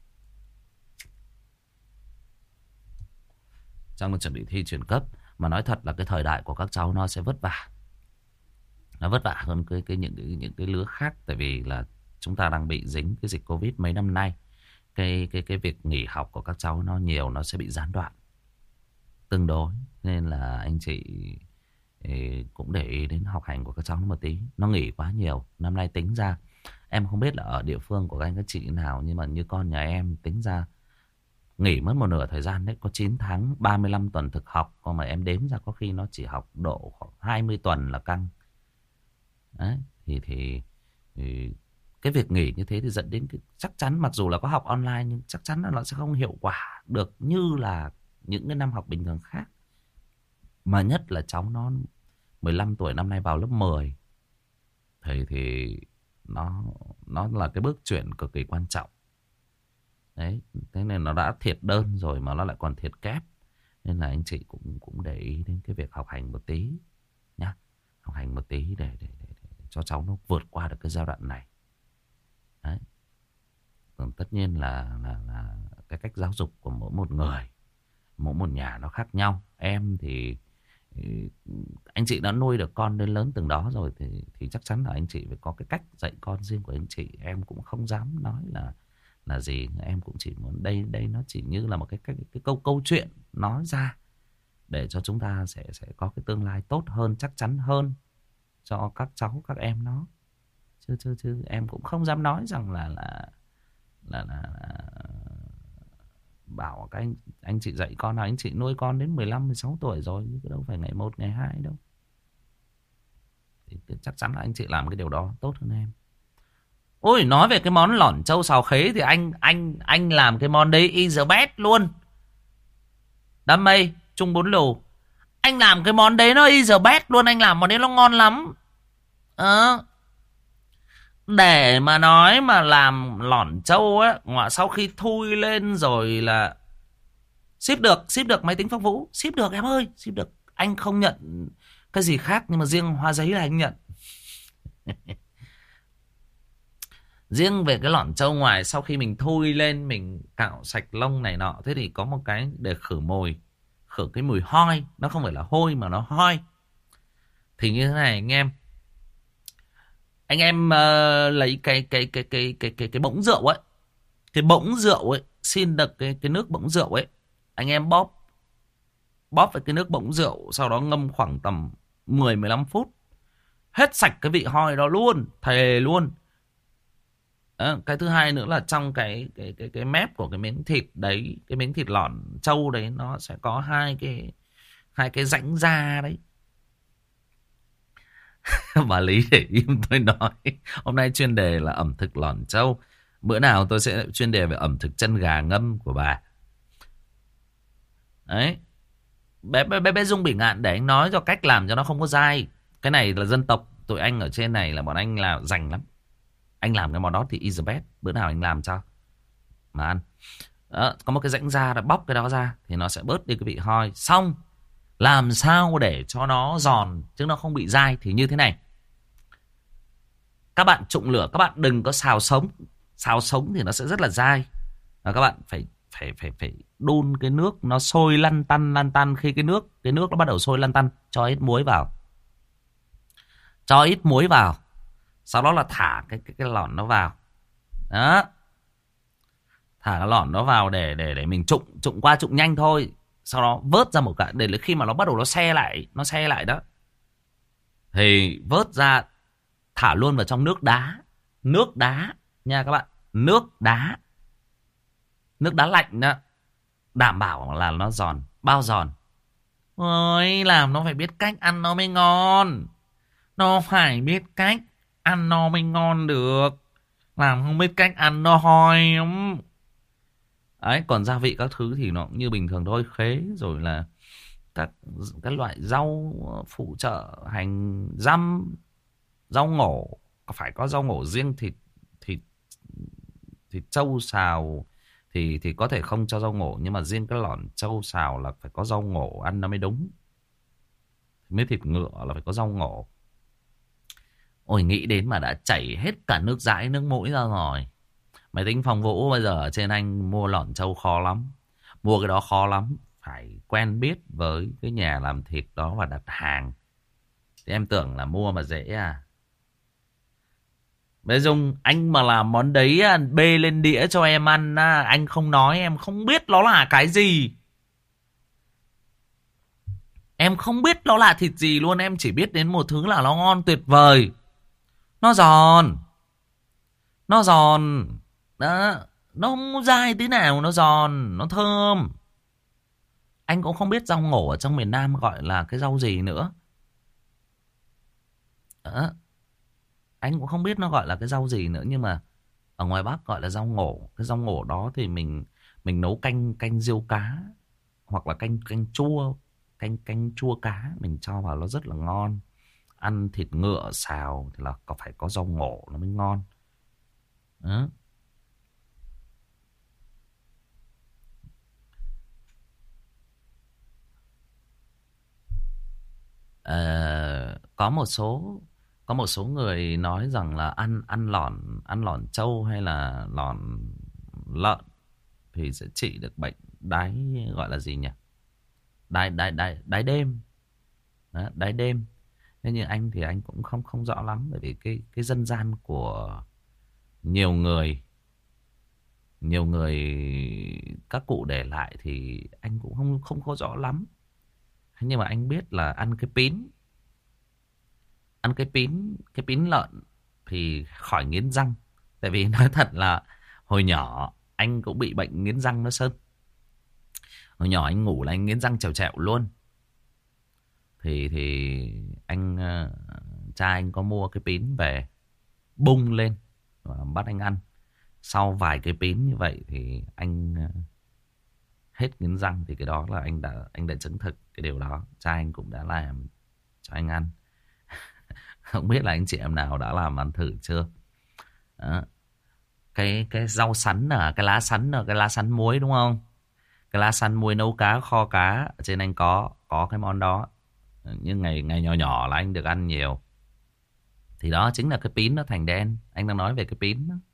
Cháu nó chuẩn bị thi chuyển cấp. Mà nói thật là cái thời đại của các cháu nó sẽ vất vả. Nó vất vả hơn cái, cái những, cái, những cái lứa khác. Tại vì là chúng ta đang bị dính cái dịch Covid mấy năm nay. Cái, cái, cái việc nghỉ học của các cháu nó nhiều, nó sẽ bị gián đoạn tương đối. Nên là anh chị cũng để ý đến học hành của các cháu một tí. Nó nghỉ quá nhiều. Năm nay tính ra, em không biết là ở địa phương của các anh các chị nào, nhưng mà như con nhà em tính ra nghỉ mất một nửa thời gian đấy. Có chín tháng, ba mươi lăm tuần thực học. Còn mà em đếm ra có khi nó chỉ học độ khoảng hai mươi tuần là căng. Đấy, thì, thì, thì cái việc nghỉ như thế thì dẫn đến cái, chắc chắn mặc dù là có học online nhưng chắc chắn là nó sẽ không hiệu quả được như là những cái năm học bình thường khác. Mà nhất là cháu nó mười lăm tuổi năm nay vào lớp mười. Thì, thì nó, nó là cái bước chuyển cực kỳ quan trọng. Đấy, thế nên nó đã thiệt đơn rồi mà nó lại còn thiệt kép. Nên là anh chị cũng cũng để ý đến cái việc học hành một tí nhá. Học hành một tí để, để, để, để cho cháu nó vượt qua được cái giai đoạn này. Đấy. Còn tất nhiên là, là, là cái cách giáo dục của mỗi một người, mỗi một nhà nó khác nhau. Em thì anh chị đã nuôi được con đến lớn từng đó rồi thì thì chắc chắn là anh chị phải có cái cách dạy con riêng của anh chị. Em cũng không dám nói là là gì, em cũng chỉ muốn đây đây nó chỉ như là một cái cái, cái câu câu chuyện nói ra để cho chúng ta sẽ sẽ có cái tương lai tốt hơn, chắc chắn hơn cho các cháu các em nó. Chứ chứ chứ em cũng không dám nói rằng là là là, là, là bảo các anh anh chị dạy con nào anh chị nuôi con đến mười lăm mười sáu tuổi rồi, chứ đâu phải ngày một ngày hai đâu. Thì chắc chắn là anh chị làm cái điều đó tốt hơn em. Ôi, nói về cái món lỏn trâu xào khế thì anh anh anh làm cái món đấy is the best luôn. Đam mê chung bốn lù, anh làm cái món đấy nó is the best luôn. Anh làm món đấy nó ngon lắm. Ờ. Để mà nói mà làm lỏn trâu á, ngoại sau khi thui lên rồi là ship được, ship được máy tính Phong Vũ, ship được em ơi, ship được. Anh không nhận cái gì khác, nhưng mà riêng hoa giấy là anh nhận. Riêng về cái lỏn trâu ngoài, sau khi mình thui lên, mình cạo sạch lông này nọ, thế thì có một cái để khử mùi, khử cái mùi hôi. Nó không phải là hôi mà nó hôi. Thì như thế này anh em, anh em uh, lấy cái cái cái cái cái cái cái bỗng rượu ấy, cái bỗng rượu ấy, xin được cái cái nước bỗng rượu ấy, anh em bóp bóp với cái nước bỗng rượu, sau đó ngâm khoảng tầm mười mười lăm phút, hết sạch cái vị hôi đó luôn, thề luôn. À, cái thứ hai nữa là trong cái cái cái cái mép của cái miếng thịt đấy, cái miếng thịt lỏn trâu đấy, nó sẽ có hai cái hai cái rãnh da đấy. Bà Lý để im tôi nói. Hôm nay chuyên đề là ẩm thực lỏn trâu. Bữa nào tôi sẽ chuyên đề về ẩm thực chân gà ngâm của bà. Đấy. Bé, bé, bé, bé Dung Bị Ngạn để anh nói cho cách làm cho nó không có dai. Cái này là dân tộc. Tụi anh ở trên này là bọn anh là rành lắm. Anh làm cái món đó thì is the best. Bữa nào anh làm cho mà ăn. Đó, có một cái rãnh da, đã bóc cái đó ra thì nó sẽ bớt đi cái vị hôi. Xong làm sao để cho nó giòn chứ nó không bị dai thì như thế này. Các bạn trụng lửa, các bạn đừng có xào sống. Xào sống thì nó sẽ rất là dai. Và các bạn phải phải phải phải đun cái nước nó sôi lăn tăn lăn tăn. Khi cái nước cái nước nó bắt đầu sôi lăn tăn, cho ít muối vào. Cho ít muối vào. Sau đó là thả cái cái cái lỏn nó vào. Đó. Thả cái lỏn nó vào để để để mình trụng trụng qua trụng nhanh thôi. Sau đó vớt ra một cái, để khi mà nó bắt đầu nó xe lại, nó xe lại đó, thì vớt ra, thả luôn vào trong nước đá. Nước đá nha các bạn, nước đá, nước đá lạnh đó, đảm bảo là nó giòn. Bao giòn? Ôi, làm nó phải biết cách ăn nó mới ngon. Nó phải biết cách ăn nó mới ngon được. Làm không biết cách ăn nó hoi lắm. Đấy, còn gia vị các thứ thì nó cũng như bình thường thôi. Khế rồi là các các loại rau phụ trợ, hành răm, rau ngổ, phải có rau ngổ riêng. Thịt thịt thịt trâu xào thì thì có thể không cho rau ngổ, nhưng mà riêng cái lỏn trâu xào là phải có rau ngổ ăn nó mới đúng. Mới thịt ngựa là phải có rau ngổ. Ôi, nghĩ đến mà đã chảy hết cả nước dãi nước mũi ra rồi. Máy tính Phong Vũ bây giờ ở trên anh mua lỏn trâu khó lắm. Mua cái đó khó lắm. Phải quen biết với cái nhà làm thịt đó và đặt hàng. Thì em tưởng là mua mà dễ à. Bây Dung, anh mà làm món đấy bê lên đĩa cho em ăn, anh không nói em không biết nó là cái gì. Em không biết nó là thịt gì luôn. Em chỉ biết đến một thứ là nó ngon tuyệt vời. Nó giòn. Nó giòn. Đó. Nó không dai tí nào. Nó giòn. Nó thơm. Anh cũng không biết rau ngổ ở trong miền Nam gọi là cái rau gì nữa. Đó. Anh cũng không biết nó gọi là cái rau gì nữa. Nhưng mà ở ngoài Bắc gọi là rau ngổ. Cái rau ngổ đó thì mình mình nấu canh canh riêu cá, hoặc là canh canh chua, canh canh chua cá, mình cho vào nó rất là ngon. Ăn thịt ngựa xào thì là có phải có rau ngổ nó mới ngon. Đó. À, có một số Có một số người nói rằng là ăn ăn lỏn ăn lỏn trâu hay là lỏn lợn thì sẽ trị được bệnh đái, gọi là gì nhỉ? Đái đái đái đái đêm. Đó, đái đêm. Thế nhưng anh thì anh cũng không không rõ lắm, bởi vì cái cái dân gian của nhiều người nhiều người các cụ để lại thì anh cũng không không có rõ lắm. Nhưng mà anh biết là ăn cái pín, ăn cái pín cái pín lợn thì khỏi nghiến răng. Tại vì nói thật là hồi nhỏ anh cũng bị bệnh nghiến răng đó Sơn. Hồi nhỏ anh ngủ là anh nghiến răng trèo trẹo luôn. Thì thì anh uh, cha anh có mua cái pín về bung lên và bắt anh ăn. Sau vài cái pín như vậy thì anh uh, hết nghiến răng. Thì cái đó là anh đã anh đã chứng thực cái điều đó. Cha anh cũng đã làm cho anh ăn. Không biết là anh chị em nào đã làm ăn thử chưa? Đó. Cái cái rau sắn là cái lá sắn là cái lá sắn muối đúng không? Cái lá sắn muối nấu cá, kho cá ở trên anh có có cái món đó. Nhưng ngày ngày nhỏ nhỏ là anh được ăn nhiều. Thì đó chính là cái pín nó thành đen. Anh đang nói về cái pín đó.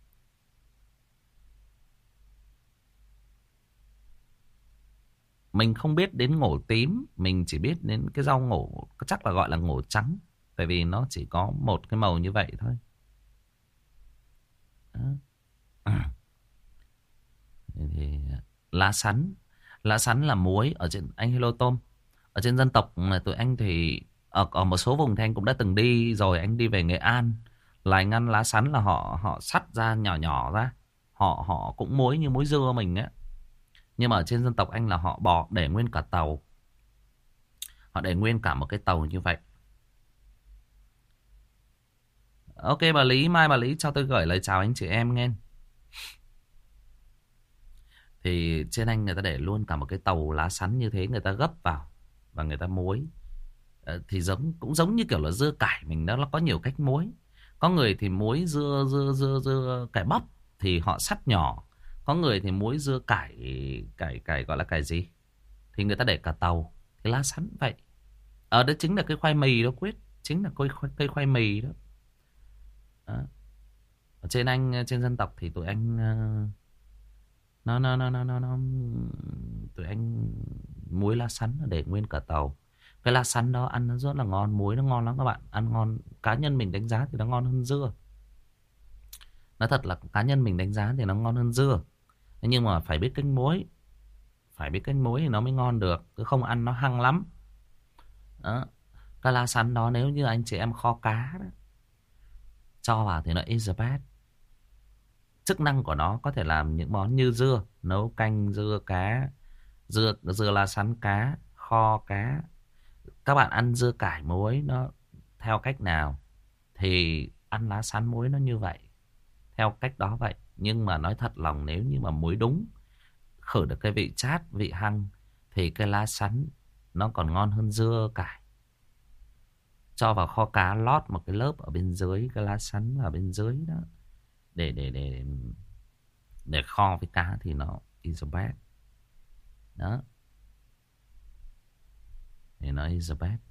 Mình không biết đến ngổ tím, mình chỉ biết đến cái rau ngổ, chắc là gọi là ngổ trắng. Tại vì nó chỉ có một cái màu như vậy thôi. Đó. Thì lá sắn, lá sắn là muối ở trên anh Hello Tôm. Ở trên dân tộc tụi anh thì ở, ở một số vùng thì anh cũng đã từng đi rồi. Anh đi về Nghệ An là anh ăn lá sắn là họ họ sắt ra nhỏ nhỏ ra, họ họ cũng muối như muối dưa mình á. Nhưng mà ở trên dân tộc anh là họ bỏ để nguyên cả tàu, họ để nguyên cả một cái tàu như vậy. Ok bà Lý, mai bà Lý cho tôi gửi lời chào anh chị em nghe. Thì trên anh người ta để luôn cả một cái tàu lá sắn như thế, người ta gấp vào và người ta muối. Thì giống cũng giống như kiểu là dưa cải mình đó, nó có nhiều cách muối. Có người thì muối dưa dưa dưa dưa cải bắp thì họ sắt nhỏ. Có người thì muối dưa cải cải cải gọi là cải gì thì người ta để cả tàu. Thì lá sắn vậy. Ở đó chính là cái khoai mì đó Quyết, chính là cây khoai, cây khoai mì đó. Đó. Ở trên anh, trên dân tộc thì tụi anh nó nó nó nó nó, nó tụi anh muối lá sắn để nguyên cả tàu. Cái lá sắn đó ăn nó rất là ngon, muối nó ngon lắm các bạn, ăn ngon. Cá nhân mình đánh giá thì nó ngon hơn dưa. Nói thật là cá nhân mình đánh giá thì nó ngon hơn dưa. Nhưng mà phải biết canh muối, phải biết canh muối thì nó mới ngon được, cứ không ăn nó hăng lắm. Đó. Cái lá sắn đó nếu như anh chị em kho cá đó, cho vào thì nó is the best. Chức năng của nó có thể làm những món như dưa, nấu canh dưa cá, dưa dưa lá sắn cá, kho cá. Các bạn ăn dưa cải muối nó theo cách nào thì ăn lá sắn muối nó như vậy, theo cách đó vậy. Nhưng mà nói thật lòng, nếu như mà muối đúng, khử được cái vị chát, vị hăng, thì cái lá sắn nó còn ngon hơn dưa cải. Cho vào kho cá, lót một cái lớp ở bên dưới cái lá sắn ở bên dưới đó, để để để để kho với cá thì nó is the best. Đó. Thì nó is the best.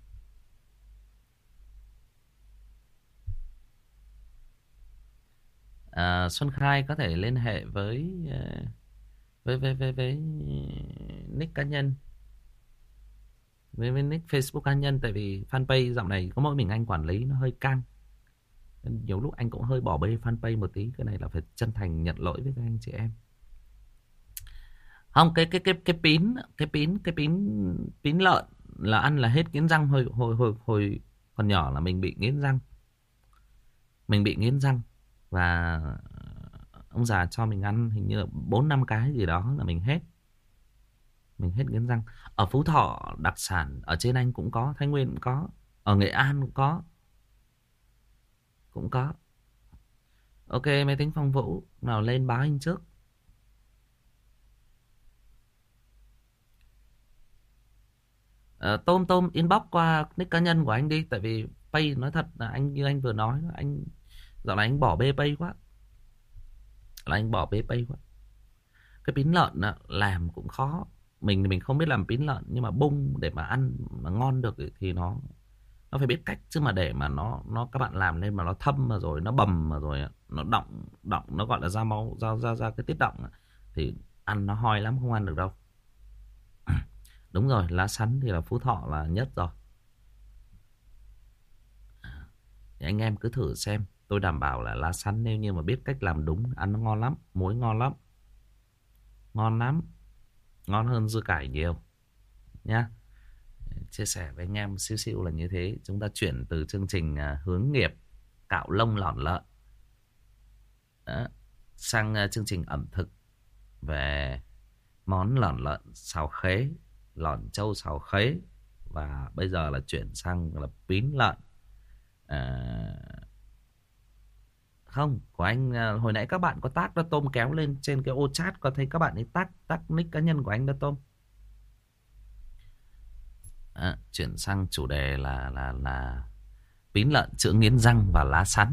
À, Xuân Khai có thể liên hệ với với với với, với nick cá nhân, với, với nick Facebook cá nhân. Tại vì fanpage dạo này có mỗi mình anh quản lý, nó hơi căng. Nhiều lúc anh cũng hơi bỏ bê fanpage một tí. Cái này là phải chân thành nhận lỗi với các anh chị em. Không, cái cái cái cái pín, cái pín, cái pín pín lợn là ăn là hết nghiến răng. Hồi hồi hồi hồi còn nhỏ là mình bị nghiến răng. Mình bị nghiến răng và ông già cho mình ăn hình như là bốn năm cái gì đó là mình hết. Mình hết nghiến răng. Ở Phú Thọ đặc sản ở trên anh cũng có, Thái Nguyên cũng có, ở Nghệ An cũng có. Cũng có. Ok, máy tính Phong Vũ nào lên báo anh trước. À, Tôm Tôm inbox qua nick cá nhân của anh đi. Tại vì Pay nói thật là anh, như anh vừa nói, anh dạo này anh bỏ bê Pay quá. Là anh bỏ bê Pay quá. Cái pín lợn làm cũng khó. Mình thì mình không biết làm pín lợn, nhưng mà bung để mà ăn mà ngon được thì nó Nó phải biết cách, chứ mà để mà nó nó các bạn làm lên mà nó thâm mà rồi nó bầm mà rồi nó đọng đọng nó gọi là ra máu, ra ra ra cái tiết đọng thì ăn nó hoi lắm, không ăn được đâu. Đúng rồi, lá sắn thì là Phú Thọ là nhất rồi. Thì anh em cứ thử xem, tôi đảm bảo là lá sắn nếu như mà biết cách làm đúng, ăn nó ngon lắm, muối ngon lắm. Ngon lắm. Ngon hơn dưa cải nhiều nhá. Chia sẻ với anh em xíu xíu là như thế. Chúng ta chuyển từ chương trình hướng nghiệp cạo lông lỏn lợn đó, sang chương trình ẩm thực về món lỏn lợn xào khế, lỏn trâu xào khế. Và bây giờ là chuyển sang là pín lợn. À, không, của anh hồi nãy các bạn có tag đó Tôm, kéo lên trên cái ô chat có thấy các bạn ấy tag tag nick cá nhân của anh đó Tôm. À, chuyển sang chủ đề là là là pín lợn chữa nghiến răng và lá sắn.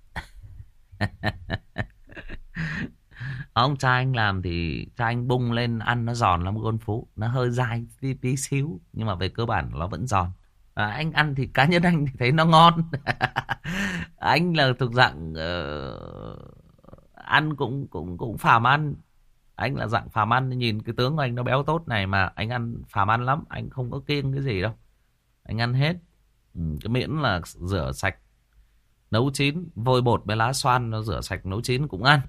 Ông cha anh làm thì cha anh bung lên ăn nó giòn lắm Gôn Phú, nó hơi dai tí, tí xíu nhưng mà về cơ bản nó vẫn giòn. À, anh ăn thì cá nhân anh thì thấy nó ngon. Anh là thuộc dạng uh, ăn cũng cũng cũng phàm ăn. Anh là dạng phàm ăn, nhìn cái tướng của anh nó béo tốt này mà anh ăn phàm ăn lắm, anh không có kiêng cái gì đâu. Anh ăn hết. Ừ, cái miễn là rửa sạch, nấu chín, vôi bột với lá xoan nó rửa sạch nấu chín cũng ăn.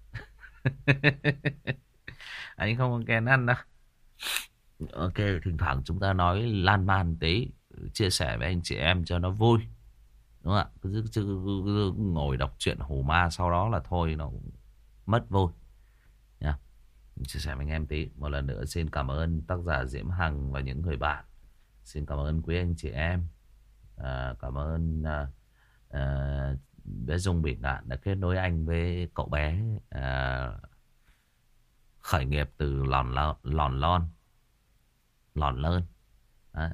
Anh không có kén ăn đâu. Ok, thỉnh thoảng chúng ta nói lan man tí, chia sẻ với anh chị em cho nó vui, đúng không ạ? Chứ, chứ, chứ ngồi đọc truyện hù ma sau đó là thôi nó mất vui nha. Chia sẻ với anh em tí. Một lần nữa xin cảm ơn tác giả Diễm Hằng và những người bạn. Xin cảm ơn quý anh chị em. À, cảm ơn à, à, bé Dung bị nạn đã kết nối anh với cậu bé à, khởi nghiệp từ lòn lon lòn lon lòn lơn. À,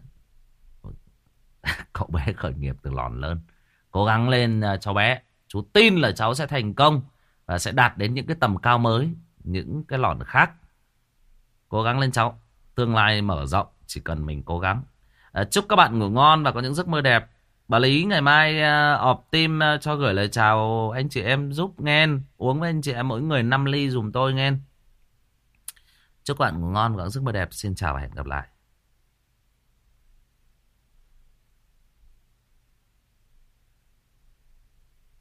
cậu bé khởi nghiệp từ lòn lơn. Cố gắng lên uh, cháu bé. Chú tin là cháu sẽ thành công và sẽ đạt đến những cái tầm cao mới, những cái lòn khác. Cố gắng lên cháu. Tương lai mở rộng, chỉ cần mình cố gắng. Uh, chúc các bạn ngủ ngon và có những giấc mơ đẹp. Bà Lý ngày mai uh, ọp team uh, cho gửi lời chào anh chị em giúp nghe. Uống với anh chị em mỗi người năm ly dùm tôi nghe. Chúc các bạn ngủ ngon và có giấc mơ đẹp. Xin chào và hẹn gặp lại.